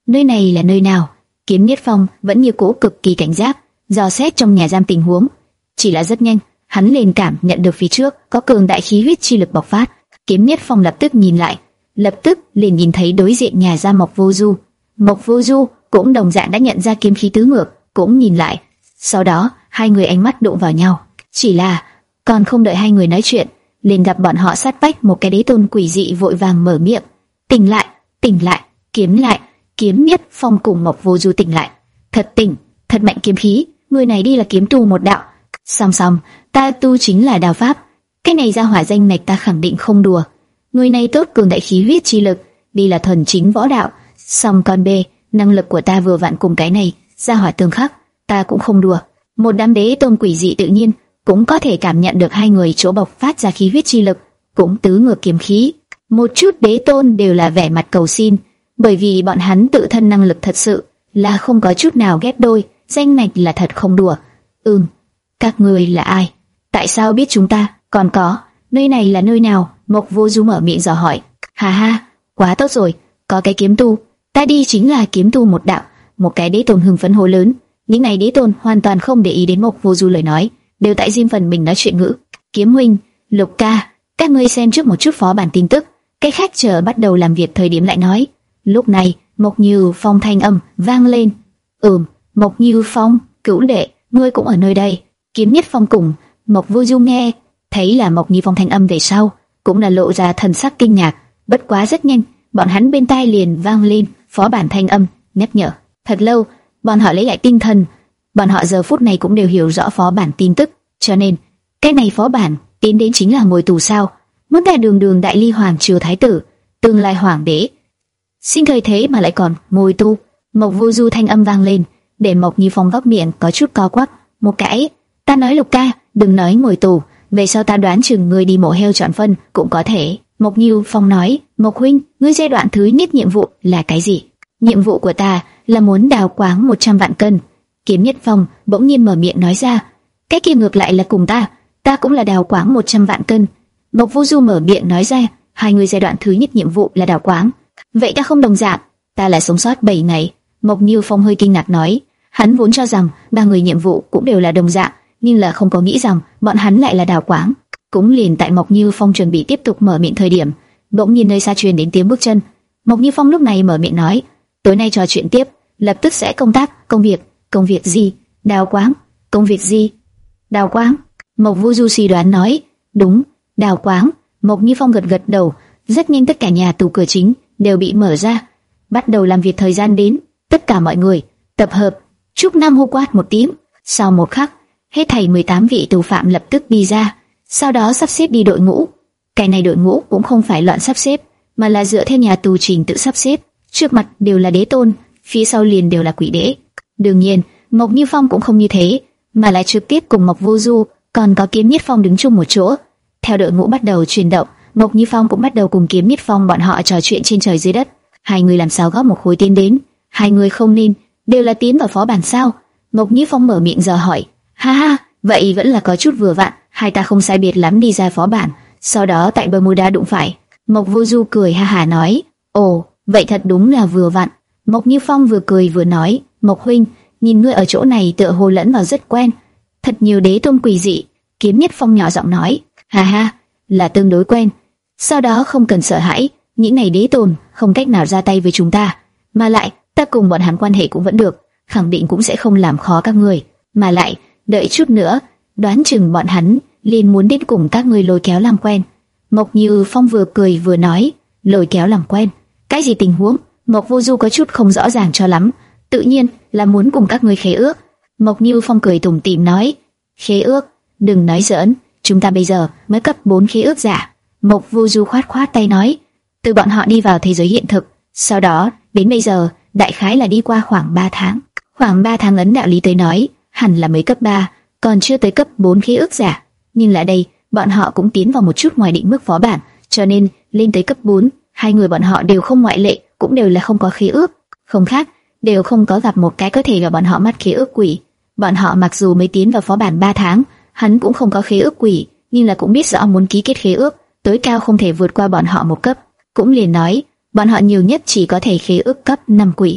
Nơi này là nơi nào? Kiếm Niết Phong vẫn như cũ cực kỳ cảnh giác, dò xét trong nhà giam tình huống. Chỉ là rất nhanh, hắn liền cảm nhận được phía trước có cường đại khí huyết chi lực bộc phát. Kiếm Niết Phong lập tức nhìn lại, lập tức liền nhìn thấy đối diện nhà giam Mộc Vô Du. Mộc Vô Du cũng đồng dạng đã nhận ra kiếm khí tứ ngược, cũng nhìn lại. Sau đó, hai người ánh mắt đụng vào nhau. Chỉ là, còn không đợi hai người nói chuyện, liền gặp bọn họ sát vách một cái đế tôn quỷ dị vội vàng mở miệng. Tỉnh lại, tỉnh lại, kiếm lại. Kiếm Niết Phong cùng Mộc Vô Du tỉnh lại. Thật tỉnh, thật mạnh kiếm khí, người này đi là kiếm tu một đạo. Song song, ta tu chính là đao pháp. Cái này ra hỏa danh ngạch ta khẳng định không đùa. Người này tốt cường đại khí huyết chi lực, đi là thuần chính võ đạo. Song con B, năng lực của ta vừa vặn cùng cái này, ra hỏa tương khắc, ta cũng không đùa. Một đám đế tôn quỷ dị tự nhiên cũng có thể cảm nhận được hai người chỗ bộc phát ra khí huyết chi lực, cũng tứ ngược kiếm khí. Một chút đế tôn đều là vẻ mặt cầu xin, bởi vì bọn hắn tự thân năng lực thật sự là không có chút nào ghép đôi, danh ngạch là thật không đùa. Ừm, các ngươi là ai? Tại sao biết chúng ta? Còn có, nơi này là nơi nào? Mộc Vô Du mở miệng dò hỏi. Hà ha, quá tốt rồi, có cái kiếm tu, ta đi chính là kiếm tu một đạo. Một cái đế tôn hưng phấn hô lớn. Những này đế tôn hoàn toàn không để ý đến Mộc Vô Du lời nói, đều tại riêng phần mình nói chuyện ngữ. Kiếm huynh, Lục ca, các ngươi xem trước một chút phó bản tin tức, cái khách chờ bắt đầu làm việc thời điểm lại nói. Lúc này, Mộc Như Phong thanh âm vang lên. Ừm, Mộc Như Phong, cửu đệ, ngươi cũng ở nơi đây. Kiếm Niết Phong cùng Mộc Vô Du nghe thấy là Mộc Như Phong thanh âm về sau, cũng là lộ ra thần sắc kinh ngạc. Bất quá rất nhanh, bọn hắn bên tai liền vang lên phó bản thanh âm nhắc nhở. Thật lâu, bọn họ lấy lại tinh thần. Bọn họ giờ phút này cũng đều hiểu rõ phó bản tin tức, cho nên cái này phó bản tiến đến chính là ngồi tù sao? Muốn đại đường đường đại ly hoàng triều thái tử, tương lai hoàng đế, sinh thời thế mà lại còn ngồi tù. Mộc Vô Du thanh âm vang lên, để Mộc Như Phong góc miệng có chút co quắp. Một cái, ta nói Lục ca, đừng nói ngồi tù, về sau ta đoán chừng ngươi đi mổ heo chọn phân cũng có thể. Mộc Như Phong nói, Mộc huynh, ngươi giai đoạn thứ nhất nhiệm vụ là cái gì? Nhiệm vụ của ta là muốn đào quáng một trăm vạn cân. Kiếm Niết Phong bỗng nhiên mở miệng nói ra. Cái kia ngược lại là cùng ta, ta cũng là đào quáng một trăm vạn cân. Mộc Vô Du mở miệng nói ra, hai người giai đoạn thứ nhất nhiệm vụ là đào quáng. Vậy ta không đồng dạng, ta là sống sót bảy ngày. Mộc Như Phong hơi kinh ngạc nói, hắn vốn cho rằng ba người nhiệm vụ cũng đều là đồng dạng, nhưng là không có nghĩ rằng bọn hắn lại là đào quáng. Cũng liền tại Mộc Như Phong chuẩn bị tiếp tục mở miệng thời điểm, bỗng nhiên nơi xa truyền đến tiếng bước chân. Mộc Như Phong lúc này mở miệng nói, tối nay trò chuyện tiếp, lập tức sẽ công tác, công việc, công việc gì? Đào quáng, công việc gì? Đào quáng. Mộc Vô Du suy đoán nói, đúng, đào quáng. Mộc Như Phong gật gật đầu. Rất nhanh tất cả nhà tù cửa chính đều bị mở ra, bắt đầu làm việc. Thời gian đến, tất cả mọi người tập hợp. Trúc Nam hô quát một tiếng, sau một khắc, hết thảy mười tám vị tù phạm lập tức đi ra, sau đó sắp xếp đi đội ngũ. Cái này đội ngũ cũng không phải loạn sắp xếp, mà là dựa theo nhà tù trình tự sắp xếp. Trước mặt đều là đế tôn, phía sau liền đều là quỷ đế. Đương nhiên, Mộc Như Phong cũng không như thế, mà lại trực tiếp cùng Mộc Vô Du còn có Kiếm Niết Phong đứng chung một chỗ. Theo đội ngũ bắt đầu chuyển động, Mộc Như Phong cũng bắt đầu cùng Kiếm Niết Phong bọn họ trò chuyện trên trời dưới đất. Hai người làm sao góp một khối tiến đến? Hai người không nên đều là tiến vào phó bản sao? Mộc Như Phong mở miệng giờ hỏi. Ha ha, vậy vẫn là có chút vừa vặn, hai ta không sai biệt lắm đi ra phó bản, sau đó tại Bermuda đụng phải. Mộc Vô Du cười ha hà nói, ồ, vậy thật đúng là vừa vặn. Mộc Như Phong vừa cười vừa nói, Mộc huynh, nhìn ngươi ở chỗ này tựa hồ lẫn vào rất quen, thật nhiều đế tôn quỷ dị. Kiếm Niết Phong nhỏ giọng nói, ha ha, là tương đối quen. Sau đó không cần sợ hãi, những này đế tôn không cách nào ra tay với chúng ta, mà lại ta cùng bọn hắn quan hệ cũng vẫn được, khẳng định cũng sẽ không làm khó các ngươi. Mà lại đợi chút nữa, đoán chừng bọn hắn liền muốn đến cùng các ngươi lôi kéo làm quen. Mộc Như Phong vừa cười vừa nói, lôi kéo làm quen, cái gì tình huống? Mộc Vô Du có chút không rõ ràng cho lắm. Tự nhiên là muốn cùng các ngươi khế ước. Mộc Như Phong cười tủm tỉm nói, khế ước? Đừng nói giỡn, chúng ta bây giờ mới cấp bốn khế ước giả. Mộc Vô Du khoát khoát tay nói, từ bọn họ đi vào thế giới hiện thực, sau đó đến bây giờ đại khái là đi qua khoảng ba tháng. Khoảng ba tháng ấn đạo lý tới nói, hẳn là mới cấp ba, còn chưa tới cấp bốn khế ước giả. Nhưng lại đây, bọn họ cũng tiến vào một chút ngoài định mức phó bản, cho nên lên tới cấp bốn, hai người bọn họ đều không ngoại lệ, cũng đều là không có khế ước. Không khác, đều không có gặp một cái có thể gặp bọn họ mắt khế ước quỷ. Bọn họ mặc dù mới tiến vào phó bản ba tháng, hắn cũng không có khế ước quỷ, nhưng là cũng biết rõ muốn ký kết khế ước, tối cao không thể vượt qua bọn họ một cấp. Cũng liền nói, bọn họ nhiều nhất chỉ có thể khế ước cấp năm quỷ.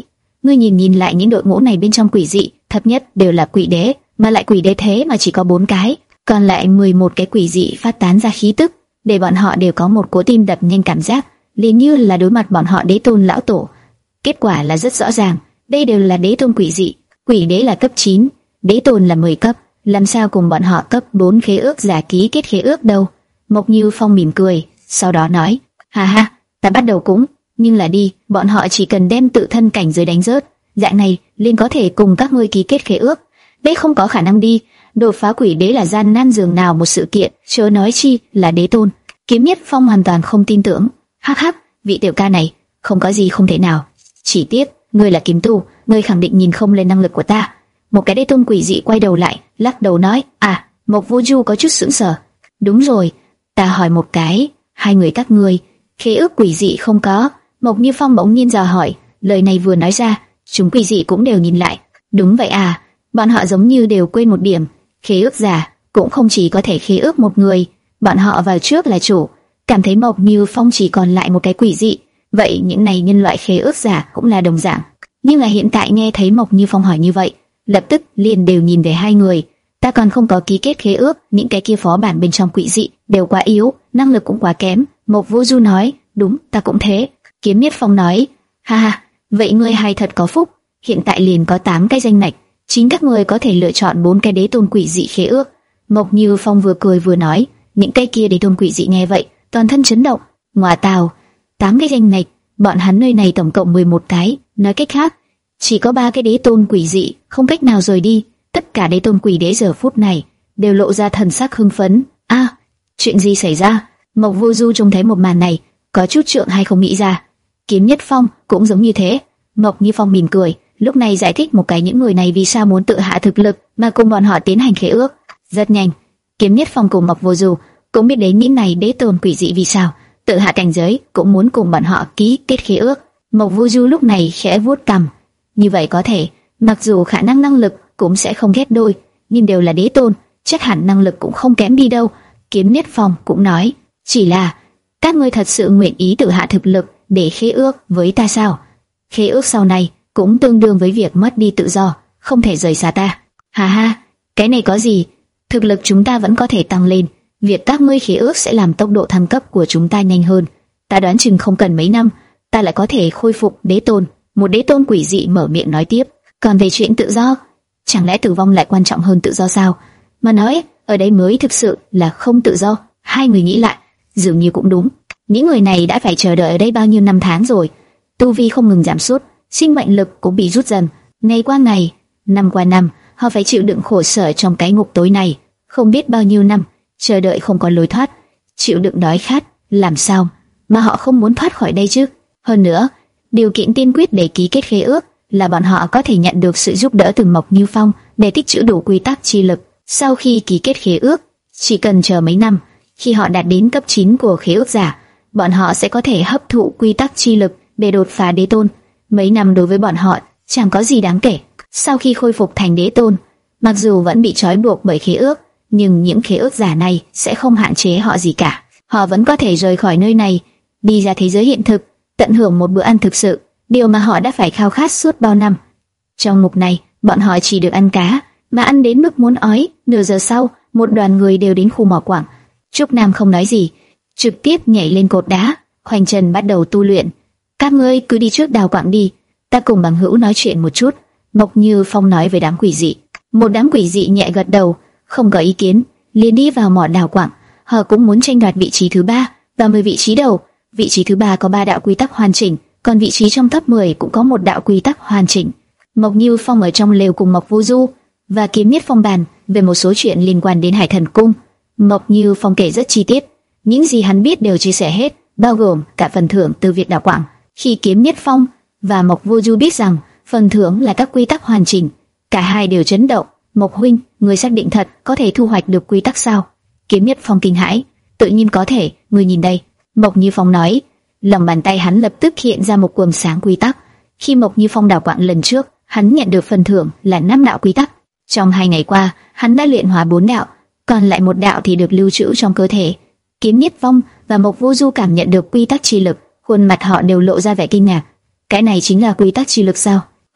Ngươi nhìn nhìn lại những đội ngũ này bên trong quỷ dị, thấp nhất đều là quỷ đế, mà lại quỷ đế thế mà chỉ có bốn cái, còn lại mười một cái quỷ dị phát tán ra khí tức, để bọn họ đều có một cố tim đập nhanh cảm giác, liền như là đối mặt bọn họ đế tôn lão tổ. Kết quả là rất rõ ràng, đây đều là đế tôn quỷ dị, quỷ đế là cấp chín, đế tôn là mười cấp, làm sao cùng bọn họ cấp bốn khế ước giả ký kết khế ước đâu. Mộc Như Phong mỉm cười, sau đó nói, ha ha, ta bắt đầu cúng, nhưng là đi, bọn họ chỉ cần đem tự thân cảnh giới đánh rớt, dạng này liền có thể cùng các ngươi ký kết khế ước. Đây không có khả năng đi, đột phá quỷ đế là gian nan dường nào một sự kiện, chớ nói chi là đế tôn. Kiếm Nhất Phong hoàn toàn không tin tưởng, hắc hắc, vị tiểu ca này, không có gì không thể nào. Chỉ tiếc, ngươi là kiếm tu, ngươi khẳng định nhìn không lên năng lực của ta. Một cái đế tôn quỷ dị quay đầu lại, lắc đầu nói, à, Mộc Vô Du có chút sững sờ. Đúng rồi, ta hỏi một cái, hai người các ngươi, khế ước quỷ dị không có? Mộc Như Phong bỗng nhiên dò hỏi, lời này vừa nói ra, chúng quỷ dị cũng đều nhìn lại. Đúng vậy à, bọn họ giống như đều quên một điểm, khế ước giả cũng không chỉ có thể khế ước một người, bọn họ vào trước là chủ, cảm thấy Mộc Như Phong chỉ còn lại một cái quỷ dị, vậy những này nhân loại khế ước giả cũng là đồng dạng. Nhưng là hiện tại nghe thấy Mộc Như Phong hỏi như vậy, lập tức liền đều nhìn về hai người. Ta còn không có ký kết khế ước, những cái kia phó bản bên trong quỷ dị đều quá yếu, năng lực cũng quá kém. Mộc Vô Du nói, đúng, ta cũng thế. Kiếm Nhất Phong nói, ha ha, vậy ngươi hay thật có phúc, hiện tại liền có tám cái danh lệch, chính các ngươi có thể lựa chọn bốn cái đế tôn quỷ dị khế ước. Mộc Như Phong vừa cười vừa nói, những cái kia đế tôn quỷ dị nghe vậy, toàn thân chấn động. Ngoà tào, tám cái danh lệch, bọn hắn nơi này tổng cộng mười một cái, nói cách khác, chỉ có ba cái đế tôn quỷ dị không cách nào rời đi. Tất cả đế tôn quỷ đế giờ phút này đều lộ ra thần sắc hưng phấn. A, chuyện gì xảy ra? Mộc Vô Du trông thấy một màn này, có chút trượng hay không nghĩ ra. Kiếm Nhất Phong cũng giống như thế. Mộc Như Phong mỉm cười, lúc này giải thích một cái những người này vì sao muốn tự hạ thực lực mà cùng bọn họ tiến hành khế ước. Rất nhanh, Kiếm Nhất Phong cùng Mộc Vô Du cũng biết đến những này đế tôn quỷ dị vì sao tự hạ cảnh giới cũng muốn cùng bọn họ ký kết khế ước. Mộc Vô Du lúc này khẽ vuốt cằm, như vậy có thể, mặc dù khả năng năng lực cũng sẽ không ghét đôi, nhưng đều là đế tôn, chắc hẳn năng lực cũng không kém đi đâu. Kiếm Nhất Phong cũng nói, chỉ là các ngươi thật sự nguyện ý tự hạ thực lực để khế ước với ta sao? Khế ước sau này cũng tương đương với việc mất đi tự do, không thể rời xa ta. Hà ha, cái này có gì? Thực lực chúng ta vẫn có thể tăng lên, việc các ngươi khế ước sẽ làm tốc độ thăng cấp của chúng ta nhanh hơn. Ta đoán chừng không cần mấy năm, ta lại có thể khôi phục đế tôn. Một đế tôn quỷ dị mở miệng nói tiếp, còn về chuyện tự do, chẳng lẽ tử vong lại quan trọng hơn tự do sao? Mà nói, ở đây mới thực sự là không tự do. Hai người nghĩ lại, dường như cũng đúng. Những người này đã phải chờ đợi ở đây bao nhiêu năm tháng rồi, tu vi không ngừng giảm sút, sinh mệnh lực cũng bị rút dần, ngày qua ngày, năm qua năm, họ phải chịu đựng khổ sở trong cái ngục tối này, không biết bao nhiêu năm, chờ đợi không có lối thoát, chịu đựng đói khát, làm sao mà họ không muốn thoát khỏi đây chứ? Hơn nữa, điều kiện tiên quyết để ký kết khế ước là bọn họ có thể nhận được sự giúp đỡ từ Mộc Như Phong để tích trữ đủ quy tắc chi lực. Sau khi ký kết khế ước, chỉ cần chờ mấy năm, khi họ đạt đến cấp chín của khế ước giả, bọn họ sẽ có thể hấp thụ quy tắc chi lực để đột phá đế tôn. Mấy năm đối với bọn họ chẳng có gì đáng kể. Sau khi khôi phục thành đế tôn, mặc dù vẫn bị trói buộc bởi khế ước, nhưng những khế ước giả này sẽ không hạn chế họ gì cả. Họ vẫn có thể rời khỏi nơi này, đi ra thế giới hiện thực, tận hưởng một bữa ăn thực sự, điều mà họ đã phải khao khát suốt bao năm. Trong ngục này, bọn họ chỉ được ăn cá, mà ăn đến mức muốn ói. Nửa giờ sau, một đoàn người đều đến khu mỏ quặng. Trúc Nam không nói gì, trực tiếp nhảy lên cột đá, khoanh chân bắt đầu tu luyện. Các ngươi cứ đi trước đào quặng đi, ta cùng bằng hữu nói chuyện một chút. Mộc Như Phong nói với đám quỷ dị. Một đám quỷ dị nhẹ gật đầu, không có ý kiến, liền đi vào mỏ đào quặng. Họ cũng muốn tranh đoạt vị trí thứ ba và mười vị trí đầu. Vị trí thứ ba có ba đạo quy tắc hoàn chỉnh, còn vị trí trong top mười cũng có một đạo quy tắc hoàn chỉnh. Mộc Như Phong ở trong lều cùng Mộc Vô Du và Kiếm Nhất Phong bàn về một số chuyện liên quan đến Hải Thần Cung. Mộc Như Phong kể rất chi tiết, những gì hắn biết đều chia sẻ hết, bao gồm cả phần thưởng từ việc đào quặng. Khi Kiếm Nhất Phong và Mộc Vô Du biết rằng phần thưởng là các quy tắc hoàn chỉnh, cả hai đều chấn động. Mộc huynh, người xác định thật có thể thu hoạch được quy tắc sao? Kiếm Nhất Phong kinh hãi, tự nhiên có thể, người nhìn đây. Mộc Như Phong nói, lòng bàn tay hắn lập tức hiện ra một quầng sáng quy tắc. Khi Mộc Như Phong đào quặng lần trước, hắn nhận được phần thưởng là năm đạo quy tắc. Trong hai ngày qua, hắn đã luyện hóa bốn đạo, còn lại một đạo thì được lưu trữ trong cơ thể. Kiếm Nhất Phong và Mộc Vô Du cảm nhận được quy tắc chi lực, khuôn mặt họ đều lộ ra vẻ kinh ngạc. Cái này chính là quy tắc chi lực sao?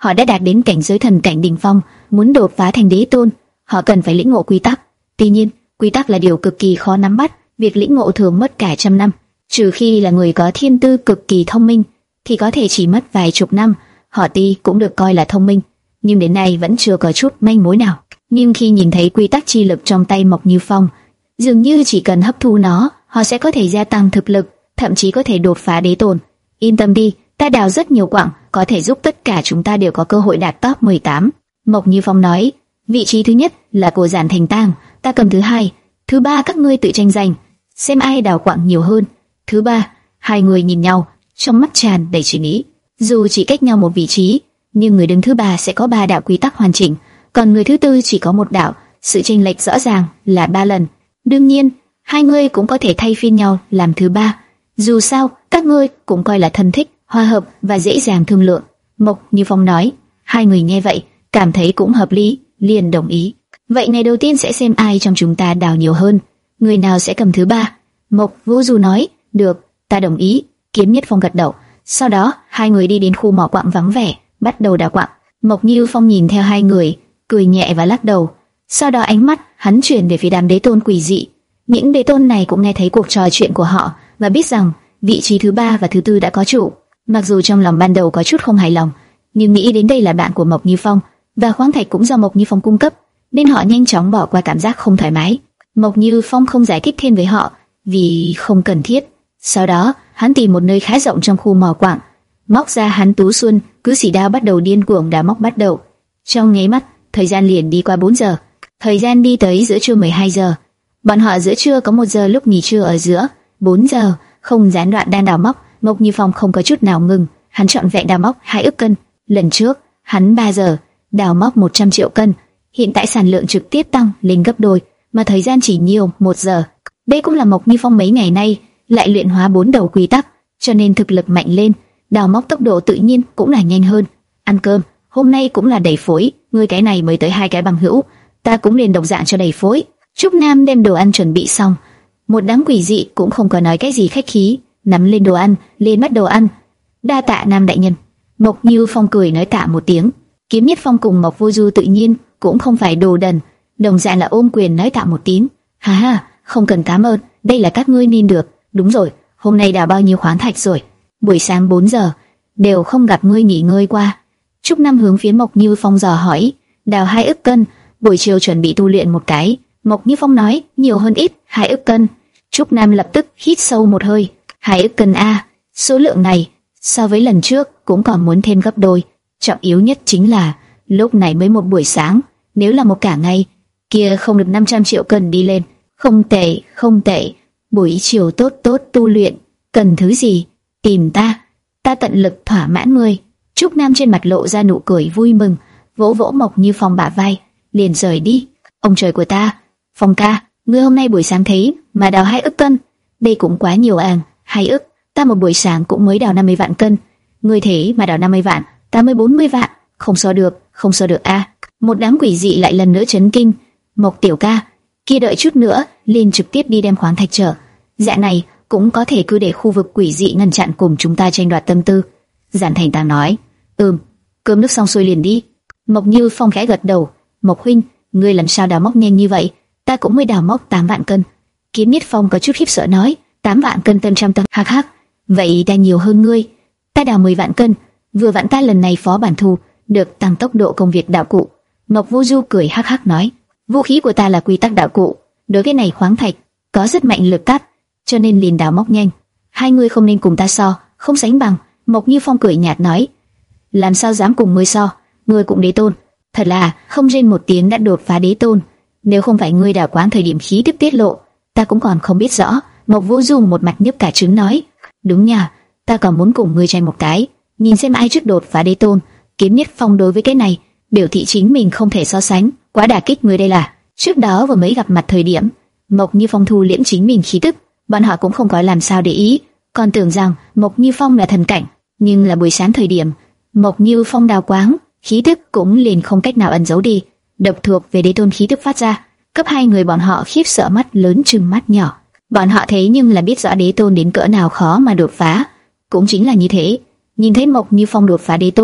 Họ đã đạt đến cảnh giới thần cảnh đỉnh phong, muốn đột phá thành đế tôn, họ cần phải lĩnh ngộ quy tắc. Tuy nhiên, quy tắc là điều cực kỳ khó nắm bắt, việc lĩnh ngộ thường mất cả trăm năm. Trừ khi là người có thiên tư cực kỳ thông minh, thì có thể chỉ mất vài chục năm. Họ tuy cũng được coi là thông minh, nhưng đến nay vẫn chưa có chút manh mối nào. Nhưng khi nhìn thấy quy tắc chi lực trong tay Mộc Như Phong, dường như chỉ cần hấp thu nó, họ sẽ có thể gia tăng thực lực, thậm chí có thể đột phá đế tôn. Yên tâm đi, ta đào rất nhiều quặng, có thể giúp tất cả chúng ta đều có cơ hội đạt top mười tám. Mộc Như Phong nói, vị trí thứ nhất là của Giản Thành Tang, ta cầm thứ hai, thứ ba các ngươi tự tranh giành, xem ai đào quặng nhiều hơn. Thứ ba, hai người nhìn nhau, trong mắt tràn đầy suy nghĩ. Dù chỉ cách nhau một vị trí, nhưng người đứng thứ ba sẽ có ba đạo quy tắc hoàn chỉnh, còn người thứ tư chỉ có một đạo, sự chênh lệch rõ ràng là ba lần. Đương nhiên, hai người cũng có thể thay phiên nhau làm thứ ba. Dù sao, các ngươi cũng coi là thân thích, hòa hợp và dễ dàng thương lượng. Mộc Như Phong nói. Hai người nghe vậy, cảm thấy cũng hợp lý, liền đồng ý. Vậy ngày đầu tiên sẽ xem ai trong chúng ta đào nhiều hơn, người nào sẽ cầm thứ ba. Mộc Vũ Du nói. Được, ta đồng ý. Kiếm Nhất Phong gật đầu. Sau đó, hai người đi đến khu mỏ quặng vắng vẻ, bắt đầu đào quặng. Mộc Như Phong nhìn theo hai người, cười nhẹ và lắc đầu. Sau đó ánh mắt hắn chuyển về phía đám đế tôn quỷ dị. Những đế tôn này cũng nghe thấy cuộc trò chuyện của họ và biết rằng vị trí thứ ba và thứ tư đã có chủ. Mặc dù trong lòng ban đầu có chút không hài lòng, nhưng nghĩ đến đây là bạn của Mộc Như Phong và khoáng thạch cũng do Mộc Như Phong cung cấp, nên họ nhanh chóng bỏ qua cảm giác không thoải mái. Mộc Như Phong không giải thích thêm với họ vì không cần thiết. Sau đó, hắn tìm một nơi khá rộng trong khu mỏ quặng, móc ra hắn tú xuân, cứ xỉ đao bắt đầu điên cuồng đào móc bắt đầu. Trong nháy mắt, thời gian liền đi qua bốn giờ. Thời gian đi tới giữa trưa mười hai giờ. Bọn họ giữa trưa có một giờ lúc nghỉ trưa ở giữa. bốn giờ, không gián đoạn đang đào móc. Mộc Như Phong không có chút nào ngừng, hắn trọn vẹn đào móc hai ức cân. Lần trước, hắn ba giờ đào móc một trăm triệu cân. Hiện tại sản lượng trực tiếp tăng lên gấp đôi, mà thời gian chỉ nhiều một giờ. Đây cũng là Mộc Như Phong mấy ngày nay lại luyện hóa bốn đầu quy tắc, cho nên thực lực mạnh lên, đào móc tốc độ tự nhiên cũng là nhanh hơn. Ăn cơm, hôm nay cũng là đầy phối, ngươi cái này mới tới hai cái bằng hữu, ta cũng liền độc dạng cho đầy phối. Trúc Nam đem đồ ăn chuẩn bị xong, một đám quỷ dị cũng không có nói cái gì khách khí, nắm lên đồ ăn, lên bắt đầu ăn. Đa tạ Nam đại nhân. Mộc Như Phong cười nói tạ một tiếng. Kiếm Nhất Phong cùng Mộc Vô Du tự nhiên cũng không phải đồ đần, đồng dạng là ôm quyền nói tạ một tiếng. Ha ha, không cần cảm ơn, đây là các ngươi nên được. Đúng rồi, hôm nay đào bao nhiêu khoáng thạch rồi? Buổi sáng bốn giờ, đều không gặp ngươi nghỉ ngơi qua. Trúc Nam hướng phía Mộc Như Phong dò hỏi. Đào hai ức cân, buổi chiều chuẩn bị tu luyện một cái. Mộc Như Phong nói, nhiều hơn ít, hai ức cân. Trúc Nam lập tức hít sâu một hơi. Hai ức cân a, số lượng này so với lần trước cũng còn muốn thêm gấp đôi. Trọng yếu nhất chính là lúc này mới một buổi sáng, nếu là một cả ngày, kia không được năm trăm triệu cân đi lên. Không tệ, không tệ. Buổi chiều tốt tốt tu luyện, cần thứ gì tìm ta, ta tận lực thỏa mãn ngươi. Trúc Nam trên mặt lộ ra nụ cười vui mừng, vỗ vỗ Mộc Như Phong bả vai, liền rời đi. Ông trời của ta, Phong ca, ngươi hôm nay buổi sáng thấy mà đào hai ức cân, đây cũng quá nhiều à? Hai ức, ta một buổi sáng cũng mới đào năm mươi vạn cân, ngươi thế mà đào năm mươi vạn, ta mới bốn mươi vạn, không so được, không so được a. À. Một đám quỷ dị lại lần nữa chấn kinh. Mộc tiểu ca, kia đợi chút nữa, liền trực tiếp đi đem khoáng thạch trở. Dạ này cũng có thể cứ để khu vực quỷ dị ngăn chặn cùng chúng ta tranh đoạt tâm tư. Giản Thành Tang nói. Ừm, cơm nước xong xuôi liền đi. Mộc Như Phong khẽ gật đầu. Mộc huynh, ngươi làm sao đào móc nhanh như vậy? Ta cũng mới đào móc tám vạn cân. Kiếm Nhất Phong có chút khiếp sợ nói. Tám vạn cân tân trăm tấn, hắc hắc. Vậy ta nhiều hơn ngươi. Ta đào mười vạn cân, vừa vặn ta lần này phó bản thù, được tăng tốc độ công việc đạo cụ. Mộc Vô Du cười hắc hắc nói. Vũ khí của ta là quy tắc đạo cụ, đối cái này khoáng thạch có rất mạnh lực cắt, cho nên liền đào móc nhanh. Hai người không nên cùng ta so, không sánh bằng. Mộc Như Phong cười nhạt nói. Làm sao dám cùng ngươi so, ngươi cũng đế tôn, thật là không rên một tiếng đã đột phá đế tôn. Nếu không phải ngươi đào quáng thời điểm khí tức tiết lộ, ta cũng còn không biết rõ. Mộc Vô Du một mặt nhấp cả trứng nói. Đúng nha, ta còn muốn cùng ngươi tranh một cái, nhìn xem ai trước đột phá đế tôn. Kiếm Nhất Phong đối với cái này biểu thị chính mình không thể so sánh, quá đả kích người đây là. Trước đó vừa mới gặp mặt thời điểm, Mộc Như Phong thu liễm chính mình khí tức, bọn họ cũng không có làm sao để ý, còn tưởng rằng Mộc Như Phong là thần cảnh. Nhưng là buổi sáng thời điểm, Mộc Như Phong đào quáng, khí tức cũng liền không cách nào ẩn giấu đi, độc thuộc về đế tôn khí tức phát ra, cấp hai người bọn họ khiếp sợ mắt lớn trừng mắt nhỏ. Bọn họ thấy nhưng là biết rõ đế tôn đến cỡ nào khó mà đột phá, cũng chính là như thế. Nhìn thấy Mộc Như Phong đột phá đế tôn,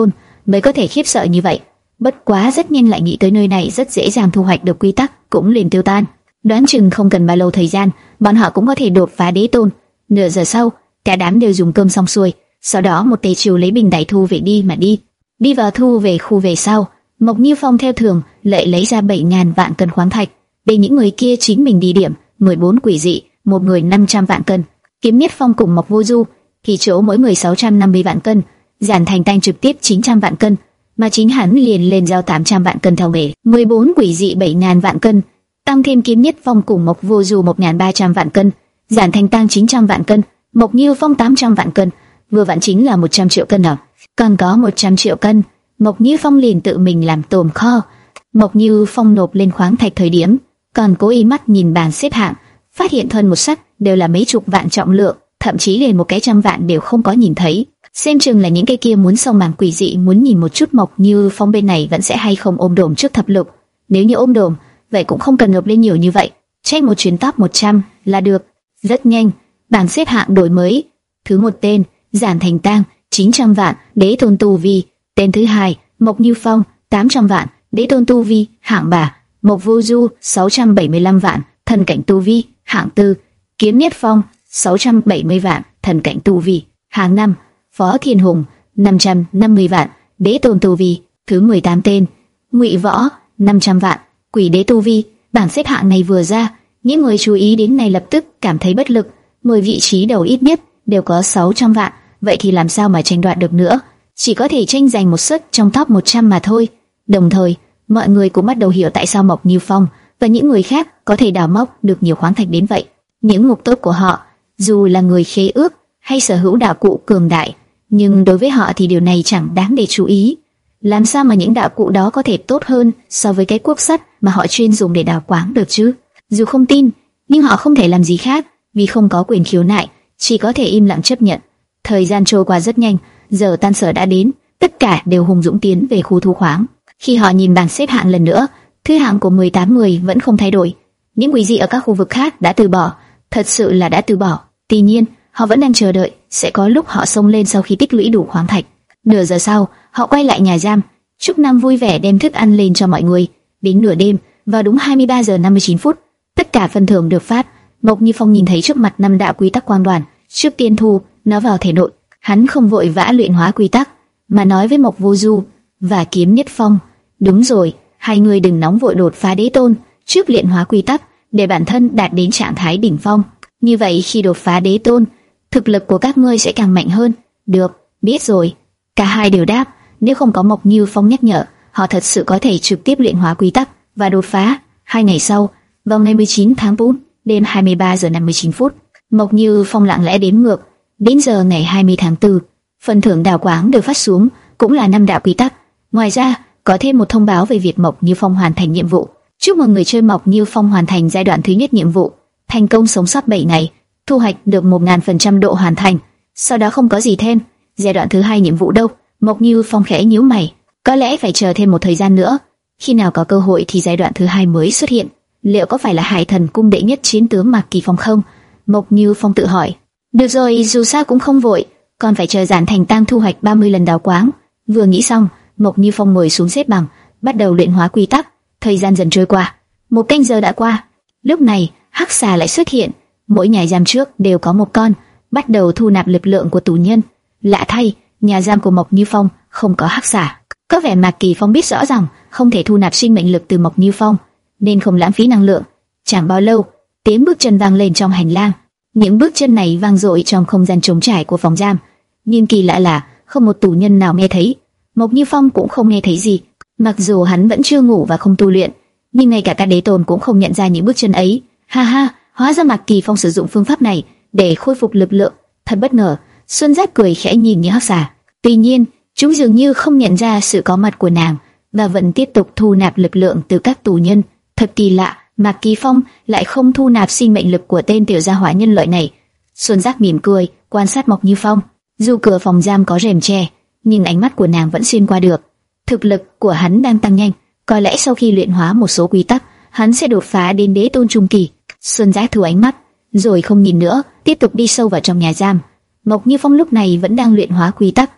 mới có thể khiếp sợ như vậy. Bất quá rất nhanh lại nghĩ tới nơi này rất dễ dàng thu hoạch được quy tắc, cũng liền tiêu tan. Đoán chừng không cần bao lâu thời gian, bọn họ cũng có thể đột phá đế tôn. Nửa giờ sau, cả đám đều dùng cơm xong xuôi, sau đó một tề chiều lấy bình đại thu về đi mà đi. Đi vào thu về khu về sau, Mộc Như Phong theo thường lại lấy ra bảy ngàn vạn cân khoáng thạch, để những người kia chính mình đi điểm. mười bốn quỷ dị, một người năm trăm vạn cân. Kiếm Nhất Phong cùng Mộc Vô Du thì chỗ mỗi người sáu trăm năm mươi vạn cân, Giản Thành Tang trực tiếp chín trăm vạn cân, mà chính hắn liền lên giao tám trăm vạn cân theo về. mười bốn quỷ dị bảy ngàn vạn cân, tăng thêm Kiếm Nhất Phong cùng Mộc Vô Du một nghìn ba trăm vạn cân, Giản Thành Tang chín trăm vạn cân, Mộc Như Phong tám trăm vạn cân, vừa vặn chính là một trăm triệu cân nào. Còn có một trăm triệu cân, Mộc Như Phong liền tự mình làm tồn kho. Mộc Như Phong nộp lên khoáng thạch thời điểm, còn cố ý mắt nhìn bảng xếp hạng, phát hiện thân một sắt đều là mấy chục vạn trọng lượng, thậm chí liền một cái trăm vạn đều không có nhìn thấy. Xem chừng là những cái kia muốn sông màn quỷ dị muốn nhìn một chút Mộc Như Phong bên này vẫn sẽ hay không ôm đồm trước thập lục. Nếu như ôm đồm, vậy cũng không cần nộp lên nhiều như vậy, check một chuyến top một trăm là được. Rất nhanh, bảng xếp hạng đổi mới. Thứ một tên, Giản Thành Tang, chín trăm vạn, đế tôn tu vi. Tên thứ hai, Mộc Như Phong, tám trăm vạn, đế tôn tu vi, hạng ba. Mộc Vô Du, sáu trăm bảy mươi lăm vạn, thần cảnh tu vi, hạng tư. Kiếm Nhất Phong, sáu trăm bảy mươi vạn, thần cảnh tu vi, hạng năm. Phó Thiên Hùng, năm trăm năm mươi vạn, đế tôn tu vi. Thứ mười tám tên, Ngụy Võ, năm trăm vạn, quỷ đế tu vi. Bảng xếp hạng này vừa ra, những người chú ý đến này lập tức cảm thấy bất lực. mười vị trí đầu ít nhất đều có sáu trăm vạn, vậy thì làm sao mà tranh đoạt được nữa? Chỉ có thể tranh giành một suất trong top một trăm mà thôi. Đồng thời, mọi người cũng bắt đầu hiểu tại sao Mộc Như Phong và những người khác có thể đào móc được nhiều khoáng thạch đến vậy. Những ngục tốt của họ, dù là người khế ước hay sở hữu đạo cụ cường đại, nhưng đối với họ thì điều này chẳng đáng để chú ý. Làm sao mà những đạo cụ đó có thể tốt hơn so với cái cuốc sắt mà họ chuyên dùng để đào quáng được chứ? Dù không tin, nhưng họ không thể làm gì khác, vì không có quyền khiếu nại, chỉ có thể im lặng chấp nhận. Thời gian trôi qua rất nhanh, giờ tan sở đã đến, tất cả đều hùng dũng tiến về khu thu khoáng. Khi họ nhìn bảng xếp hạng lần nữa, thứ hạng của mười tám người vẫn không thay đổi. Những quỷ dị ở các khu vực khác đã từ bỏ, thật sự là đã từ bỏ. Tuy nhiên, họ vẫn đang chờ đợi, sẽ có lúc họ xông lên sau khi tích lũy đủ khoáng thạch. Nửa giờ sau, họ quay lại nhà giam. Trúc Nam vui vẻ đem thức ăn lên cho mọi người. Đến nửa đêm, vào đúng hai mươi ba giờ năm mươi chín phút, tất cả phần thưởng được phát. Mộc Như Phong nhìn thấy trước mặt năm đạo quy tắc quang đoàn, trước tiên thu nó vào thể nội. Hắn không vội vã luyện hóa quy tắc, mà nói với Mộc Vô Du và Kiếm Nhất Phong, đúng rồi, hai người đừng nóng vội đột phá đế tôn, trước luyện hóa quy tắc để bản thân đạt đến trạng thái đỉnh phong. Như vậy khi đột phá đế tôn, thực lực của các ngươi sẽ càng mạnh hơn. Được, biết rồi. Cả hai đều đáp. Nếu không có Mộc Như Phong nhắc nhở, họ thật sự có thể trực tiếp luyện hóa quy tắc và đột phá. Hai ngày sau, vào ngày mười chín tháng tư, đêm hai mươi ba giờ năm mươi chín phút, Mộc Như Phong lặng lẽ đếm ngược. Đến giờ ngày hai mươi tháng tư, phần thưởng đào quáng được phát xuống, cũng là năm đạo quy tắc. Ngoài ra, có thêm một thông báo về việc Mộc Như Phong hoàn thành nhiệm vụ. Chúc mừng người chơi Mộc Như Phong hoàn thành giai đoạn thứ nhất nhiệm vụ, thành công sống sót bảy ngày, thu hoạch được một nghìn phần trăm độ hoàn thành. Sau đó không có gì thêm. Giai đoạn thứ hai nhiệm vụ đâu? Mộc Như Phong khẽ nhíu mày, có lẽ phải chờ thêm một thời gian nữa. Khi nào có cơ hội thì giai đoạn thứ hai mới xuất hiện. Liệu có phải là Hải Thần cung đệ nhất chiến tướng Mạc Kỳ Phong không? Mộc Như Phong tự hỏi. Được rồi, dù sao cũng không vội, còn phải chờ Giản Thành Tang thu hoạch ba mươi lần đào quáng. Vừa nghĩ xong, Mộc Như Phong ngồi xuống xếp bằng, bắt đầu luyện hóa quy tắc. Thời gian dần trôi qua, một canh giờ đã qua. Lúc này, hắc xà lại xuất hiện. Mỗi nhà giam trước đều có một con, bắt đầu thu nạp lực lượng của tù nhân. Lạ thay, nhà giam của Mộc Như Phong không có hắc xà. Có vẻ Mạc Kỳ Phong biết rõ rằng không thể thu nạp sinh mệnh lực từ Mộc Như Phong, nên không lãng phí năng lượng. Chẳng bao lâu, tiếng bước chân vang lên trong hành lang. Những bước chân này vang dội trong không gian trống trải của phòng giam, nhưng kỳ lạ là không một tù nhân nào nghe thấy. Mộc Như Phong cũng không nghe thấy gì. Mặc dù hắn vẫn chưa ngủ và không tu luyện, nhưng ngay cả các đế tôn cũng không nhận ra những bước chân ấy. Ha ha, hóa ra Mạc Kỳ Phong sử dụng phương pháp này để khôi phục lực lượng. Thật bất ngờ. Xuân Giác cười khẽ nhìn những hắc xà. Tuy nhiên, chúng dường như không nhận ra sự có mặt của nàng và vẫn tiếp tục thu nạp lực lượng từ các tù nhân. Thật kỳ lạ, Mạc Kỳ Phong lại không thu nạp sinh mệnh lực của tên tiểu gia hỏa nhân loại này. Xuân Giác mỉm cười, quan sát Mộc Như Phong. Dù cửa phòng giam có rèm che, nhưng ánh mắt của nàng vẫn xuyên qua được. Thực lực của hắn đang tăng nhanh, có lẽ sau khi luyện hóa một số quy tắc, hắn sẽ đột phá đến đế tôn trung kỳ. Xuân Giác thu ánh mắt, rồi không nhìn nữa, tiếp tục đi sâu vào trong nhà giam. Mộc Như Phong lúc này vẫn đang luyện hóa quy tắc.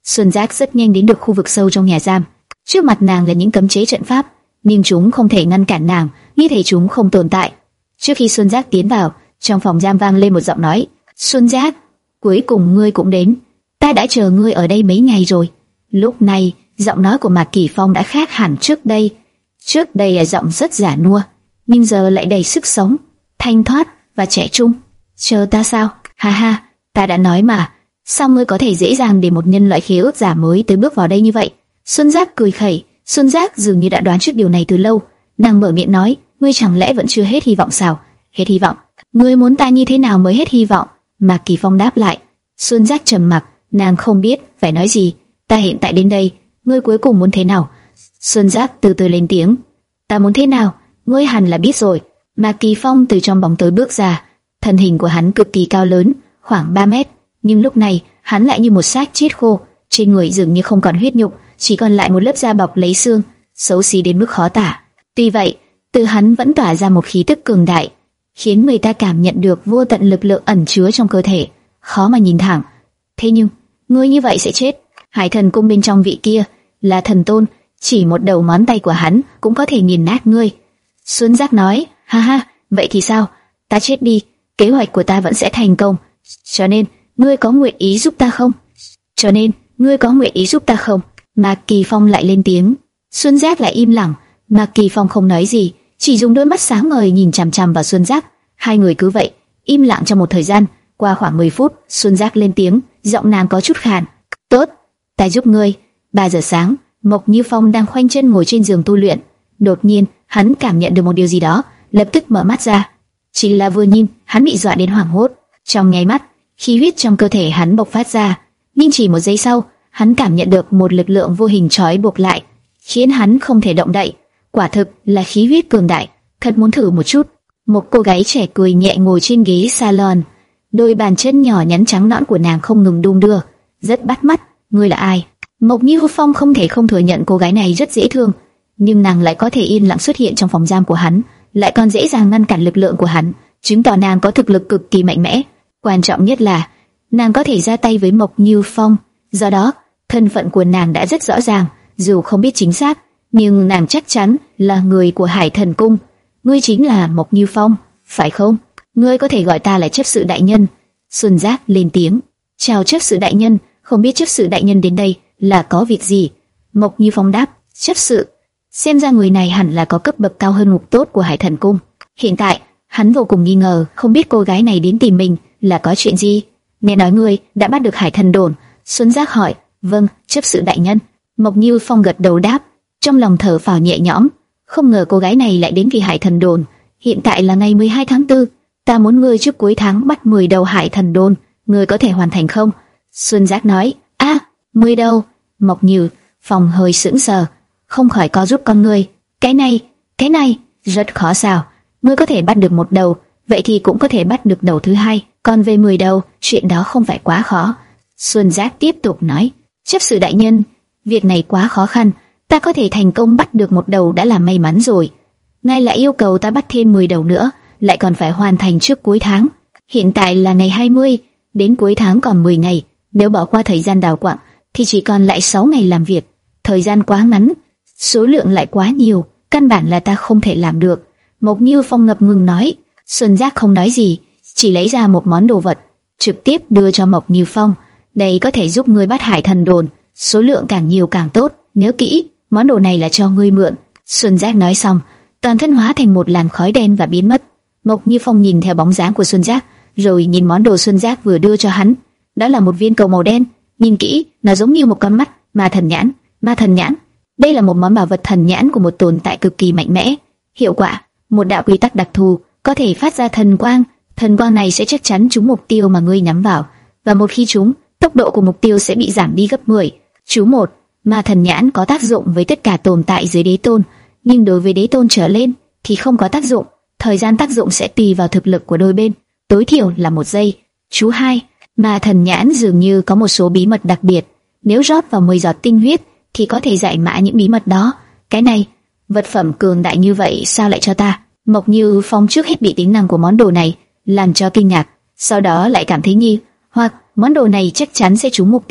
Xuân Giác rất nhanh đến được khu vực sâu trong nhà giam. Trước mặt nàng là những cấm chế trận pháp, nhưng chúng không thể ngăn cản nàng, như thể chúng không tồn tại. Trước khi Xuân Giác tiến vào, trong phòng giam vang lên một giọng nói. Xuân Giác, cuối cùng ngươi cũng đến. Ta đã chờ ngươi ở đây mấy ngày rồi. Lúc này, giọng nói của Mạc Kỳ Phong đã khác hẳn trước đây. Trước đây là giọng rất giả nua, nhưng giờ lại đầy sức sống, thanh thoát và trẻ trung. Chờ ta sao? Ha ha, ta đã nói mà. Sao ngươi có thể dễ dàng để một nhân loại khế ước giả mới tới bước vào đây như vậy? Xuân Giác cười khẩy. Xuân Giác dường như đã đoán trước điều này từ lâu. Nàng mở miệng nói, ngươi chẳng lẽ vẫn chưa hết hy vọng sao? Hết hy vọng? Ngươi muốn ta như thế nào mới hết hy vọng? Mạc Kỳ Phong đáp lại. Xuân Giác trầm mặc, nàng không biết phải nói gì. Ta hiện tại đến đây, ngươi cuối cùng muốn thế nào? Xuân Giác từ từ lên tiếng. Ta muốn thế nào? Ngươi hẳn là biết rồi. Mạc Kỳ Phong từ trong bóng tối bước ra. Thân hình của hắn cực kỳ cao lớn, khoảng ba mét, nhưng lúc này hắn lại như một xác chết khô, trên người dường như không còn huyết nhục, chỉ còn lại một lớp da bọc lấy xương, xấu xí đến mức khó tả. Tuy vậy, từ hắn vẫn tỏa ra một khí tức cường đại, khiến người ta cảm nhận được vô tận lực lượng ẩn chứa trong cơ thể, khó mà nhìn thẳng. Thế nhưng, ngươi như vậy sẽ chết. Hải Thần Cung bên trong vị kia là thần tôn, chỉ một đầu ngón tay của hắn cũng có thể nghiền nát ngươi. Xuân Giác nói, ha ha, vậy thì sao? Ta chết đi, kế hoạch của ta vẫn sẽ thành công. Cho nên, ngươi có nguyện ý giúp ta không? Cho nên, ngươi có nguyện ý giúp ta không? Mạc Kỳ Phong lại lên tiếng. Xuân Giác lại im lặng. Mạc Kỳ Phong không nói gì, chỉ dùng đôi mắt sáng ngời nhìn chằm chằm vào Xuân Giác. Hai người cứ vậy im lặng trong một thời gian. Qua khoảng mười phút, Xuân Giác lên tiếng, giọng nàng có chút khàn. Tốt, ta giúp ngươi. Ba giờ sáng, Mộc Như Phong đang khoanh chân ngồi trên giường tu luyện. Đột nhiên, hắn cảm nhận được một điều gì đó, lập tức mở mắt ra. Chỉ là vừa nhìn, hắn bị dọa đến hoảng hốt. Trong nháy mắt, khí huyết trong cơ thể hắn bộc phát ra, nhưng chỉ một giây sau, hắn cảm nhận được một lực lượng vô hình trói buộc lại, khiến hắn không thể động đậy. Quả thực là khí huyết cường đại, thật muốn thử một chút. Một cô gái trẻ cười nhẹ ngồi trên ghế salon, đôi bàn chân nhỏ nhắn trắng nõn của nàng không ngừng đung đưa, rất bắt mắt. Ngươi là ai? Mộc Như Phong không thể không thừa nhận cô gái này rất dễ thương, nhưng nàng lại có thể yên lặng xuất hiện trong phòng giam của hắn, lại còn dễ dàng ngăn cản lực lượng của hắn, chứng tỏ nàng có thực lực cực kỳ mạnh mẽ. Quan trọng nhất là nàng có thể ra tay với Mộc Như Phong, do đó thân phận của nàng đã rất rõ ràng. Dù không biết chính xác, nhưng nàng chắc chắn là người của Hải Thần Cung. Ngươi chính là Mộc Như Phong, phải không? Ngươi có thể gọi ta là chấp sự đại nhân. Xuân Giác lên tiếng. Chào chấp sự đại nhân, không biết chấp sự đại nhân đến đây là có việc gì? Mộc Như Phong đáp. Chấp sự, xem ra người này hẳn là có cấp bậc cao hơn ngục tốt của Hải Thần Cung. Hiện tại hắn vô cùng nghi ngờ, không biết cô gái này đến tìm mình là có chuyện gì. Nghe nói ngươi đã bắt được Hải Thần Đồn. Xuân Giác hỏi. Vâng, chấp sự đại nhân. Mộc Như Phong gật đầu đáp, trong lòng thở phào nhẹ nhõm. Không ngờ cô gái này lại đến vì Hải Thần Đồn. Hiện tại là ngày mười hai tháng tư, ta muốn ngươi trước cuối tháng bắt mười đầu Hải Thần Đồn, ngươi có thể hoàn thành không? Xuân Giác nói. A, à, mười đầu. Mộc Như Phong hơi sững sờ, không khỏi co giúp con ngươi. Cái này, cái này rất khó sao? Ngươi có thể bắt được một đầu, vậy thì cũng có thể bắt được đầu thứ hai. Còn về mười đầu, chuyện đó không phải quá khó. Xuân Giác tiếp tục nói. Chấp sự đại nhân, việc này quá khó khăn, ta có thể thành công bắt được một đầu đã là may mắn rồi. Ngài lại yêu cầu ta bắt thêm mười đầu nữa, lại còn phải hoàn thành trước cuối tháng. Hiện tại là ngày hai mươi, đến cuối tháng còn mười ngày, nếu bỏ qua thời gian đào quặng thì chỉ còn lại sáu ngày làm việc. Thời gian quá ngắn, số lượng lại quá nhiều, căn bản là ta không thể làm được. Mộc Như Phong ngập ngừng nói. Xuân Giác không nói gì, chỉ lấy ra một món đồ vật, trực tiếp đưa cho Mộc Như Phong. Đây có thể giúp ngươi bắt Hải Thần Đồn, số lượng càng nhiều càng tốt, nhớ kỹ, món đồ này là cho ngươi mượn. Xuân Giác nói xong, toàn thân hóa thành một làn khói đen và biến mất. Mộc Như Phong nhìn theo bóng dáng của Xuân Giác, rồi nhìn món đồ Xuân Giác vừa đưa cho hắn. Đó là một viên cầu màu đen, nhìn kỹ, nó giống như một con mắt, ma thần nhãn. Ma thần nhãn, đây là một món bảo vật thần nhãn của một tồn tại cực kỳ mạnh mẽ. Hiệu quả, một đạo quy tắc đặc thù, có thể phát ra thần quang. Thần quang này sẽ chắc chắn trúng mục tiêu mà ngươi nhắm vào, và một khi trúng, tốc độ của mục tiêu sẽ bị giảm đi gấp mười. Chú một, ma thần nhãn có tác dụng với tất cả tồn tại dưới đế tôn, nhưng đối với đế tôn trở lên thì không có tác dụng. Thời gian tác dụng sẽ tùy vào thực lực của đôi bên, tối thiểu là một giây. Chú hai, ma thần nhãn dường như có một số bí mật đặc biệt, nếu rót vào mười giọt tinh huyết thì có thể giải mã những bí mật đó. Cái này, vật phẩm cường đại như vậy sao lại cho ta? Mộc Như Phong trước hết bị tính năng của món đồ này làm cho kinh ngạc, sau đó lại cảm thấy nghi hoặc món đồ này chắc chắn sẽ trúng mục tiêu,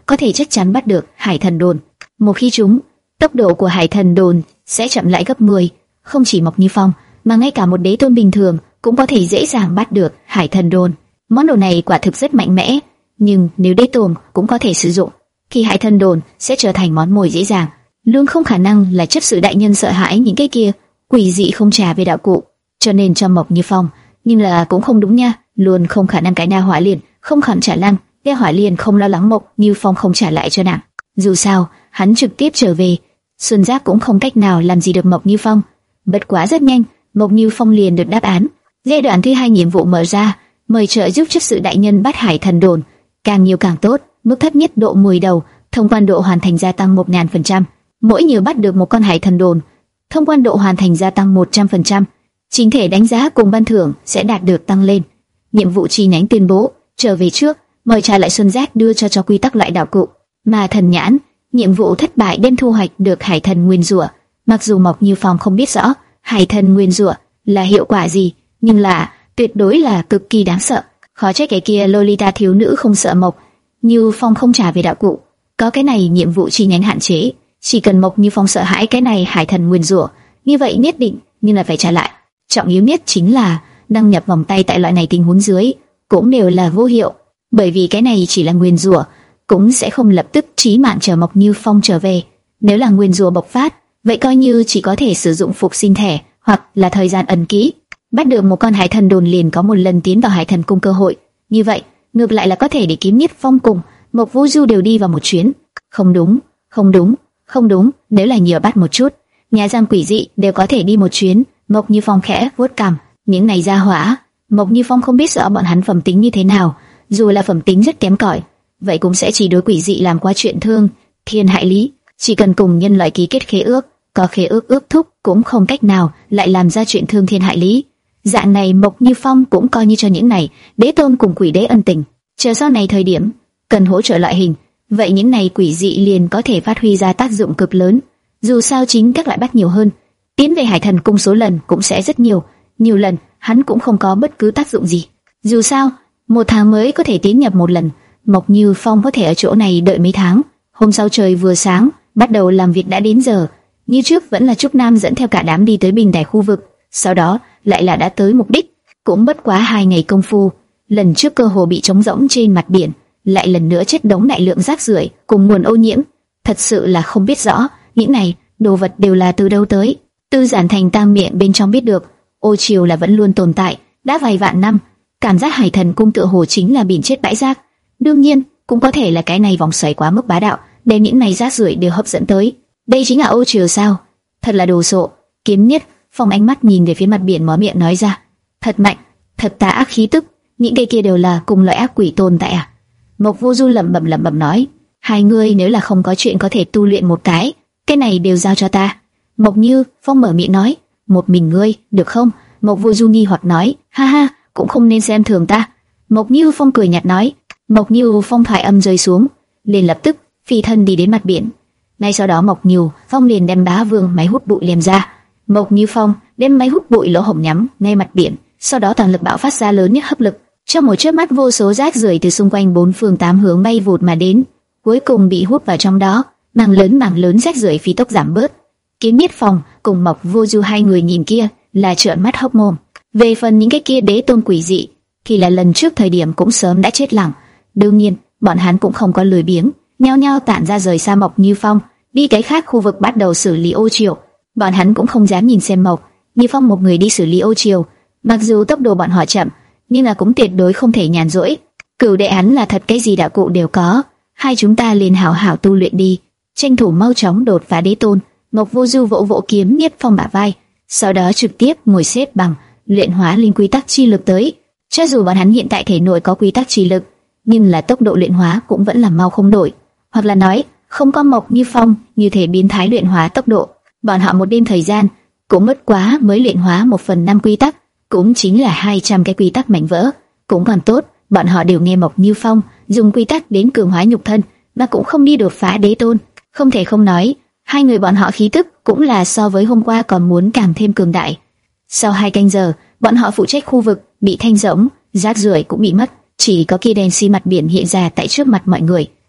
có thể chắc chắn bắt được hải thần đồn. Một khi chúng, tốc độ của hải thần đồn sẽ chậm lại gấp mười. Không chỉ Mộc Như Phong, mà ngay cả một đế tôn bình thường cũng có thể dễ dàng bắt được hải thần đồn. Món đồ này quả thực rất mạnh mẽ, nhưng nếu đế tôn cũng có thể sử dụng, thì hải thần đồn sẽ trở thành món mồi dễ dàng. Luôn không khả năng là chấp sự đại nhân sợ hãi những cái kia quỷ dị không trả về đạo cụ, cho nên cho Mộc Như Phong. Nhưng là cũng không đúng nha, luôn không khả năng cái Na Hỏa liền không khẳng trả lăng, cái Hỏa liền không lo lắng Mộc Như Phong không trả lại cho nàng. Dù sao, hắn trực tiếp trở về, Xuân Giác cũng không cách nào làm gì được Mộc Như Phong. Bất quá rất nhanh, Mộc Như Phong liền được đáp án. Giai đoạn thứ hai nhiệm vụ mở ra, mời trợ giúp chấp sự đại nhân bắt hải thần đồn, càng nhiều càng tốt. Mức thấp nhất độ mười đầu, thông quan độ hoàn thành gia tăng một nghìn phần trăm. Mỗi nhiều bắt được một con hải thần đồn, thông quan độ hoàn thành gia tăng một trăm phần trăm. Chính thể đánh giá cùng ban thưởng sẽ đạt được tăng lên. Nhiệm vụ chi nhánh tuyên bố, trở về trước, mời trả lại Xuân Giác đưa cho cho quy tắc loại đạo cụ. Mà thần nhãn, nhiệm vụ thất bại đem thu hoạch được hải thần nguyên rủa. Mặc dù Mộc Như Phong không biết rõ hải thần nguyên rủa là hiệu quả gì, nhưng là tuyệt đối là cực kỳ đáng sợ. Khó trách cái kia Lolita thiếu nữ không sợ Mộc Như Phong không trả về đạo cụ. Có cái này nhiệm vụ chi nhánh hạn chế, chỉ cần Mộc Như Phong sợ hãi cái này hải thần nguyên rủa, như vậy nhất định nhưng là phải trả lại. Trọng yếu nhất chính là đăng nhập vòng tay tại loại này tình huống dưới cũng đều là vô hiệu, bởi vì cái này chỉ là nguyên rủa, cũng sẽ không lập tức chí mạng chờ Mộc Như Phong trở về. Nếu là nguyên rủa bộc phát, vậy coi như chỉ có thể sử dụng phục sinh thẻ hoặc là thời gian ẩn ký. Bắt được một con hải thần đồn liền có một lần tiến vào hải thần cung cơ hội. Như vậy, ngược lại là có thể để Kiếm Nhất Phong cùng Mộc Vô Du đều đi vào một chuyến. Không đúng, không đúng, không đúng. Nếu là nhiều bắt một chút, nhà giam quỷ dị đều có thể đi một chuyến. Mộc Như Phong khẽ vuốt cằm, những này ra hỏa, Mộc Như Phong không biết rõ bọn hắn phẩm tính như thế nào, dù là phẩm tính rất kém cỏi, vậy cũng sẽ chỉ đối quỷ dị làm qua chuyện thương thiên hại lý. Chỉ cần cùng nhân loại ký kết khế ước, có khế ước ước thúc cũng không cách nào lại làm ra chuyện thương thiên hại lý. Dạng này Mộc Như Phong cũng coi như cho những này đế tôn cùng quỷ đế ân tình. Chờ sau này thời điểm cần hỗ trợ loại hình, vậy những này quỷ dị liền có thể phát huy ra tác dụng cực lớn. Dù sao chính các loại bắt nhiều hơn, tiến về hải thần cung số lần cũng sẽ rất nhiều. Nhiều lần hắn cũng không có bất cứ tác dụng gì. Dù sao một tháng mới có thể tiến nhập một lần, Mộc Như Phong có thể ở chỗ này đợi mấy tháng. Hôm sau trời vừa sáng, bắt đầu làm việc đã đến giờ. Như trước vẫn là Trúc Nam dẫn theo cả đám đi tới bình đài khu vực, sau đó lại là đã tới mục đích. Cũng bất quá hai ngày công phu, lần trước cơ hồ bị trống rỗng trên mặt biển, lại lần nữa chất đống đại lượng rác rưởi cùng nguồn ô nhiễm. Thật sự là không biết rõ những này đồ vật đều là từ đâu tới. Tư Giản Thành tam miệng bên trong biết được, ô triều là vẫn luôn tồn tại đã vài vạn năm. Cảm giác hải thần cung tựa hồ chính là biển chết bãi rác. Đương nhiên cũng có thể là cái này vòng xoáy quá mức bá đạo, đem những này rác rưởi đều hấp dẫn tới. Đây chính là ô triều sao? Thật là đồ sộ. Kiếm Nhất Phong ánh mắt nhìn về phía mặt biển, mở miệng nói ra, thật mạnh, thật tà ác khí tức. Những cái kia đều là cùng loại ác quỷ tồn tại à? Mộc Vô Du lẩm bẩm lẩm bẩm nói, hai người nếu là không có chuyện có thể tu luyện một cái, cái này đều giao cho ta. Mộc Như Phong mở miệng nói, một mình ngươi được không? Mộc Vô Du nghi hoặc nói, ha ha, cũng không nên xem thường ta. Mộc Như Phong cười nhạt nói. Mộc Như Phong thoại âm rơi xuống, liền lập tức phi thân đi đến mặt biển. Ngay sau đó Mộc Như Phong liền đem Bá Vương máy hút bụi liềm ra. Mộc Như Phong đem máy hút bụi lỗ hổng nhắm ngay mặt biển, sau đó toàn lực bạo phát ra lớn nhất hấp lực. Trong một chớp mắt, vô số rác rưởi từ xung quanh bốn phương tám hướng bay vụt mà đến, cuối cùng bị hút vào trong đó. Mảng lớn mảng lớn rác rưởi phi tốc giảm bớt. Kiếm Nhất Phong cùng Mộc Vô Du hai người nhìn kia là trợn mắt hốc mồm. Về phần những cái kia đế tôn quỷ dị, thì là lần trước thời điểm cũng sớm đã chết lặng. Đương nhiên, bọn hắn cũng không có lười biếng, nhao nhao tản ra rời xa Mộc Như Phong, đi cái khác khu vực bắt đầu xử lý ô triều. Bọn hắn cũng không dám nhìn xem Mộc Như Phong một người đi xử lý ô triều, mặc dù tốc độ bọn họ chậm, nhưng là cũng tuyệt đối không thể nhàn rỗi. Cửu đệ hắn là thật cái gì đạo cụ đều có, hai chúng ta liền hảo hảo tu luyện đi, tranh thủ mau chóng đột phá đế tôn. Mộc Vô Du vỗ vỗ Kiếm Nhất Phong bả vai, sau đó trực tiếp ngồi xếp bằng luyện hóa linh quy tắc chi lực tới. Cho dù bọn hắn hiện tại thể nội có quy tắc chi lực, nhưng là tốc độ luyện hóa cũng vẫn là mau không đổi, hoặc là nói không có Mộc Như Phong như thể biến thái luyện hóa tốc độ, bọn họ một đêm thời gian cũng mất quá mới luyện hóa một phần năm quy tắc, cũng chính là hai trăm cái quy tắc mảnh vỡ. Cũng còn tốt, bọn họ đều nghe Mộc Như Phong dùng quy tắc đến cường hóa nhục thân, mà cũng không đi đột phá đế tôn. Không thể không nói, hai người bọn họ khí tức cũng là so với hôm qua còn muốn càng thêm cường đại. Sau hai canh giờ, bọn họ phụ trách khu vực bị thanh rỗng, rác rưởi cũng bị mất, chỉ có kia đèn xi mặt biển hiện ra tại trước mặt mọi người.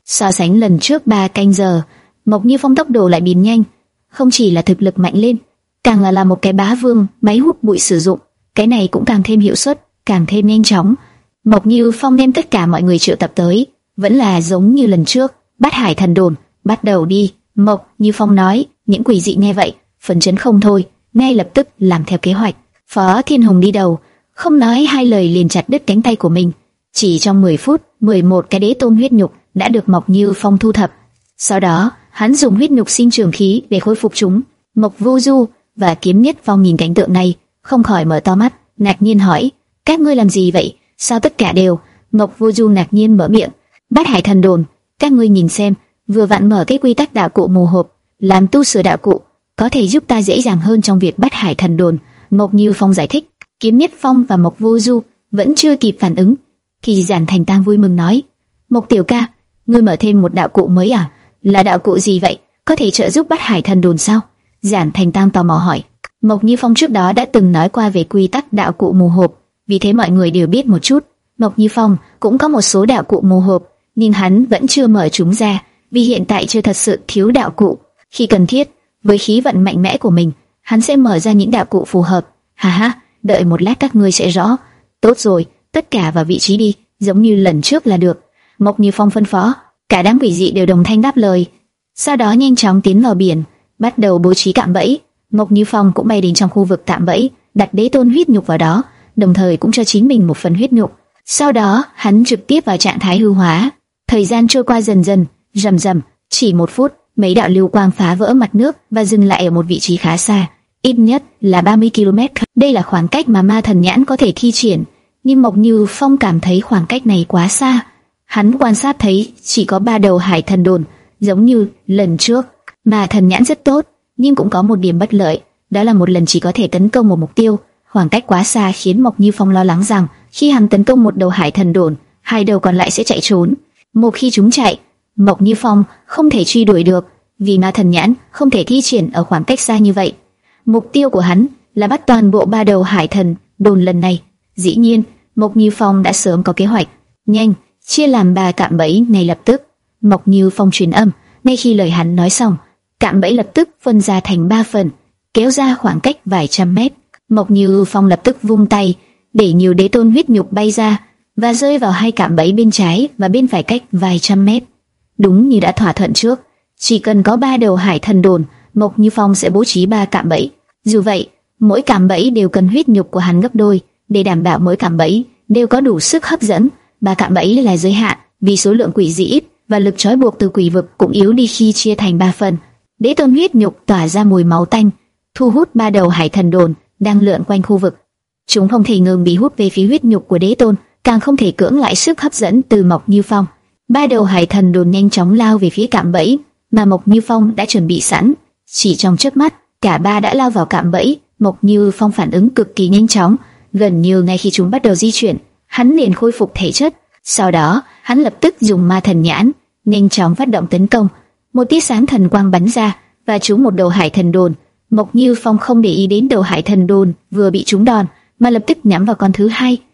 So sánh lần trước ba canh giờ, Mộc Như Phong tốc độ lại biến nhanh, không chỉ là thực lực mạnh lên, càng là là một cái bá vương máy hút bụi sử dụng, cái này cũng càng thêm hiệu suất, càng thêm nhanh chóng. Mộc Như Phong đem tất cả mọi người triệu tập tới, vẫn là giống như lần trước, Bát Hải Thần Đồn, bắt đầu đi. Mộc Như Phong nói. Những quỷ dị nghe vậy, phấn chấn không thôi, ngay lập tức làm theo kế hoạch. Phó Thiên Hùng đi đầu, không nói hai lời liền chặt đứt cánh tay của mình. Chỉ trong mười phút, mười một cái đế tôn huyết nhục đã được Mộc Như Phong thu thập. Sau đó, hắn dùng huyết nhục sinh trường khí để khôi phục chúng. Mộc Vô Du và Kiếm Nhất Phong nhìn cảnh tượng này, không khỏi mở to mắt, ngạc nhiên hỏi: các ngươi làm gì vậy? Sao tất cả đều? Mộc Vô Du ngạc nhiên mở miệng: Bát Hải Thần Đồn, các ngươi nhìn xem, vừa vặn mở cái quy tắc đạo cụ mù hộp, làm tu sửa đạo cụ, có thể giúp ta dễ dàng hơn trong việc Bát Hải Thần Đồn. Mộc Như Phong giải thích. Kiếm Nhất Phong và Mộc Vô Du vẫn chưa kịp phản ứng, thì Giản Thành Tăng vui mừng nói: Mộc tiểu ca, ngươi mở thêm một đạo cụ mới à? Là đạo cụ gì vậy? Có thể trợ giúp Bát Hải Thần Đồn sao? Giản Thành Tăng tò mò hỏi. Mộc Như Phong trước đó đã từng nói qua về quy tắc đạo cụ mù hộp, vì thế mọi người đều biết một chút. Mộc Như Phong cũng có một số đạo cụ mù hộp, nhưng hắn vẫn chưa mở chúng ra, vì hiện tại chưa thật sự thiếu đạo cụ. Khi cần thiết, với khí vận mạnh mẽ của mình, hắn sẽ mở ra những đạo cụ phù hợp. Ha ha, đợi một lát các ngươi sẽ rõ. Tốt rồi, tất cả vào vị trí đi, giống như lần trước là được. Mộc Như Phong phân phó. Cả đám quỷ dị đều đồng thanh đáp lời. Sau đó nhanh chóng tiến vào biển, bắt đầu bố trí cạm bẫy. Mộc Như Phong cũng bay đến trong khu vực cạm bẫy, đặt đế tôn huyết nhục vào đó, đồng thời cũng cho chính mình một phần huyết nhục. Sau đó, hắn trực tiếp vào trạng thái hư hóa. Thời gian trôi qua dần dần, rầm rầm, chỉ một phút, mấy đạo lưu quang phá vỡ mặt nước và dừng lại ở một vị trí khá xa, ít nhất là ba mươi ki lô mét. Đây là khoảng cách mà ma thần nhãn có thể thi triển, nhưng Mộc Như Phong cảm thấy khoảng cách này quá xa. Hắn quan sát thấy chỉ có ba đầu hải thần đồn, giống như lần trước. Ma thần nhãn rất tốt, nhưng cũng có một điểm bất lợi, đó là một lần chỉ có thể tấn công một mục tiêu. Khoảng cách quá xa khiến Mộc Như Phong lo lắng rằng khi hắn tấn công một đầu hải thần đồn, hai đầu còn lại sẽ chạy trốn. Một khi chúng chạy, Mộc Như Phong không thể truy đuổi được, vì ma thần nhãn không thể thi triển ở khoảng cách xa như vậy. Mục tiêu của hắn là bắt toàn bộ ba đầu hải thần đồn lần này. Dĩ nhiên, Mộc Như Phong đã sớm có kế hoạch. Nhanh, chia làm ba cạm bẫy ngay lập tức. Mộc Như Phong truyền âm, ngay khi lời hắn nói xong, cạm bẫy lập tức phân ra thành ba phần, kéo ra khoảng cách vài trăm mét. Mộc Như Phong lập tức vung tay, để nhiều đế tôn huyết nhục bay ra và rơi vào hai cạm bẫy bên trái và bên phải cách vài trăm mét. Đúng như đã thỏa thuận trước, chỉ cần có ba đầu hải thần đồn, Mộc Như Phong sẽ bố trí ba cạm bẫy. Dù vậy, mỗi cạm bẫy đều cần huyết nhục của hắn gấp đôi, để đảm bảo mỗi cạm bẫy đều có đủ sức hấp dẫn. Ba cạm bẫy là giới hạn, vì số lượng quỷ dị ít và lực trói buộc từ quỷ vực cũng yếu đi khi chia thành ba phần. Đế tôn huyết nhục tỏa ra mùi máu tanh, thu hút ba đầu hải thần đồn đang lượn quanh khu vực. Chúng không thể ngừng bị hút về phía huyết nhục của đế tôn, càng không thể cưỡng lại sức hấp dẫn từ Mộc Như Phong. Ba đầu hải thần đồn nhanh chóng lao về phía cạm bẫy mà Mộc Như Phong đã chuẩn bị sẵn. Chỉ trong chớp mắt, cả ba đã lao vào cạm bẫy. Mộc Như Phong phản ứng cực kỳ nhanh chóng, gần như ngay khi chúng bắt đầu di chuyển, hắn liền khôi phục thể chất. Sau đó, hắn lập tức dùng ma thần nhãn, nhanh chóng phát động tấn công. Một tia sáng thần quang bắn ra và trúng một đầu hải thần đồn. Mộc Như Phong không để ý đến đầu hải thần đồn vừa bị trúng đòn, mà lập tức nhắm vào con thứ hai.